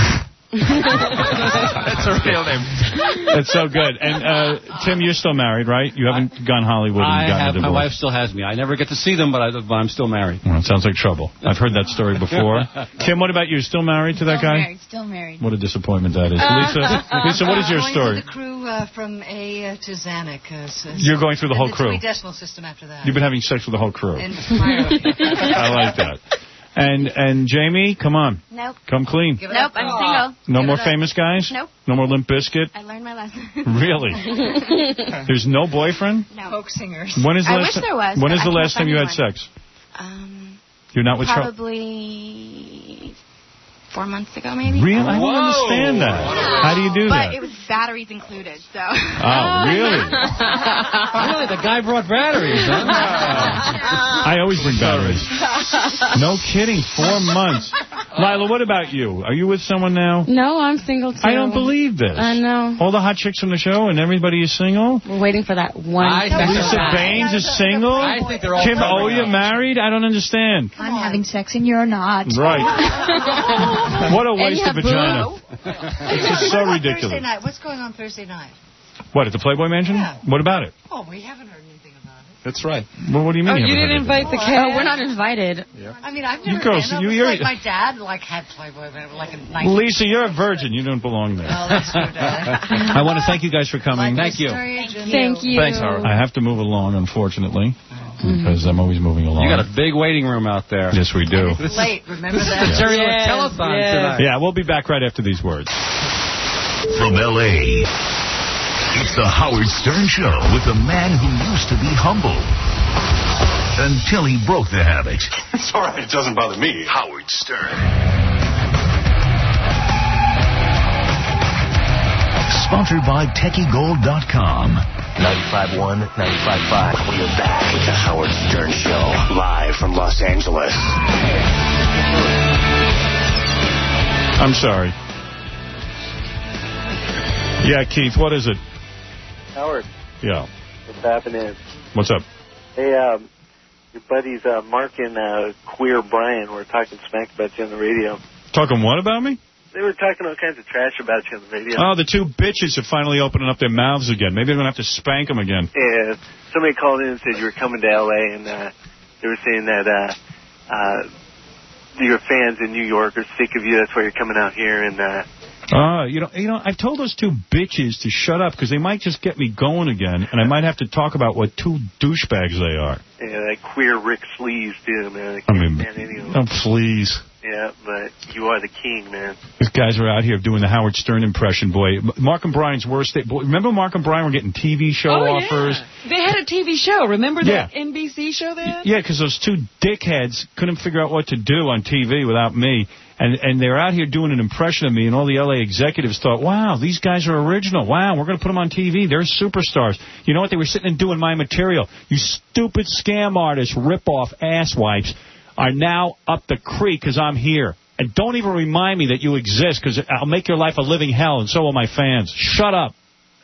That's a real name.
That's so good. And, uh, Tim, you're still married, right? You haven't gone Hollywood and
I
gotten
have,
a
my
divorce.
wife still has me. I never get to see them, but, I, but I'm still married.
Well, it sounds like trouble. I've heard that story before. Kim, what about you? Still married to that
Still
guy?
married, still married.
What a disappointment that is. Lisa, Lisa, what is your
Going
story?
to the crew uh, from A uh, to Xanac. Uh, so
You're going through the whole
the
crew.
three-decimal system after that.
You've been having sex with the whole crew.
Entirely.
I like that. And and Jamie, come on.
Nope.
Come clean.
Nope, I'm single.
No
Give
more
it up.
famous guys?
Nope.
No more Limp Bizkit?
I learned my lesson.
Really? There's no boyfriend?
No.
Folk singers.
When is the
I
last
wish
ti-
there was,
When
but
is
I
the
can't
last time
find
you had
anyone.
sex?
Um,
You're not with Charlie?
probably four months ago, maybe.
Really? I don't understand that. How do you do
but
that?
it was batteries included, so.
Oh, really?
Really? The guy brought batteries, huh?
I always bring batteries. No kidding. Four months. Lila, what about you? Are you with someone now?
No, I'm single, too.
I don't believe this.
I know.
All the hot chicks from the show and everybody is single?
We're waiting for that one
I
special
Lisa
guy.
Baines is single?
I think they're all
Kim
coming
Oya
out.
married? I don't understand.
I'm having sex and you're not.
Right. What a
And
waste
you
of
have
vagina.
boo.
It's just so
Thursday
ridiculous.
night. What's going on Thursday night?
What, at the Playboy Mansion?
Yeah.
What about it?
Oh, we haven't heard anything about it.
That's right.
Well, what do you mean?
Oh, you
haven't
didn't
heard
invite the
anything?
cat?
Oh, we're not invited.
I mean, I've
You
never
girls,
been.
you-
It was
you're-
like my dad like had Playboy, but like a nineteen
Lisa, you're a virgin. You don't belong there.
Oh, that's true, Dad.
I want to thank you guys for coming.
Like
Thank you.
story, Jim.
Thank you.
Thanks, Howard.
I have to move along, unfortunately, because I'm always moving along.
You got a big waiting room out there.
Yes, we do.
It's late, remember
This is
that?
the Terry
Yes,
Telethon
yes.
tonight.
Yeah, we'll be back right after these words.
From L A, it's the Howard Stern Show with the man who used to be humble until he broke the habit.
It's all right. It doesn't bother me.
Howard Stern. Sponsored by Techie Gold dot com.
ninety-five point one, ninety-five point five. We are back with the Howard Stern Show, live from Los Angeles.
I'm sorry. Yeah, Keith, what is it?
Howard,
Yeah.
what's happening?
What's up?
Hey, um, your buddies uh, Mark and uh, Queer Brian were talking smack about you on the radio.
Talking what about me?
They were talking all kinds of trash about you on the radio.
Oh, the two bitches are finally opening up their mouths again. Maybe I'm going to have to spank them again.
Yeah, somebody called in and said you were coming to L A, and uh, they were saying that uh, uh, your fans in New York are sick of you. That's why you're coming out here. And uh,
Uh, you know, you know, I've told those two bitches to shut up because they might just get me going again, and I might have to talk about what two douchebags they are.
yeah, that queer Rick Sleeves, too, man. I
I
can't
mean,
stand any of them.
oh, please.
Yeah, but you are the king, man.
These guys are out here doing the Howard Stern impression, boy. Mark and Brian's worst day. Boy, remember Mark and Brian were getting T V show
Oh,
offers?
yeah. They had a T V show. Remember
Yeah.
that N B C show they had?
Yeah, because those two dickheads couldn't figure out what to do on T V without me. And and they're out here doing an impression of me, and all the L A executives thought, wow, these guys are original. Wow, we're going to put them on T V. They're superstars. You know what? They were sitting and doing my material. You stupid scam artists, rip-off asswipes, are now up the creek because I'm here. And don't even remind me that you exist, because I'll make your life a living hell, and so will my fans. Shut up,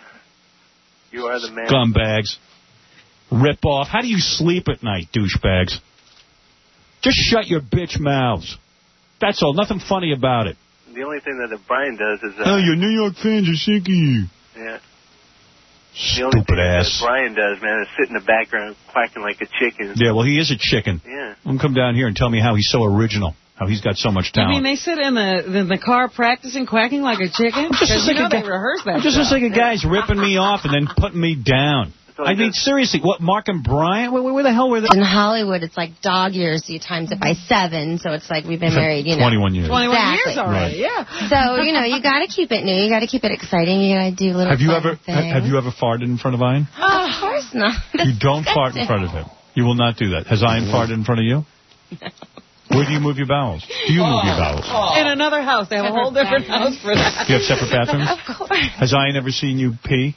You are the man.
scumbags. Rip off. How do you sleep at night, douchebags? Just shut your bitch mouths. That's all. Nothing funny about it.
The only thing that Brian does is... Uh,
Oh, your New York fans are sick of you.
Yeah. The only
Stupid
thing
ass.
that Brian does, man, is sit in the background quacking like a chicken.
Yeah, well, he is a chicken.
Yeah.
Let him come down here and tell me how he's so original, how he's got so much
I
talent.
mean, they sit in the in the car practicing quacking like a chicken?
Just
Because
like
you know
a
they
guy-
rehearse that
Just
stuff.
looks like a guy's ripping me off and then putting me down. I mean, seriously, what, Mark and Brian? Where, where the hell were they?
In Hollywood, it's like dog years, so you times it by seven, so it's like we've been married, you know.
twenty-one years.
twenty-one
Exactly.
years already,
Right.
yeah.
So, you know, you got to keep it new. You got to keep it exciting. You got to do little
Have you
fun
ever
things.
ha- have you ever farted in front of Ian?
Oh, of course not.
You don't fart in front of him. You will not do that. Has Ian farted in front of you? Where do you move your bowels? Do you move your bowels?
In another house. They have a whole different house for that.
You have separate bathrooms?
Of course.
Has Ian ever seen you pee?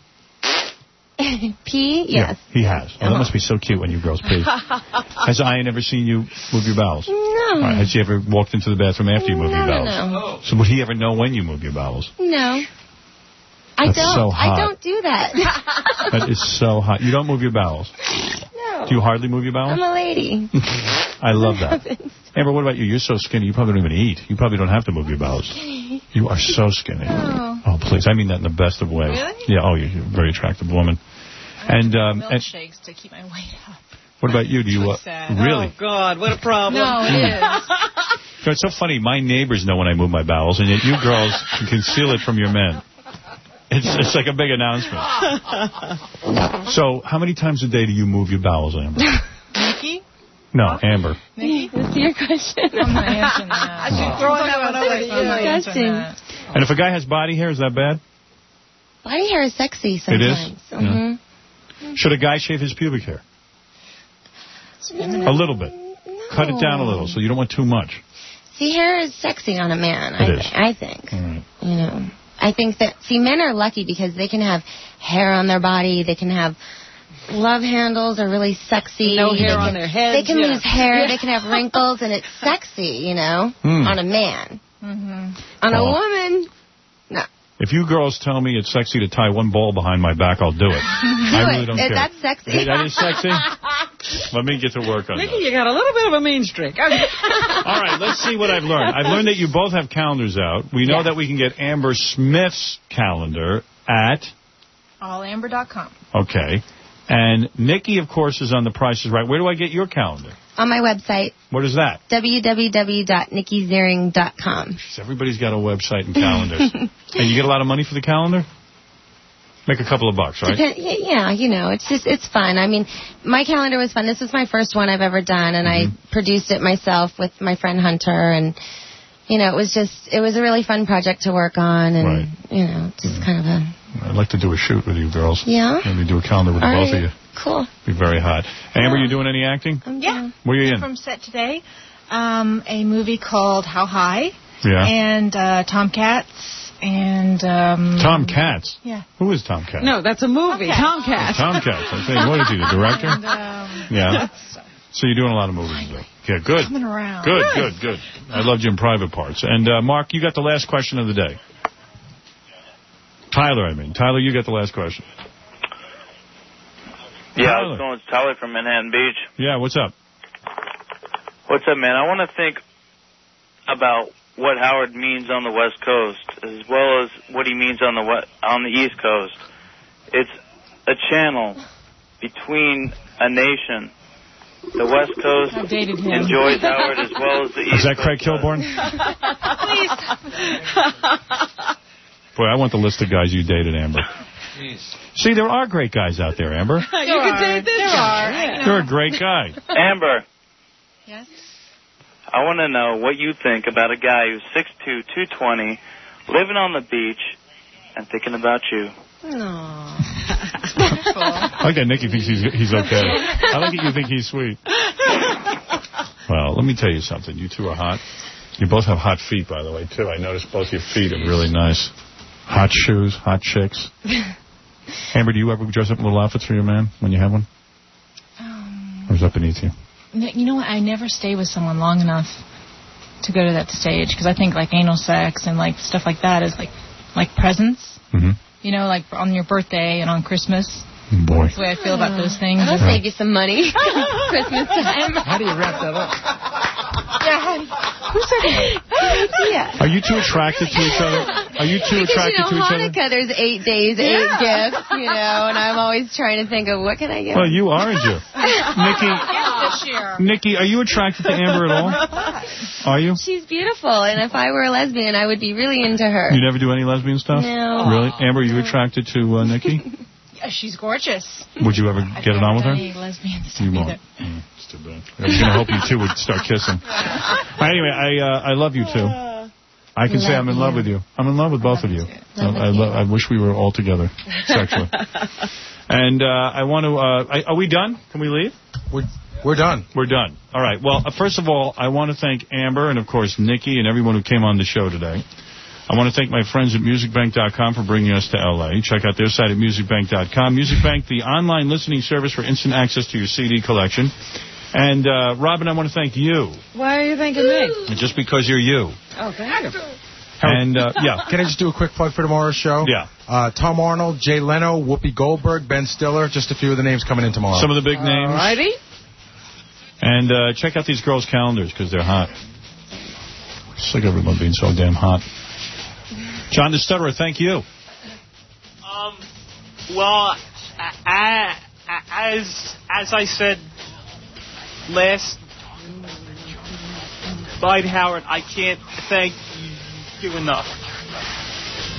Pee? Yes.
Yeah, he has. Oh, that must be so cute when you girls pee. Has Ian ever seen you move your bowels?
No.
All right, has he ever walked into the bathroom after you move
No,
your
no,
bowels?
no.
So would he ever know when you move your bowels?
No. I
That's
don't.
so hot.
I don't do that.
That is so hot. You don't move your bowels.
No. No.
Do you hardly move your bowels?
I'm a lady.
I love that. Amber, what about you? You're so skinny, you probably don't even eat. You probably don't have to move your bowels.
Skinny.
You are so skinny.
Oh.
Oh, please. I mean that in the best of ways.
Really?
Yeah, oh, you're a very attractive woman. And, um, and
Milkshakes to keep my weight up.
what about you? Do you, uh,
sad.
really?
Oh, God, what a problem.
No, it is.
You know, it's so funny. My neighbors know when I move my bowels, and yet you girls can conceal it from your men. It's it's like a big announcement. So, how many times a day do you move your bowels, Amber?
Nikki?
No, Amber.
Nikki, what's your question?
I'm not answering that.
She's throwing that one over
I'm not
you.
answering that.
And if a guy has body hair, is that bad?
Body hair is sexy
It
sometimes.
is?
Mm-hmm.
Should a guy shave his pubic hair? A little bit. Cut it down a little, so you don't want too much.
See, hair is sexy on a man,
It
I,
is.
th- I think.
All right.
You know, I think that, see, men are lucky because they can have hair on their body, they can have love handles are really sexy.
No
They
hair
can-
on their heads,
They can
yeah.
lose hair,
Yeah.
they can have wrinkles, and it's sexy, you know,
Hmm.
on a man.
Mm-hmm.
On a
Oh.
woman, no.
If you girls tell me it's sexy to tie one ball behind my back, I'll do it.
Do
I really
it.
don't
Uh,
care.
That's sexy.
Hey, that is sexy? Let me get to work on
Nikki,
that.
you got a little bit of a mean streak.
All right, let's see what I've learned. I've learned that you both have calendars out. We know
Yeah.
that we can get Amber Smith's calendar at,
all amber dot com.
okay. And Nikki, of course, is on The Price is Right. Where do I get your calendar?
On my website,
What is that?
w w w dot nikki ziering dot com.
Everybody's got a website and calendars. And you get a lot of money for the calendar? Make a couple of bucks, right?
Depend- y- yeah, you know, it's just, it's fun. I mean, my calendar was fun. This was my first one I've ever done, and
Mm-hmm.
I produced it myself with my friend Hunter, and, you know, it was just, it was a really fun project to work on, and,
Right.
you know, just kind of a,
I'd like to do a shoot with you girls.
Yeah?
Maybe do a calendar with
all
both of
right,
you.
cool.
Be very hot. Amber, you doing any acting?
Yeah.
Where are you in?
From set today, um, a movie called How High.
Yeah.
And uh, Tomcats and... Um,
Tom Katz.
Yeah.
Who is Tom Katz?
No, that's a movie. Tomcat.
Tom Katz. I think, what is he, the director?
And, um,
Yeah. So you're doing a lot of movies today. Yeah, good.
Coming around.
Good,
Good.
good, good. I loved you in Private Parts. And, uh, Mark, you got the last question of the day. Tyler, I mean. Tyler, you got the last question.
Yeah,
Tyler.
how's it going? It's Tyler from Manhattan Beach.
Yeah, what's up?
What's up, man? I want to think about what Howard means on the West Coast, as well as what he means on the west, on the East Coast. It's a channel between a nation. The West Coast
I've dated him.
enjoys Howard as well as the East
Is that
Coast.
Craig Kilborn?
Please.
Boy, I want the list of guys you dated, Amber. See, there are great guys out there, Amber.
You can date this
There
guy.
are.
Yeah.
You're a great guy.
Amber,
Yes?
I want to know what you think about a guy who's six two, two twenty, living on the beach, and thinking about you.
No.
I like that Nicky thinks he's he's okay. I like that you think he's sweet. Well, let me tell you something. You two are hot. You both have hot feet, by the way, too. I noticed both your feet are really nice. Hot shoes, hot chicks. Amber, do you ever dress up in little outfits for your man when you have one?
Um,
Or is that beneath you?
you know what? I never stay with someone long enough to go to that stage, because I think like anal sex and like stuff like that is like like presents.
Mm-hmm.
You know, like on your birthday and on Christmas.
Boy.
That's the way I feel about those things.
That'll save you some money. Christmas time.
How do you wrap that up?
Yeah. Who said that?
Yeah.
Are you two attracted to each other? Are you two
Because,
attracted
you know,
to each other?
Hanukkah, there's eight days, eight Yeah. gifts, you know, and I'm always trying to think of what can I get?
Well, you aren't you? Nikki,
This year.
Nikki, are you attracted to Amber at all? Are you?
She's beautiful, and if I were a lesbian, I would be really into her.
You never do any lesbian stuff?
No.
Really? Amber, are you attracted to uh, Nikki?
Yeah, she's gorgeous.
Would you ever get it on with her?
Any lesbian stuff
You won't.
either.
Mm, it's too bad. I was going to hope you two would start kissing. Anyway, I uh, I love you two. I can say I'm in love with you. I'm in love with both of you. I, I, lo- I wish we were all together sexually. And uh, I want to. Uh, I, are we done? Can we leave?
We're we're done.
We're done. All right. Well, uh, first of all, I want to thank Amber and of course Nikki and everyone who came on the show today. I want to thank my friends at music bank dot com for bringing us to L A. Check out their site at music bank dot com. Music Bank, the online listening service for instant access to your C D collection. And, uh, Robin, I want to thank you.
Why are you thanking me?
Just because you're you.
Oh, thank you.
And, uh, yeah.
Can I just do a quick plug for tomorrow's show?
Yeah.
Uh, Tom Arnold, Jay Leno, Whoopi Goldberg, Ben Stiller, just a few of the names coming in tomorrow.
Some of the big names.
Alrighty.
And uh, check out these girls' calendars, because they're hot. Sick of everyone being so damn hot. John the Stutterer, thank you.
Um, well, I, I, as as I said last night, Howard, I can't thank you enough.